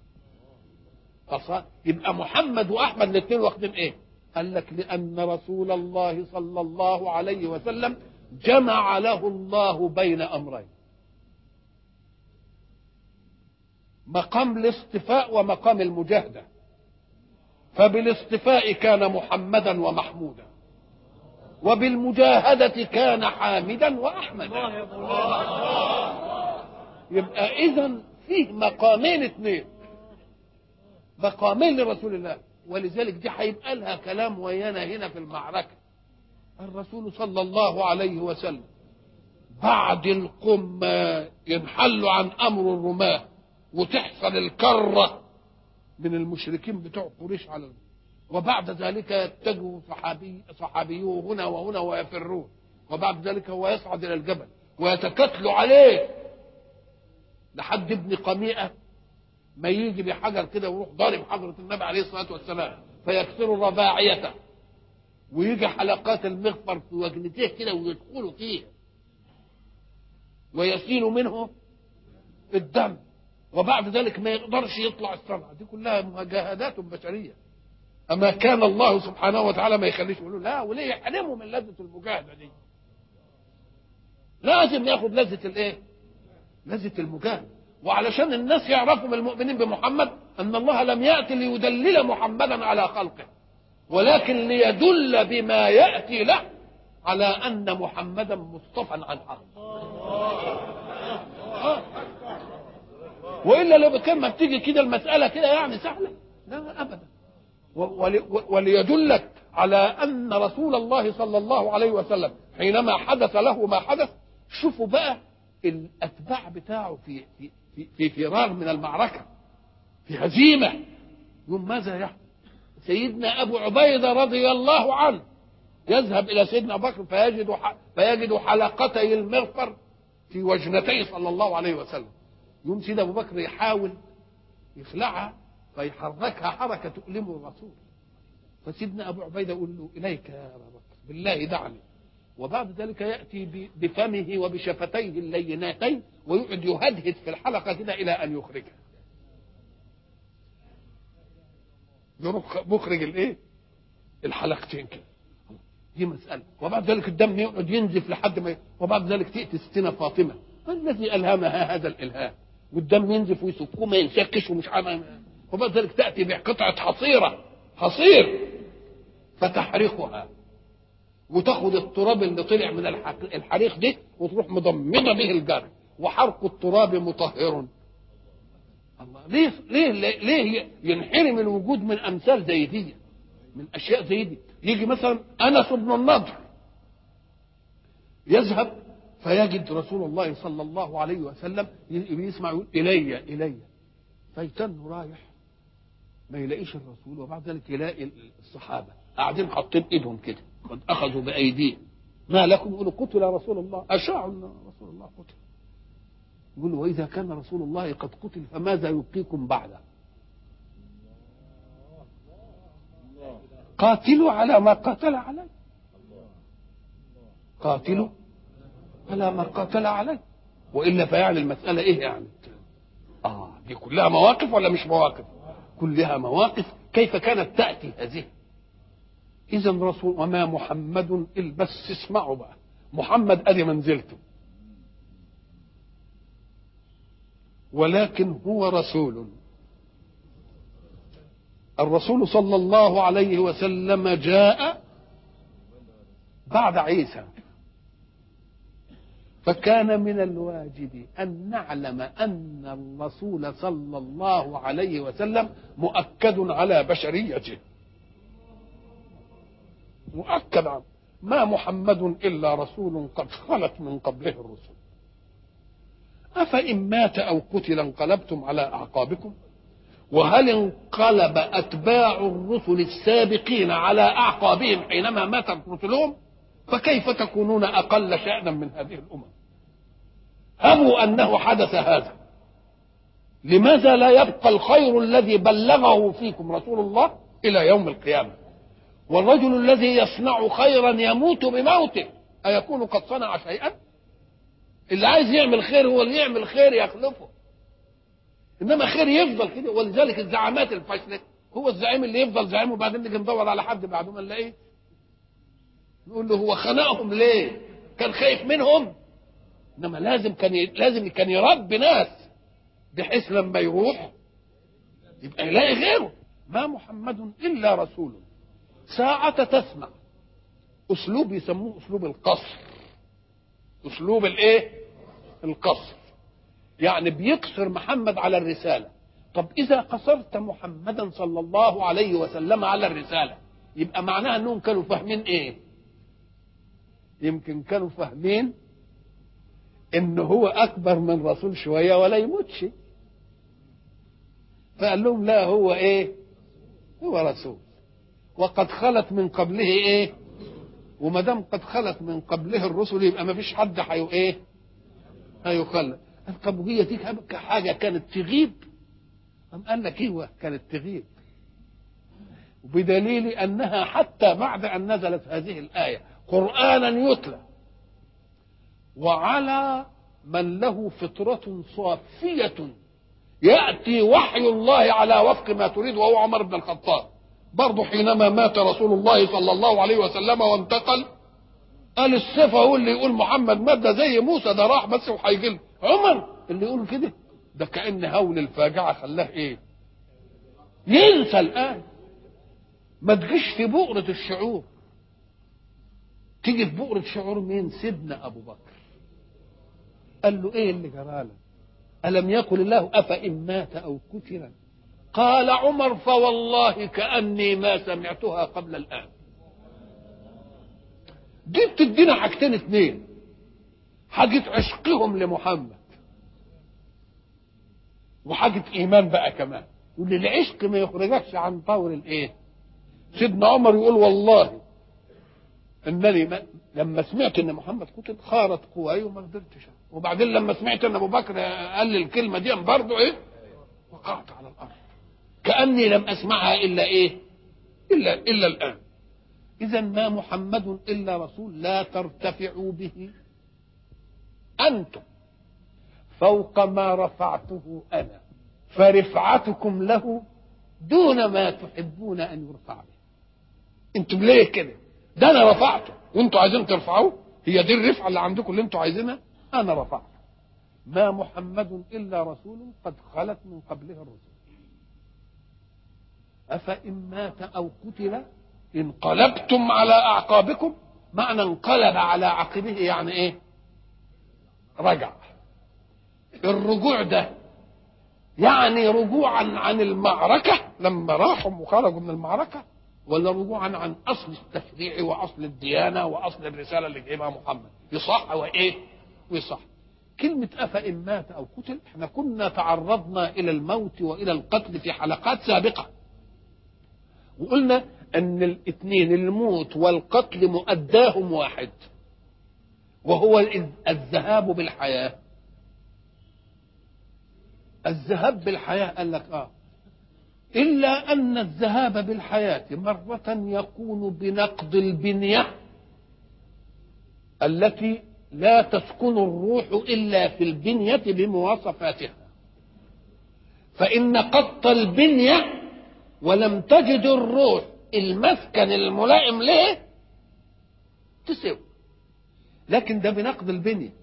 يبقى محمد وأحمد الاثنين واخدين ايه؟ قال لك لأن رسول الله صلى الله عليه وسلم جمع له الله بين أمرين، مقام الاصطفاء ومقام المجاهدة. فبالاصطفاء كان محمدا ومحمودا، وبالمجاهدة كان حامدا وأحمدا. يبقى إذن فيه مقامين اثنين، مقامين لرسول الله. ولذلك دي هيبقى لها كلام ويانا هنا في المعركة. الرسول صلى الله عليه وسلم بعد القمة ينحل عن أمر الرماة وتحصل الكرة من المشركين بتوع قريش على وبعد ذلك يتجه صحابيوه هنا وهنا ويفرون، وبعد ذلك هو يصعد إلى الجبل ويتكتلوا عليه لحد ابن قميئة ما يجي بحجر كده ويروح ضارب حضرة النبي عليه الصلاة والسلام فيكسر رباعيته، ويجي حلقات المغفر في وجنته كده ويدخلوا فيه ويسيل منه الدم، وبعد ذلك ما يقدرش يطلع السماء. دي كلها مجاهدات بشرية. أما كان الله سبحانه وتعالى ما يخليش يقولوا لا، وليه يحرمه من لذة المجاهدة دي؟ لازم ياخد لذة الايه؟ لذة المجاهدة. وعلشان الناس يعرفوا من المؤمنين بمحمد أن الله لم يأتي ليدلل محمدا على خلقه، ولكن ليدل بما يأتي له على أن محمدا مصطفى عن حق. وإلا لو بكلمة بتيجي كده المسألة كده يعني سهلة، لا أبدا. وليدلك على أن رسول الله صلى الله عليه وسلم حينما حدث له ما حدث، شوفوا بقى الأتباع بتاعه في فرار من المعركة، في هزيمة، يوم ماذا يحدث؟ سيدنا أبو عبيدة رضي الله عنه يذهب إلى سيدنا أبو بكر فيجد حلقتي المغفر في وجنتيه صلى الله عليه وسلم. يوم سيدنا أبو بكر يحاول يخلعها فيحركها حركة تؤلم الرسول، فسيدنا أبو عبيدة يقول له إليك يا أبا بكر بالله دعني، وبعد ذلك يأتي بفمه وبشفتيه اللينتين ويقعد يهدهد في الحلقة كده إلى أن يخرجها. مخرج الايه؟ الحلقتين كده، دي مسألة. وبعد ذلك الدم يقعد ينزف لحد ما وبعد ذلك تأتي ستنا فاطمة الذي ألهمها هذا الإلهام، والدم ينزف ويسكوه ما ينسكش ومش عامل. وبعد ذلك تأتي بقطعة حصير فتحرقها وتاخد التراب اللي طلع من الحريق ده وتروح مضمنه به الجرح، وحرق التراب مطهر. الله ليه ينحرم الوجود من امثال زي دي، من اشياء زي دي؟ يجي مثلا انس بن النضر يذهب فيجد رسول الله صلى الله عليه وسلم يسمع يقول الي فيتن رايح ما يلاقيش الرسول، وبعد ذلك يلاقي الصحابه قاعدين حاطين ايدهم كده قد اخذوا بايديهم، ما لكم؟ يقولوا قتل رسول الله، اشاعوا ان رسول الله قتل. يقول واذا كان رسول الله قد قتل فماذا يبقيكم بعده؟ قاتلوا على ما قاتل عليه، قاتلوا على ما قاتل عليه، والا فيعني المساله ايه يعني؟ دي كلها مواقف ولا مش مواقف؟ كلها مواقف. كيف كانت تاتي هذه؟ اذا رسول وما محمد بس اسمعوا بقى، محمد ادي منزلته، ولكن هو رسول. الرسول صلى الله عليه وسلم جاء بعد عيسى، فكان من الواجب أن نعلم أن الرسول صلى الله عليه وسلم مؤكد على بشريته، مؤكد عنه. ما محمد إلا رسول قد خلت من قبله الرسل، أفإن مات أو قتل انقلبتم على أعقابكم؟ وهل انقلب أتباع الرسل السابقين على أعقابهم حينما ماتت رسلهم؟ فكيف تكونون أقل شأنا من هذه الأمم؟ هبوا أنه حدث هذا، لماذا لا يبقى الخير الذي بلغه فيكم رسول الله إلى يوم القيامة؟ والرجل الذي يصنع خيرا يموت بموته أيكون قد صنع شيئا؟ اللي عايز يعمل خير هو اللي يعمل خير يخلفه، انما خير يفضل كده. ولذلك الزعامات الفاشله هو الزعيم اللي يفضل زعيم وبعدين نيجي ندور على حد بعده ما نلاقيه، نقول له هو خنقهم ليه؟ كان خايف منهم؟ انما لازم كان يربي ناس بحيث لما يروح يبقى يلاقي غيره. ما محمد الا رسول. ساعة تسمع اسلوب يسموه اسلوب القصر، اسلوب الايه؟ القصر، يعني بيقصر محمد على الرسالة. طب إذا قصرت محمدا صلى الله عليه وسلم على الرسالة يبقى معناها أنهم كانوا فاهمين إيه؟ يمكن كانوا فاهمين إن هو أكبر من رسول شوية ولا يموتش، فقال لهم لا هو إيه؟ هو رسول وقد خلت من قبله إيه؟ وما دام قد خلت من قبله الرسل يبقى ما فيش حد إيه؟ هيخلد. طب وهي دي حاجه كانت تغيب؟ قال لك ايوه كانت تغيب، بدليل انها حتى بعد ان نزلت هذه الايه قرانا يتلى وعلى من له فطره صافيه ياتي وحي الله على وفق ما تريد، وهو عمر بن الخطاب برضه حينما مات رسول الله صلى الله عليه وسلم وانتقل قال الصفه هو اللي يقول محمد مات، ده زي موسى ده راح بس وهيجي عمر اللي يقول كده. ده كأن هول الفاجعة خلاه ايه؟ ينسى الآن. ما تجيش في بؤرة الشعور، تيجي في بؤرة شعور مين؟ سيدنا أبو بكر. قال له ايه اللي جرالك؟ ألم يقل الله أفإن مات أو قتل؟ قال عمر فوالله كأني ما سمعتها قبل الآن. دي بتدينا حاجتين اتنين، حاجة عشقهم لمحمد وحاجة إيمان بقى كمان. واللي العشق ما يخرجكش عن طور الايه. سيدنا عمر يقول والله انني لما سمعت ان محمد قتل خارت قواي وما قدرتش، وبعدين لما سمعت ان ابو بكر قال لي الكلمه دي برضه ايه؟ وقعت على الارض كاني لم اسمعها الا ايه؟ الا الان. اذا ما محمد الا رسول لا ترتفعوا به انتم فوق ما رفعته انا، فرفعتكم له دون ما تحبون ان يرفع به. انتم ليه كده؟ ده انا رفعته وانتم عايزين ترفعوه، هي دي الرفعه اللي عندكم اللي انتم عايزينها؟ انا رفعته. ما محمد الا رسول قد خلت من قبله الرسل افان مات او قتل انقلبتم على اعقابكم. معنى انقلب على عقبه يعني ايه؟ رجع. الرجوع ده يعني رجوعا عن المعركه لما راحوا وخرجوا من المعركه، ولا رجوعا عن اصل التشريع واصل الديانه واصل الرساله اللي جايبها محمد؟ يصح وايه؟ ويصح. كلمه افان مات او قتل، احنا كنا تعرضنا الى الموت والى القتل في حلقات سابقه، وقلنا ان الاثنين الموت والقتل مؤداهم واحد، وهو الذهاب بالحياه. الذهاب بالحياه قال لك إلا أن الذهاب بالحياة مرة يكون بنقض البنية التي لا تسكن الروح إلا في البنية بمواصفاتها، فإن قضت البنية ولم تجد الروح المسكن الملائم له تسوي، لكن ده بنقض البنية.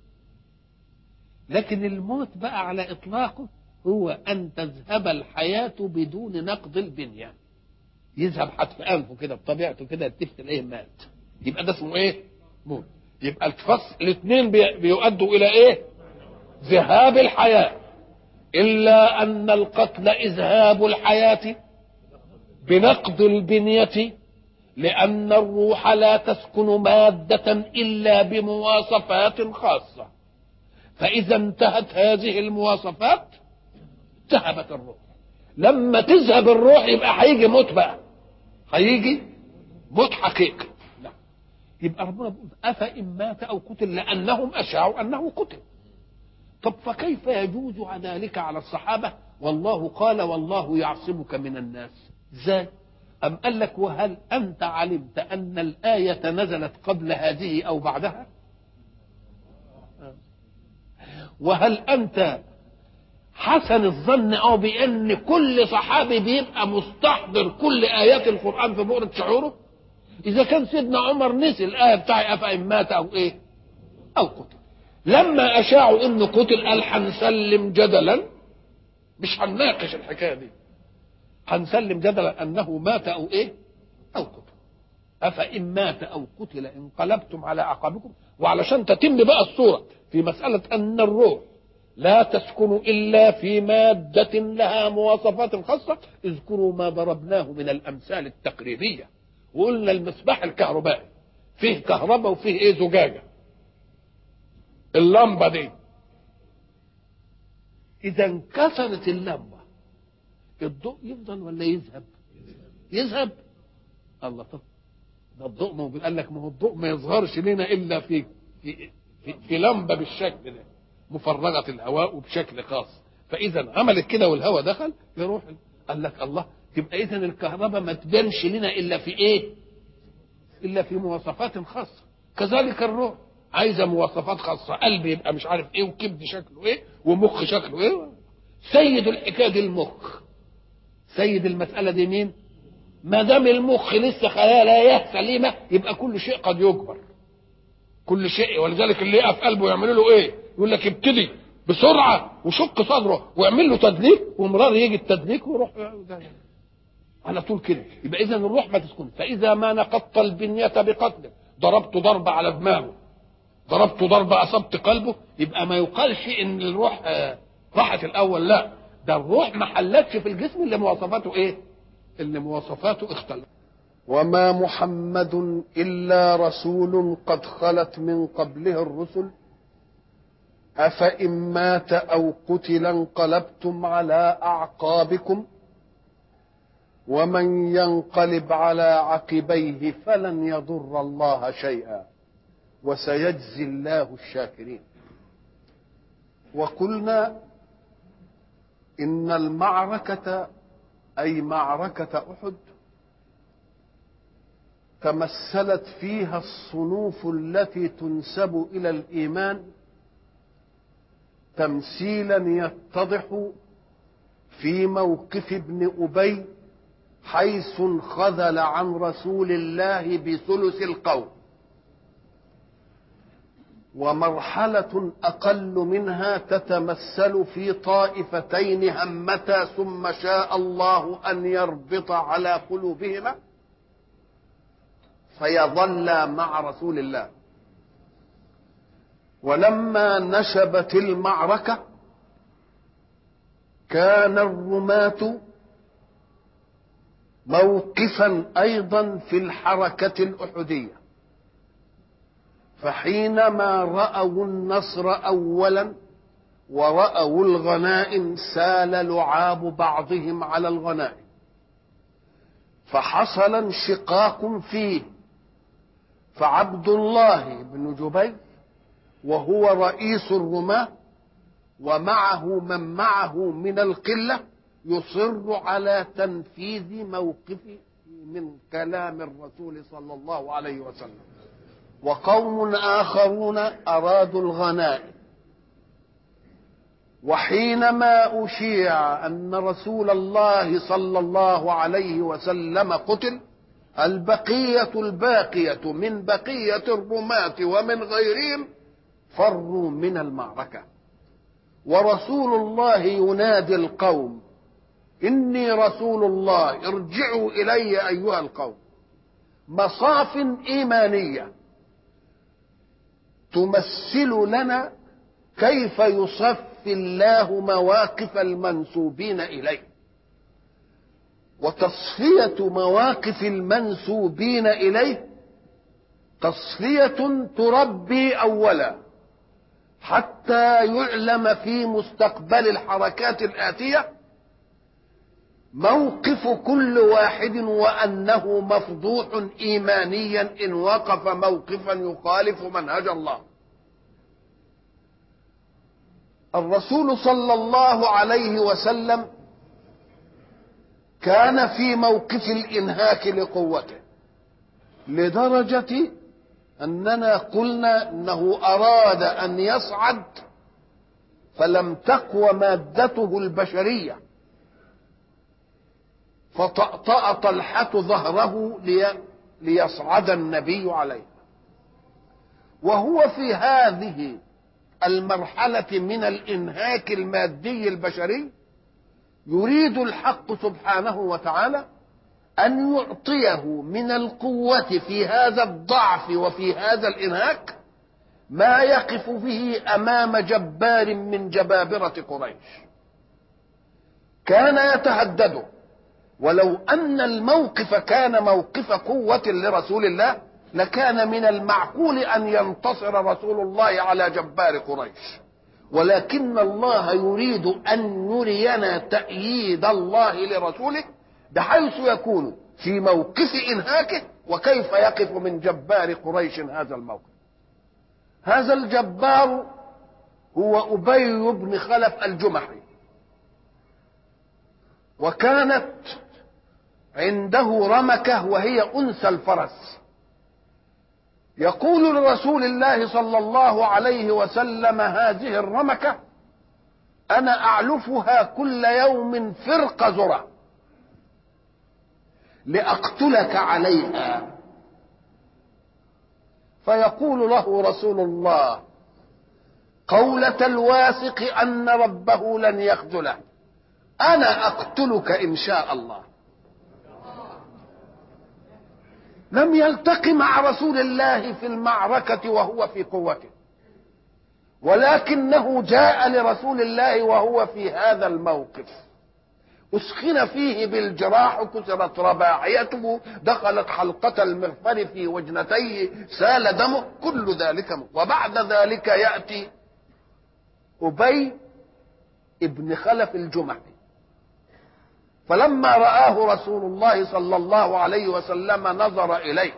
لكن الموت بقى على إطلاقه هو أن تذهب الحياة بدون نقض البنية، يذهب حتف أنفه كده بطبيعته كده تفتل إيه مات، يبقى ده اسمه إيه؟ موت. يبقى الفصل الاثنين بيؤدوا إلى إيه؟ ذهاب الحياة. إلا أن القتل إذهاب الحياة بنقض البنية، لأن الروح لا تسكن مادة إلا بمواصفات خاصة، فإذا انتهت هذه المواصفات ذهبت الروح. لما تذهب الروح يبقى هيجي موت بقى، هيجي موت حقيقي. لا. يبقى ربنا بيقول أفإن مات أو قتل لأنهم أشاعوا أنه قتل. طب فكيف يجوز ذلك على الصحابة والله قال والله يعصمك من الناس؟ ازاي؟ أم قال لك وهل أنت علمت أن الآية نزلت قبل هذه أو بعدها؟ وهل أنت حسن الظن أو بأن كل صحابي بيبقى مستحضر كل آيات القرآن في بؤرة شعوره؟ إذا كان سيدنا عمر نسي الآية بتاع أفإن مات أو إيه؟ أو قتل، لما أشاعوا إنه قتل قال هنسلم جدلا، مش هنناقش الحكاية دي، هنسلم جدلا أنه مات أو إيه؟ أو قتل. أفإن مات أو قتل انقلبتم على أعقابكم. وعلشان تتم بقى الصورة في مسألة أن الروح لا تسكن إلا في مادة لها مواصفات خاصة، اذكروا ما ضربناه من الأمثال التقريبية. وقلنا المصباح الكهربائي فيه كهرباء وفيه إيه؟ زجاجة. اللمبة دي إذا انكسرت اللمبة الضوء يفضل ولا يذهب؟ يذهب. الله، طب ده الضوء موجود. قال لك ما هو الضوء ما يظهرش لنا إلا في لمبة بالشكل ده مفرغة الهواء وبشكل خاص، فإذا عملت كده والهواء دخل يروح. قال لك الله، تبقى إذا الكهرباء ما تبانش لنا إلا في إيه؟ إلا في مواصفات خاصة. كذلك الروح عايزة مواصفات خاصة، قلب يبقى مش عارف إيه، وكبد شكله إيه، ومخ شكله إيه. سيد الحكاية دي المخ، سيد المسألة دي مين؟ ما دام المخ لسه خلاياه سليمة يبقى كل شيء قد يجبر، كل شيء. ولذلك اللي يقف قلبه يعملوا له ايه؟ يقول لك ابتدي بسرعه وشق صدره واعمل له تدليك، ومرار يجي التدليك ويروح على طول كده. يبقى اذا الروح ما تسكن. فاذا ما نقضت البنيه بقتله، ضربت ضربه على دماغه، ضربت ضربه اصبت قلبه، يبقى ما يقالش ان الروح راحت الاول، لا، ده الروح ما حلتش في الجسم اللي مواصفاته ايه؟ اللي مواصفاته اختلفت. وما محمد الا رسول قد خلت من قبله الرسل افان مات او قتل انقلبتم على اعقابكم ومن ينقلب على عقبيه فلن يضر الله شيئا وسيجزي الله الشاكرين. وقلنا إن المعركة أي معركة أحد تمثلت فيها الصنوف التي تنسب إلى الإيمان تمثيلا يتضح في موقف ابن أبي حيث انخذل عن رسول الله بثلث القوم، ومرحلة أقل منها تتمثل في طائفتين همتا ثم شاء الله أن يربط على قلوبهما فيظلا مع رسول الله. ولما نشبت المعركة كان الرماة موقفا أيضا في الحركة الأحدية، فحينما رأوا النصر أولا ورأوا الغنائم سال لعاب بعضهم على الغنائم، فحصل انشقاق فيه، فعبد الله بن جبير وهو رئيس الرماة ومعه من معه من القلة يصر على تنفيذ موقفه من كلام الرسول صلى الله عليه وسلم، وقوم آخرون أرادوا الغنائم. وحينما أشيع أن رسول الله صلى الله عليه وسلم قتل، البقية الباقية من بقية الرماة ومن غيرهم فروا من المعركة، ورسول الله ينادي القوم: إني رسول الله ارجعوا إلي أيها القوم. مصاف إيمانية تمثل لنا كيف يصفي الله مواقف المنسوبين إليه، وتصفية مواقف المنسوبين إليه تصفية تربي أولا حتى يعلم في مستقبل الحركات الآتية موقف كل واحد وأنه مفضوح إيمانيا إن وقف موقفا يخالف منهج الله. الرسول صلى الله عليه وسلم كان في موقف الإنهاك لقوته، لدرجة أننا قلنا أنه أراد أن يصعد فلم تقوى مادته البشرية، فطأطأ طلحة ظهره ليصعد النبي عليه. وهو في هذه المرحلة من الإنهاك المادي البشري يريد الحق سبحانه وتعالى أن يعطيه من القوة في هذا الضعف وفي هذا الإنهاك ما يقف به أمام جبار من جبابرة قريش كان يتهدده. ولو أن الموقف كان موقف قوة لرسول الله لكان من المعقول أن ينتصر رسول الله على جبار قريش، ولكن الله يريد أن يرينا تأييد الله لرسوله بحيث يكون في موقف إنهاكه وكيف يقف من جبار قريش هذا الموقف. هذا الجبار هو أبي بن خلف الجمحي، وكانت عنده رمكة وهي أنثى الفرس. يقول لرسول الله صلى الله عليه وسلم: هذه الرمكة أنا أعلفها كل يوم فرق ذرة لأقتلك عليها. فيقول له رسول الله: قولة الواثق أن ربه لن يخذله: أنا أقتلك إن شاء الله. لم يلتق مع رسول الله في المعركة وهو في قوته، ولكنه جاء لرسول الله وهو في هذا الموقف، أسخن فيه بالجراح، كسرت رباعيته، دخلت حلقة المغفر في وجنتيه، سال دمه، كل ذلك. وبعد ذلك يأتي أبي ابن خلف الجمحي، فلما رآه رسول الله صلى الله عليه وسلم نظر إليه،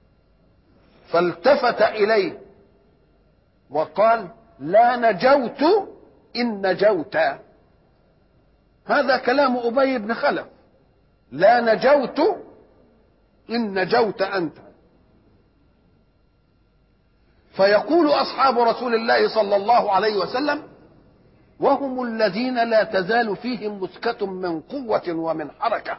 فالتفت إليه وقال: لا نجوت إن نجوت. هذا كلام أبي بن خلف: لا نجوت إن نجوت أنت. فيقول أصحاب رسول الله صلى الله عليه وسلم، وهم الذين لا تزال فيهم مسكة من قوة ومن حركة: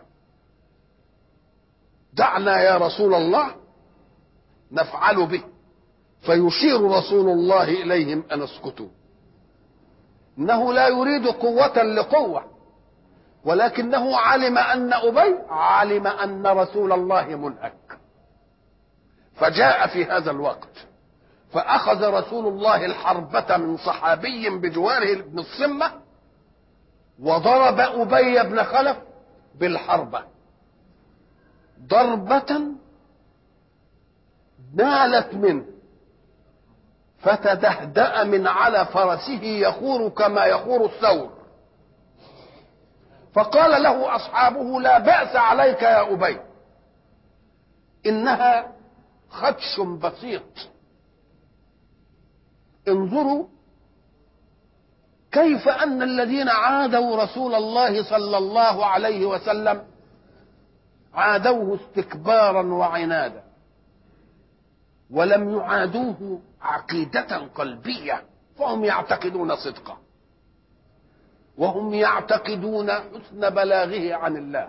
دعنا يا رسول الله نفعل به. فيشير رسول الله إليهم أن اسكتوا. إنه لا يريد قوة لقوة، ولكنه علم أن أبي علم أن رسول الله منهك، فجاء في هذا الوقت فأخذ رسول الله الحربة من صحابي بجواره بن الصمة، وضرب أبي بن خلف بالحربة ضربة نالت منه، فتدهدأ من على فرسه يخور كما يخور الثور. فقال له أصحابه: لا بأس عليك يا أبي، إنها خدش بسيط. انظروا كيف أن الذين عادوا رسول الله صلى الله عليه وسلم عادوه استكبارا وعنادا، ولم يعادوه عقيدة قلبية، فهم يعتقدون صدقه، وهم يعتقدون حسن بلاغه عن الله،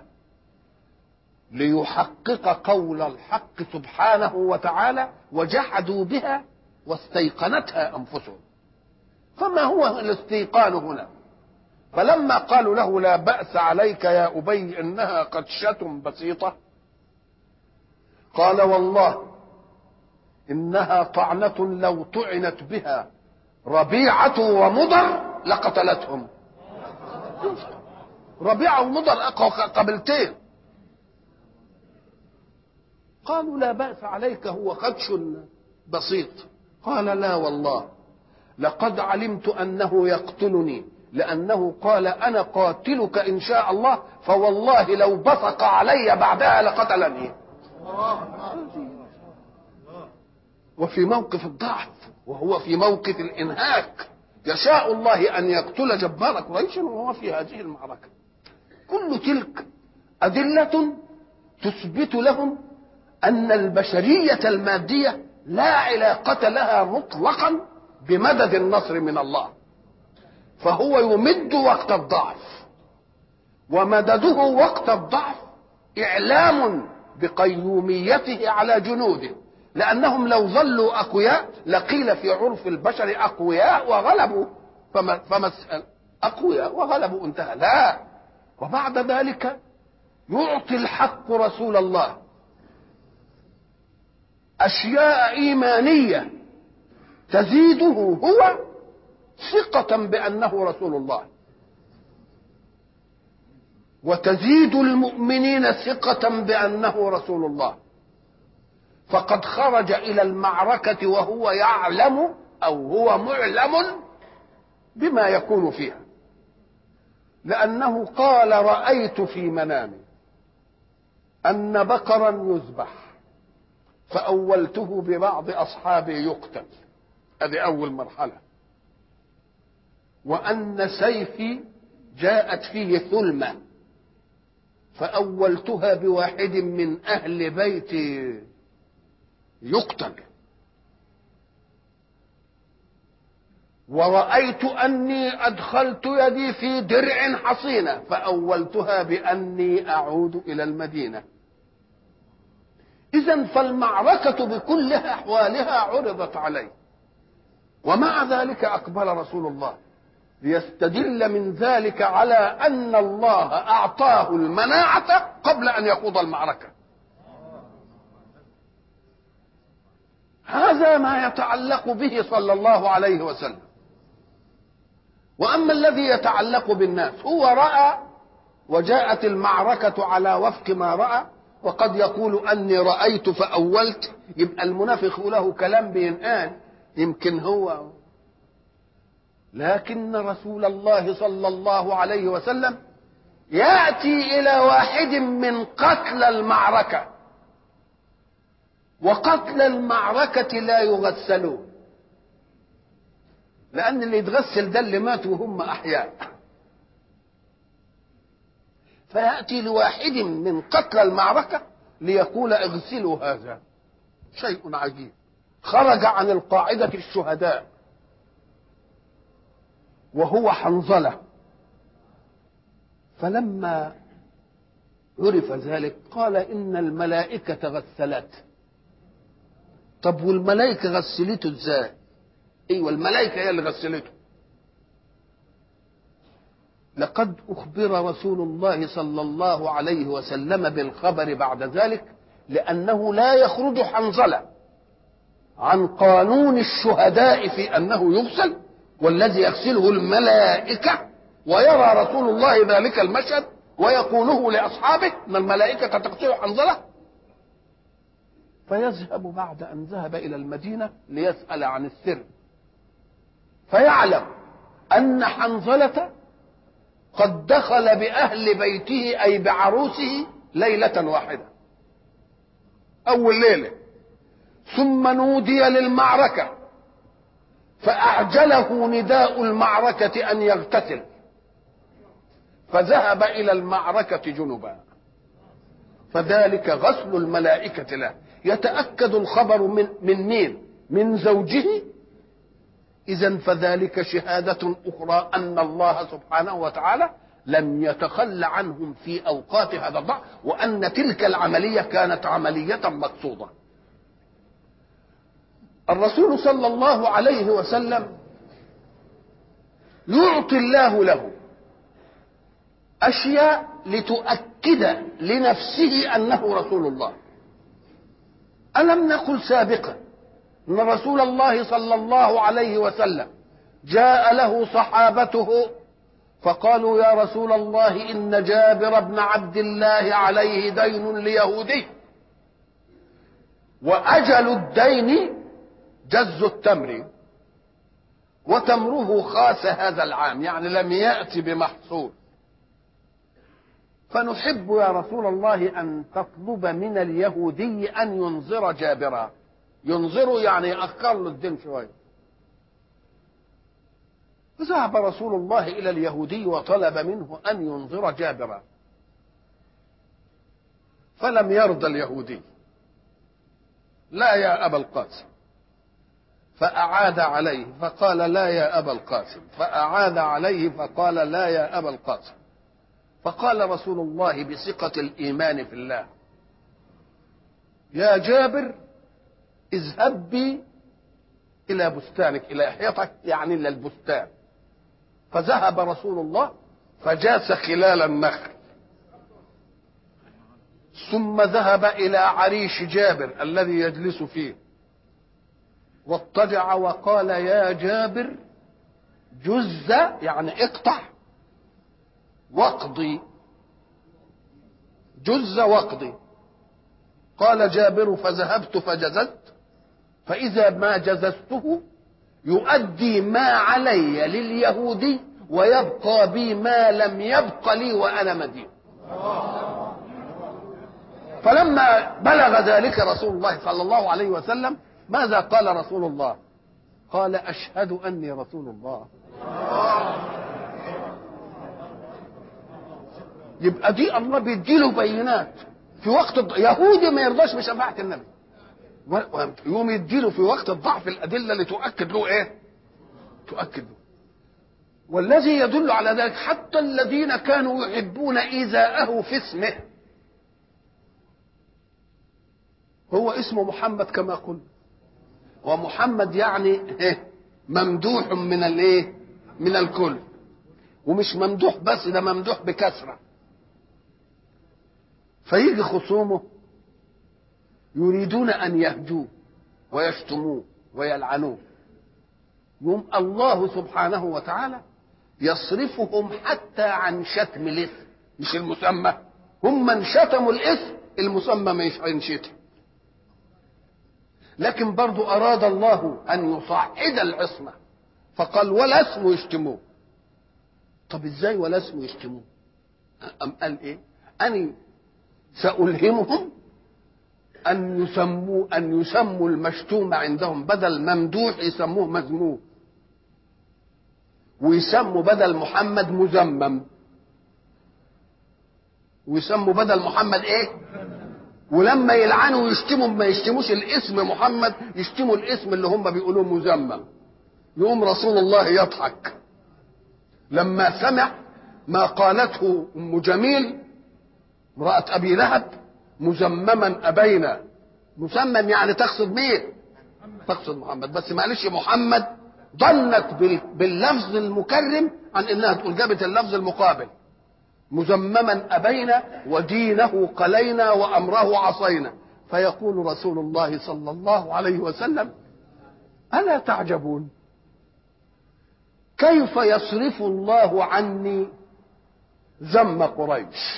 ليحقق قول الحق سبحانه وتعالى: وجحدوا بها واستيقنتها أنفسهم. فما هو الاستيقان هنا؟ فلما قالوا له: لا بأس عليك يا أبي، إنها قدشة بسيطة، قال: والله إنها طعنة لو طعنت بها ربيعة ومضر لقتلتهم. ربيعة ومضر قبلتين. قالوا: لا بأس عليك، هو خدش بسيط. قال: لا والله، لقد علمت أنه يقتلني، لأنه قال: أنا قاتلك إن شاء الله، فوالله لو بصق علي بعدها لقتلني. وفي موقف الضعف، وهو في موقف الإنهاك، يشاء الله أن يقتل جبار قريش وهو في هذه المعركة. كل تلك أدلة تثبت لهم أن البشرية المادية لا علاقة لها مطلقا بمدد النصر من الله، فهو يمد وقت الضعف، ومدده وقت الضعف إعلام بقيوميته على جنوده، لأنهم لو ظلوا أقوياء لقيل في عرف البشر أقوياء وغلبوا، أقوياء وغلبوا انتهى. لا، وبعد ذلك يعطي الحق رسول الله أشياء إيمانية تزيده هو ثقة بأنه رسول الله، وتزيد المؤمنين ثقة بأنه رسول الله. فقد خرج إلى المعركة وهو يعلم أو هو معلم بما يكون فيها، لأنه قال: رأيت في منامي أن بقرا يذبح فأولته ببعض أصحابي يقتل، هذه أول مرحلة، وأن سيفي جاءت فيه ثلمة فأولتها بواحد من أهل بيتي يقتل، ورأيت أني أدخلت يدي في درع حصينة فأولتها بأني أعود إلى المدينة. إذن فالمعركة بكل أحوالها عرضت عليه، ومع ذلك أقبل رسول الله ليستدل من ذلك على أن الله أعطاه المناعة قبل أن يخوض المعركة. هذا ما يتعلق به صلى الله عليه وسلم. وأما الذي يتعلق بالناس، هو رأى وجاءت المعركة على وفق ما رأى، وقد يقول أني رأيت فأولت، يبقى المنافق له كلام بينقال يمكن هو. لكن رسول الله صلى الله عليه وسلم يأتي إلى واحد من قتل المعركة، وقتل المعركة لا يغسلون، لأن اللي يتغسل ده اللي مات وهم أحياء. فيأتي لواحد من قتل المعركة ليقول اغسلوا هذا. شيء عجيب، خرج عن القاعدة الشهداء وهو حنظلة. فلما عرف ذلك قال إن الملائكة غسلت. طب والملائكة غسلته ازاي؟ ايوه الملائكة هي اللي غسلته. لقد أخبر رسول الله صلى الله عليه وسلم بالخبر بعد ذلك، لأنه لا يخرج حنظلة عن قانون الشهداء في أنه يغسل، والذي يغسله الملائكة، ويرى رسول الله ذلك المشهد ويقوله لأصحابه أن الملائكة تغسل حنظلة. فيذهب بعد أن ذهب إلى المدينة ليسأل عن السر، فيعلم أن حنظلة قد دخل بأهل بيته أي بعروسه ليلة واحدة، أول ليلة، ثم نودي للمعركة فأعجله نداء المعركة أن يغتسل، فذهب إلى المعركة جنبا، فذلك غسل الملائكة له. يتأكد الخبر من مين؟ من زوجه. إذن فذلك شهادة أخرى أن الله سبحانه وتعالى لم يتخلى عنهم في أوقات هذا الضعف، وأن تلك العملية كانت عملية مقصودة. الرسول صلى الله عليه وسلم يعطي الله له أشياء لتؤكد لنفسه أنه رسول الله. ألم نقل سابقا أن رسول الله صلى الله عليه وسلم جاء له صحابته فقالوا يا رسول الله إن جابر بن عبد الله عليه دين ليهودي، وأجل الدين جز التمر، وتمره خاس هذا العام، يعني لم يأتي بمحصول، فنحب يا رسول الله أن تطلب من اليهودي أن ينظر جابرا. ينظر يعني يأخر له الدين شوية. فذهب رسول الله إلى اليهودي وطلب منه أن ينظر جابرا، فلم يرضى اليهودي، لا يا أبا القاسم، فأعاد عليه فقال لا يا أبا القاسم، فأعاد عليه فقال لا يا أبا القاسم. فقال رسول الله بثقة الإيمان في الله يا جابر اذهب بي إلى بستانك، إلى حيطك، يعني إلى البستان. فذهب رسول الله فجاس خلال النخل، ثم ذهب إلى عريش جابر الذي يجلس فيه، واضطجع وقال يا جابر جز، يعني اقطع، واقضي، جز واقضي. قال جابر فذهبت فجززت، فإذا ما جززته يؤدي ما علي لليهودي ويبقى بي ما لم يبق لي وأنا مدين. فلما بلغ ذلك رسول الله صلى الله عليه وسلم ماذا قال رسول الله؟ قال أشهد أني رسول الله. يبقى دي الله بيديله بينات في وقت يهودي ما يرضاش بشفاعة النبي، يوم يديله في وقت الضعف الأدلة اللي تؤكد له إيه؟ تؤكد له. والذي يدل على ذلك حتى الذين كانوا يحبون إيذاءه في اسمه، هو اسمه محمد كما قلنا، ومحمد يعني إيه؟ ممدوح من الايه؟ من الكل. ومش ممدوح بس، ده ممدوح بكثرة. فيجي خصومه يريدون ان يهجوه ويشتموه ويلعنوه، يوم الله سبحانه وتعالى يصرفهم حتى عن شتم الاسم، مش المسمى. هم من شتموا الاسم، المسمى ما ينشتم. لكن برضو اراد الله ان يصعد العصمة فقال ولا اسم يشتموه. طب ازاي ولا اسم يشتموه؟ ام قال ايه؟ اني سألهمهم ان يسموا المشتوم عندهم بدل ممدوح يسموه مذموم، ويسموا بدل محمد مذمم، ويسموا بدل محمد ايه؟ ولما يلعنوا ويشتموا ما يشتموش الاسم محمد، يشتموا الاسم اللي هم بيقولوه مذمم. يقوم رسول الله يضحك لما سمع ما قالته ام جميل امرأة ابي لهب مذمما ابينا. مسمم يعني تقصد مين؟ تقصد محمد، بس معلش محمد ظنت باللفظ المكرم عن انها تقول، جابت اللفظ المقابل مذمما ابينا ودينه قلينا وامره عصينا. فيقول رسول الله صلى الله عليه وسلم الا تعجبون كيف يصرف الله عني ذم قريش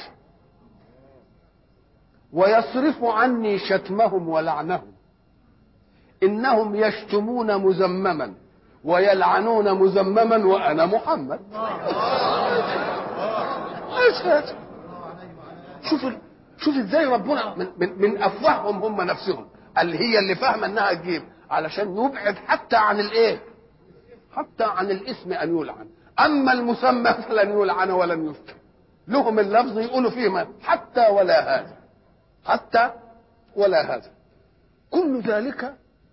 ويصرف عني شتمهم ولعنهم، انهم يشتمون مذمما ويلعنون مذمما وانا محمد. شوف ازاي ربنا من افواههم هم نفسهم اللي هي اللي فاهمه انها تجيب، علشان يبعد حتى عن الايه؟ حتى عن الاسم ان يلعن. اما المسمى فلن يلعن ولن يشتم، لهم اللفظ يقولوا فيه ما حتى ولا هذا، حتى ولا هذا. كل ذلك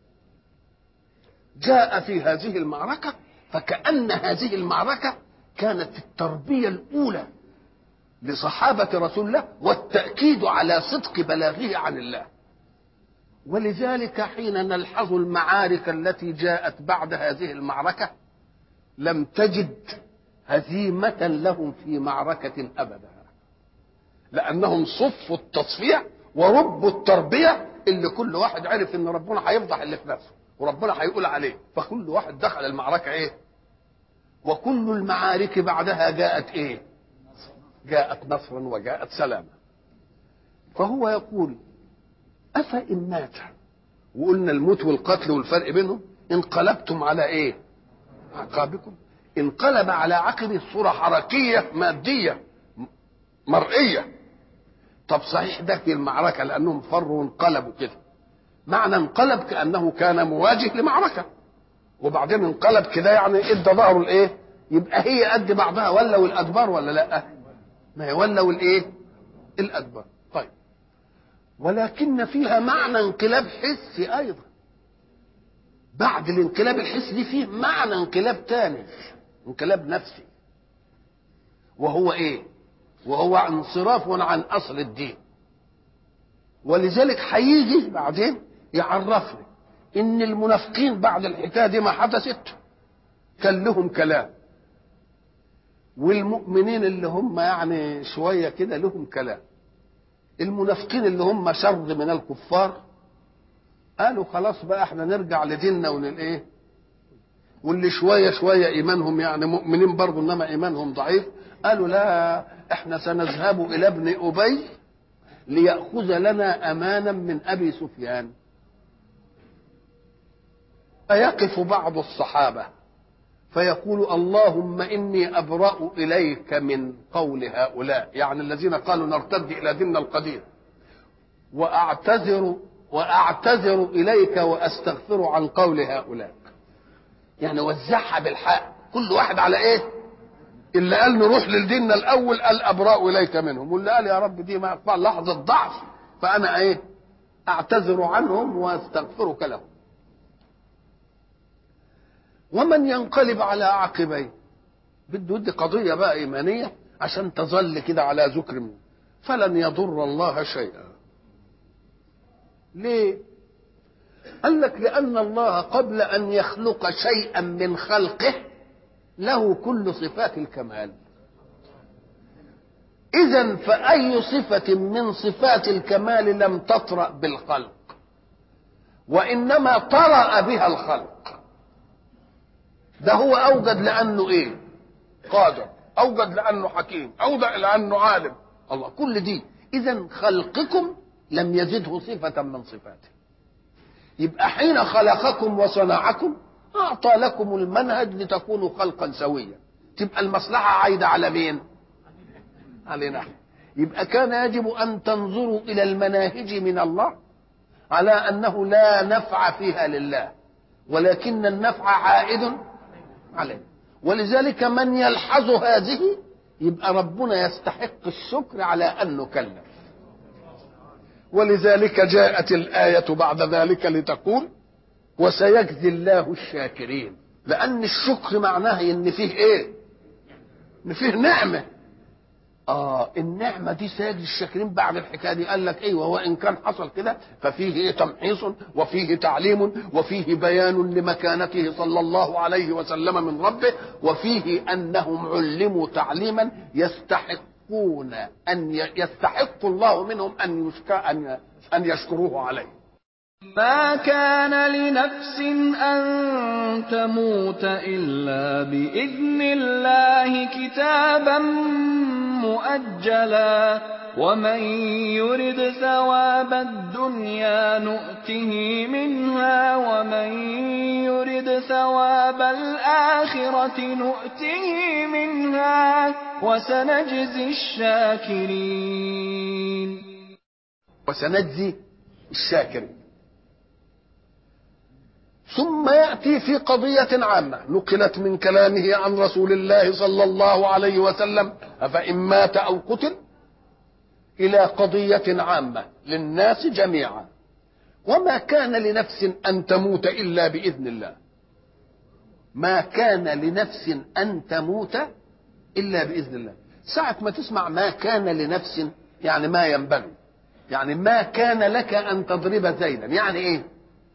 جاء في هذه المعركة، فكأن هذه المعركة كانت التربية الأولى لصحابة رسول الله والتأكيد على صدق بلاغه عن الله. ولذلك حين نلحظ المعارك التي جاءت بعد هذه المعركة لم تجد هزيمة لهم في معركة أبدا، لأنهم صفوا التصفية وربوا التربية اللي كل واحد عرف ان ربنا هيفضح اللي في نفسه وربنا هيقول عليه، فكل واحد دخل المعركة ايه؟ وكل المعارك بعدها جاءت ايه؟ جاءت نصرا وجاءت سلاما. فهو يقول أفإن مات، وقلنا الموت والقتل والفرق بينهم، انقلبتم على ايه؟ عقابكم. انقلب على عقبه صورة حركية مادية مرئية. طب صحيح ده في المعركة لأنهم فروا وانقلبوا كده، معنى انقلب كأنه كان مواجه لمعركة وبعدين انقلب كده، يعني ادى ظهره الايه؟ يبقى هي قد بعضها ولوا الأدبار ولا لا؟ ما هي ولوا الايه؟ الأدبار. طيب ولكن فيها معنى انقلاب حسي أيضا. بعد الانقلاب الحسي فيه معنى انقلاب تاني، انقلاب نفسي، وهو ايه؟ وهو انصراف عن اصل الدين. ولذلك هيجي بعدين يعرفنا ان المنافقين بعد الحكايه دي ما حدثت كان لهم كلام، والمؤمنين اللي هم يعني شويه كده لهم كلام. المنافقين اللي هم شر من الكفار قالوا خلاص بقى احنا نرجع لديننا وللايه، واللي شويه شويه ايمانهم يعني مؤمنين برضه انما ايمانهم ضعيف قالوا لا احنا سنذهب الى ابن ابي ليأخذ لنا امانا من ابي سفيان. فيقف بعض الصحابه فيقول اللهم اني ابرأ اليك من قول هؤلاء، يعني الذين قالوا نرتد الى ديننا القديم، واعتذر اليك واستغفر عن قول هؤلاء. يعني وزعها بالحق، كل واحد على ايه؟ اللي قال نروح لديننا الاول قال ابرأ اليك منهم، واللي قال يا رب دي ما لحظه ضعف فانا ايه؟ اعتذر عنهم واستغفرك لهم. ومن ينقلب على عقبيه، بده يدي قضيه بقى ايمانيه عشان تظل كده على ذكر منه، فلن يضر الله شيئا. ليه؟ قال لك لأن الله قبل أن يخلق شيئا من خلقه له كل صفات الكمال. إذن فأي صفة من صفات الكمال لم تطرأ بالخلق، وإنما طرأ بها الخلق. ده هو أوجد لأنه إيه؟ قادر، أوجد لأنه حكيم، أوجد لأنه عالم. الله كل دي. إذن خلقكم لم يزده صفة من صفاته. يبقى حين خلقكم وصنعكم أعطى لكم المنهج لتكونوا خلقا سويا. تبقى المصلحة عايدة على مين؟ علينا. يبقى كان يجب أن تنظروا إلى المناهج من الله على أنه لا نفع فيها لله، ولكن النفع عائد عليه. ولذلك من يلحظ هذه يبقى ربنا يستحق الشكر على أن نكلف. ولذلك جاءت الآية بعد ذلك لتقول وسيجزي الله الشاكرين، لأن الشكر معناه إن فيه إيه؟ إن فيه نعمة. النعمة دي سيجزي الشاكرين. بعد الحكاية دي قال لك أيوة، وإن كان حصل كده ففيه إيه؟ تمحيص، وفيه تعليم، وفيه بيان لمكانته صلى الله عليه وسلم من ربه، وفيه أنهم علموا تعليما يستحقون يستحق الله منهم أن يشكروه عليه. ما كان لنفس أن تموت إلا بإذن الله كتابا مؤجلا ومن يرد ثواب الدنيا نؤته منها ومن يرد ثواب الآخرة نؤته منها وسنجزي الشاكرين. وسنجزي الشاكرين. ثم يأتي في قضية عامة نقلت من كلامه عن رسول الله صلى الله عليه وسلم أفإن مات أو قتل، إلى قضية عامة للناس جميعا. وما كان لنفس أن تموت إلا بإذن الله. ما كان لنفس أن تموت إلا بإذن الله. ساعة ما تسمع ما كان لنفس يعني ما ينبغي، يعني ما كان لك أن تضرب زيدا، يعني إيه؟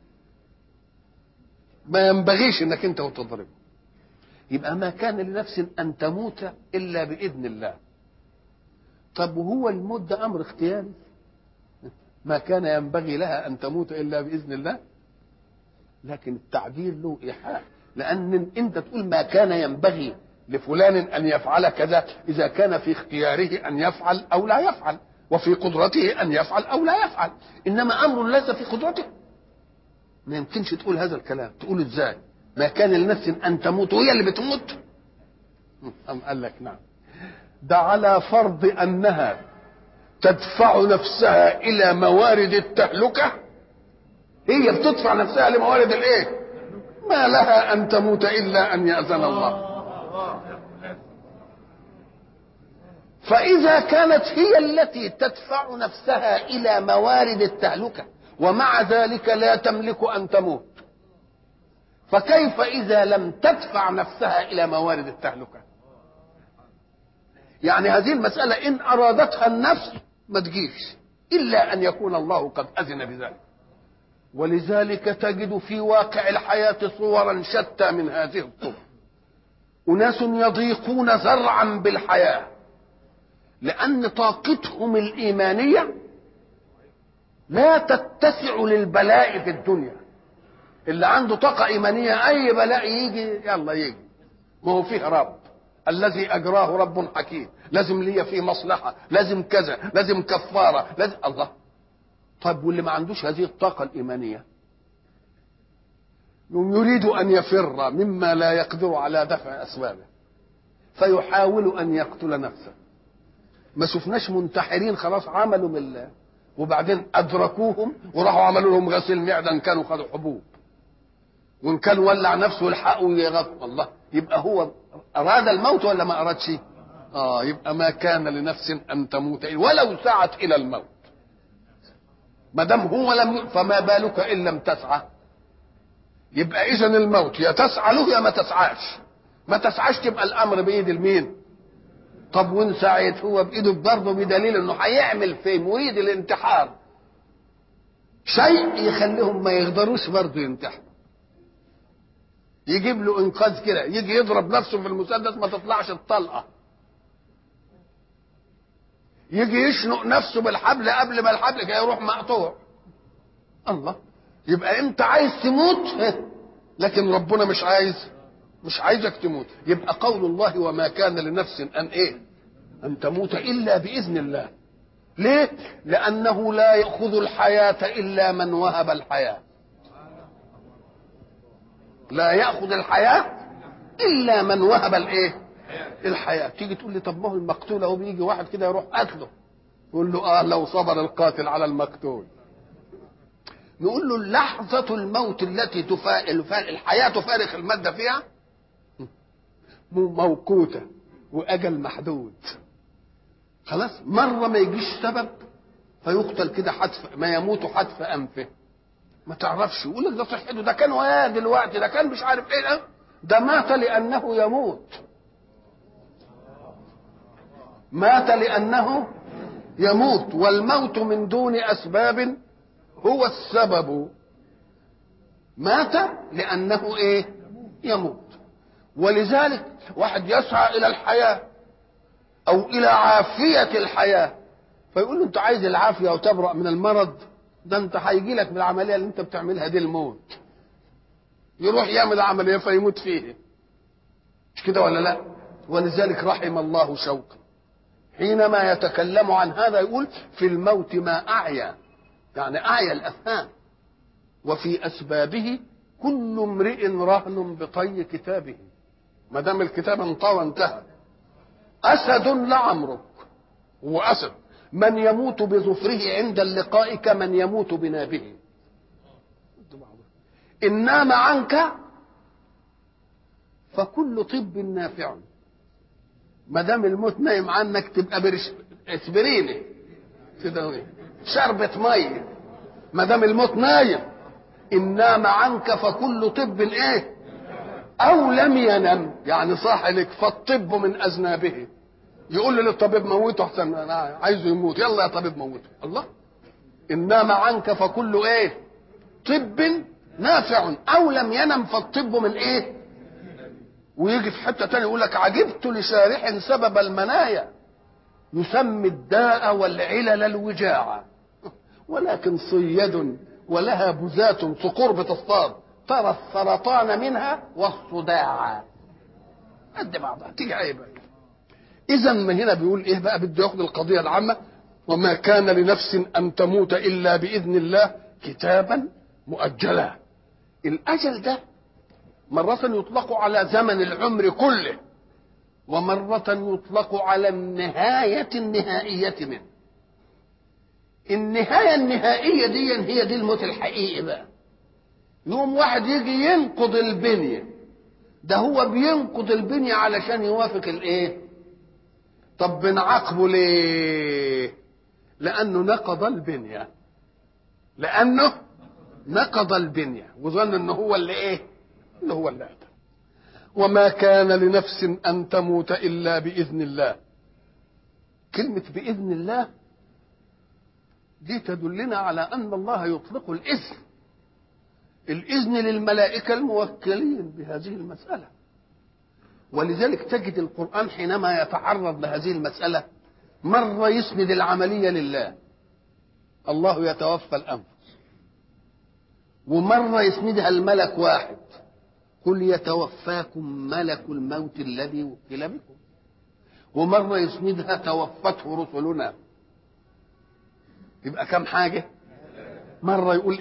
ما ينبغيش انك انت وتضربه. يبقى ما كان لنفس ان تموت الا باذن الله. طب وهو الموت ده امر اختياري؟ ما كان ينبغي لها ان تموت الا باذن الله، لكن التعبير له ايحاء. لان انت تقول ما كان ينبغي لفلان ان يفعل كذا اذا كان في اختياره ان يفعل او لا يفعل، وفي قدرته ان يفعل او لا يفعل. انما امر ليس في قدرته ما يمكنش تقول هذا الكلام. تقول ازاي ما كان لنفس ان تموت وهي اللي بتموت؟ قال لك نعم، ده على فرض انها تدفع نفسها الى موارد التهلكه. هي بتدفع نفسها لموارد الايه؟ ما لها ان تموت الا ان يأذن الله. فاذا كانت هي التي تدفع نفسها الى موارد التهلكه ومع ذلك لا تملك أن تموت، فكيف إذا لم تدفع نفسها إلى موارد التهلكة؟ يعني هذه المسألة إن أرادتها النفس ما تجيش إلا أن يكون الله قد أذن بذلك. ولذلك تجد في واقع الحياة صورا شتى من هذه الصور. أناس يضيقون ذرعا بالحياة لأن طاقتهم الإيمانية لا تتسع للبلاء في الدنيا. اللي عنده طاقة إيمانية أي بلاء يجي يلا يجي، ما هو فيه رب الذي أجراه رب حكيم، لازم ليه فيه مصلحة، لازم كذا، لازم كفارة، لازم الله. طيب واللي ما عندوش هذه الطاقة الإيمانية يريد أن يفر مما لا يقدر على دفع أسبابه فيحاول أن يقتل نفسه. ما شفناش منتحرين خلاص عملوا من وبعدين أدركوهم وراحوا عملوا لهم غسيل معدة إن كانوا خدوا حبوب، وإن كان ولع نفسه يلحقوا يغطوا. الله، يبقى هو أراد الموت ولا ما أرادش؟ يبقى ما كان لنفس أن تموت ولو سعت إلى الموت. ما دام هو لم فما بالك إن لم تسعى؟ يبقى إذن الموت يا تسعى له يا ما تسعاش. ما تسعاش تبقى الأمر بإيد المين؟ طب وإن سعيت هو بإيده برضه، بدليل إنه هيعمل في مريد الانتحار شيء يخليهم ما يقدروش برضه ينتحروا. يجيب له انقاذ كده، يجي يضرب نفسه في المسدس ما تطلعش الطلقه، يجي يشنق نفسه بالحبل قبل ما الحبل كده يروح مقطوع. الله، يبقى انت عايز تموت لكن ربنا مش عايزك تموت. يبقى قول الله وما كان لنفس ان تموت الا باذن الله. ليه؟ لانه لا ياخذ الحياه الا من وهب الحياه. لا ياخذ الحياه الا من وهب الحياه. تيجي تقول لي طب ما هو المقتول اهو، بيجي واحد كده يروح قتله، يقول له لو صبر القاتل على المقتول. نقول له لحظة الموت التي الحياة تفارق المادة فيها موقوتة وأجل محدود. خلاص، مرة ما يجيش سبب فيقتل كده ما يموت حتف أنفه، ما تعرفش. يقول لك ده صحته، ده كان وياه دلوقتي، ده كان مش عارف ايه، ده مات لأنه يموت. مات لأنه يموت، والموت من دون أسباب هو السبب. مات لأنه يموت. ولذلك واحد يسعى إلى الحياة أو إلى عافية الحياة، فيقول له أنت عايز العافية وتبرأ من المرض، ده أنت هيجي لك بالعملية اللي أنت بتعملها دي الموت. يروح يعمل عملية فيموت فيه، مش كده ولا لا؟ ولذلك رحم الله شوقي حينما يتكلم عن هذا يقول في الموت ما أعيا، يعني أعيا الأفهام، وفي أسبابه كل امرئ رهن بطي كتابه. ما دام الكتاب انطوى وانتهى. أسد لعمرك، هو أسد، من يموت بظفره عند اللقاء كمن يموت بنابه. إن نام عنك فكل طب نافع. ما دام الموت نايم عنك تبقى اسبريني كده، شربة ميه. ما دام الموت نايم، إن نام عنك فكل طب أو لم ينم، يعني صاح لك، فالطب من أذنابه. يقول للطبيب موته أحسن، أنا عايزه يموت، يلا يا طبيب موته. الله، إن نام عنك فكل طب نافع أو لم ينم فالطب من ويجي في حتة تانية يقول لك عجبت لشارح سبب المنايا يسمي الداء والعلل الوجاعة، ولكن صيد ولها بزات صقور بتصطاد، ترى السرطان منها والصداع قد بعضها، تيجي عيبة. إذا ما هنا بيقول بقى، بده ياخد القضية العامة، وما كان لنفس أن تموت إلا بإذن الله كتابا مؤجلا. الأجل ده مرة يطلق على زمن العمر كله، ومرة يطلق على النهاية النهائية منه. النهاية النهائية هي دي الموت الحقيقي بقى. يوم واحد يجي ينقض البنية، ده هو بينقض البنية علشان يوافق طب بنعاقبه ليه؟ لأنه نقض البنية، لأنه نقض البنية وظن انه هو اللي أتى. وما كان لنفس أن تموت إلا بإذن الله. كلمة بإذن الله دي تدلنا على أن الله يطلق الإذن للملائكة الموكلين بهذه المسألة. ولذلك تجد القرآن حينما يتعرض لهذه المسألة مرة يسند العملية لله، الله يتوفى الأنفس، ومرة يسندها الملك واحد، قل يتوفاكم ملك الموت الذي وكل بكم، ومرة يسندها توفته رسلنا. يبقى كم حاجة؟ مرة يقول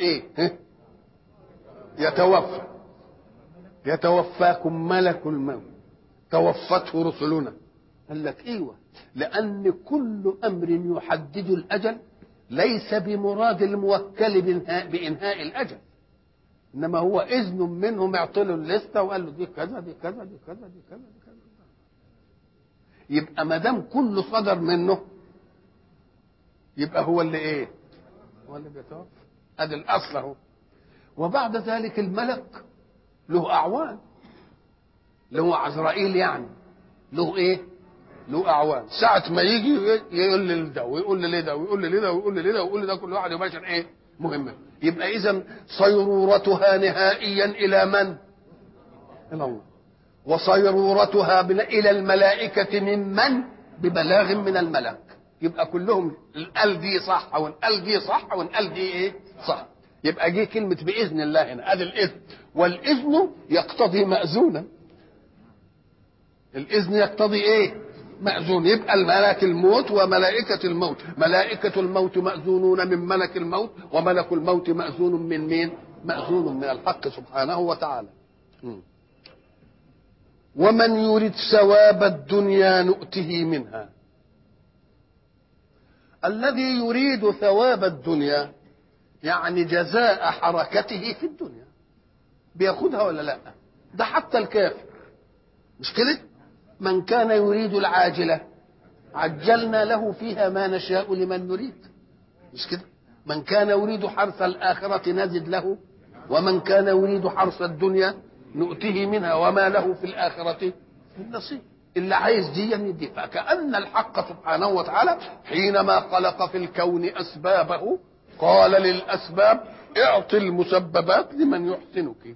يتوفاكم ملك الموت توفته رسلنا. قال لك لأن كل أمر يحدد الأجل ليس بمراد الموكل بإنهاء الأجل، إنما هو إذن منهم، يعطله الليستة وقال له دي كذا دي كذا دي كذا دي كذا دي كذا. يبقى ما دام كله صدر منه يبقى هو اللي هو اللي بيتوفى. ادي الاصل اهو. وبعد ذلك الملك له اعوان، له عزرائيل، يعني له له اعوان. ساعه ما يجي يقول لي ده ويقول لي ده ويقول لي ده ويقول لي ده ويقول لي ده، كل واحد يباشر مهمة. يبقى إذن صيرورتها نهائيا إلى من؟ إلى الله. وصيرورتها إلى الملائكة ممن؟ ببلاغ من الملك. يبقى كلهم القال دي صح والقال دي صح والقال دي ايه؟ صح. يبقى جه كلمة بإذن الله هنا، ادي الإذن، والإذن يقتضي مأذونا. الإذن يقتضي ايه؟ مأذون. يبقى الملك الموت وملائكة الموت، ملائكة الموت مأذونون من ملك الموت، وملك الموت مأذون من مين؟ مأذون من الحق سبحانه وتعالى. ومن يريد ثواب الدنيا نؤته منها. الذي يريد ثواب الدنيا يعني جزاء حركته في الدنيا بياخدها ولا لا؟ ده حتى الكافر مش كده؟ من كان يريد العاجلة عجلنا له فيها ما نشاء لمن نريد، مش كده؟ من كان يريد حرث الآخرة نزد له، ومن كان يريد حرث الدنيا نؤته منها وما له في الآخرة من نصيب. اللي عايز دي يدي. فكأن الحق سبحانه وتعالى حينما خلق في الكون أسبابه قال للأسباب اعطي المسببات لمن يحسنك،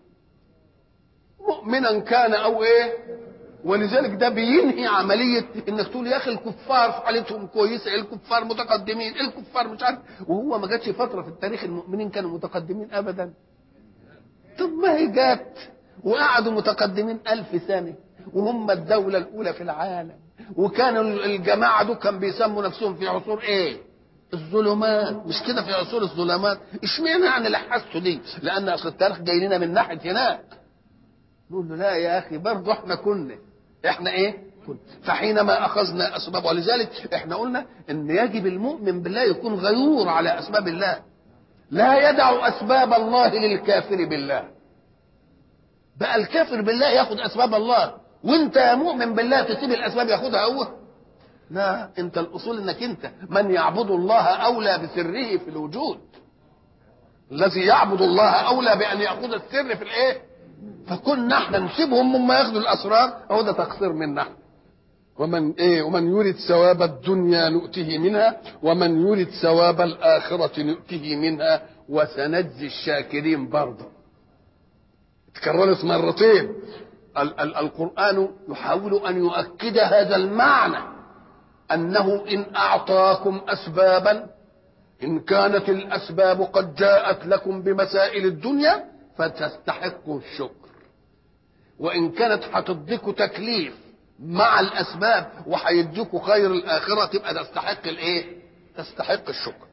مؤمنا كان أو إيه. ولذلك ده بينهي عملية انك تقول يا اخي الكفار حالتهم كويسة، الكفار متقدمين، الكفار مش عارف، وهو ما جاتش فترة في التاريخ المؤمنين كانوا متقدمين ابدا. طب ما هي جات وقعدوا متقدمين 1000 سنة وهم الدولة الاولى في العالم، وكانوا الجماعة دول كانوا بيسموا نفسهم في عصور ايه؟ الظلمات، مش كده؟ في عصور الظلمات. اشمعنى يعني لحسوا دي؟ لان اصل التاريخ جاي لنا من ناحية هناك. نقول له لا يا اخي برضه احنا ايه؟ فحينما اخذنا اسباب، ولذلك احنا قلنا ان يجب المؤمن بالله يكون غيور على اسباب الله، لا يدع اسباب الله للكافر بالله. بقى الكافر بالله ياخد اسباب الله، وانت يا مؤمن بالله تسيب الاسباب ياخدها هو؟ لا، انت الاصول انك انت من يعبد الله اولى بسره في الوجود. الذي يعبد الله اولى بان ياخذ السر في الايه؟ فكنا احنا نسيبهم هم ياخذوا الاسرار، هو ده تقصير منا. ومن يريد ثواب الدنيا نؤته منها ومن يريد ثواب الاخره نؤته منها وسنجزي الشاكرين. برضه تكررت مرتين. القران يحاول ان يؤكد هذا المعنى، انه ان اعطاكم اسبابا، ان كانت الاسباب قد جاءت لكم بمسائل الدنيا فتستحقوا الشكر، وان كانت هتديكوا تكليف مع الاسباب وهيديكوا خير الاخره تبقى تستحق الايه؟ تستحق الشكر.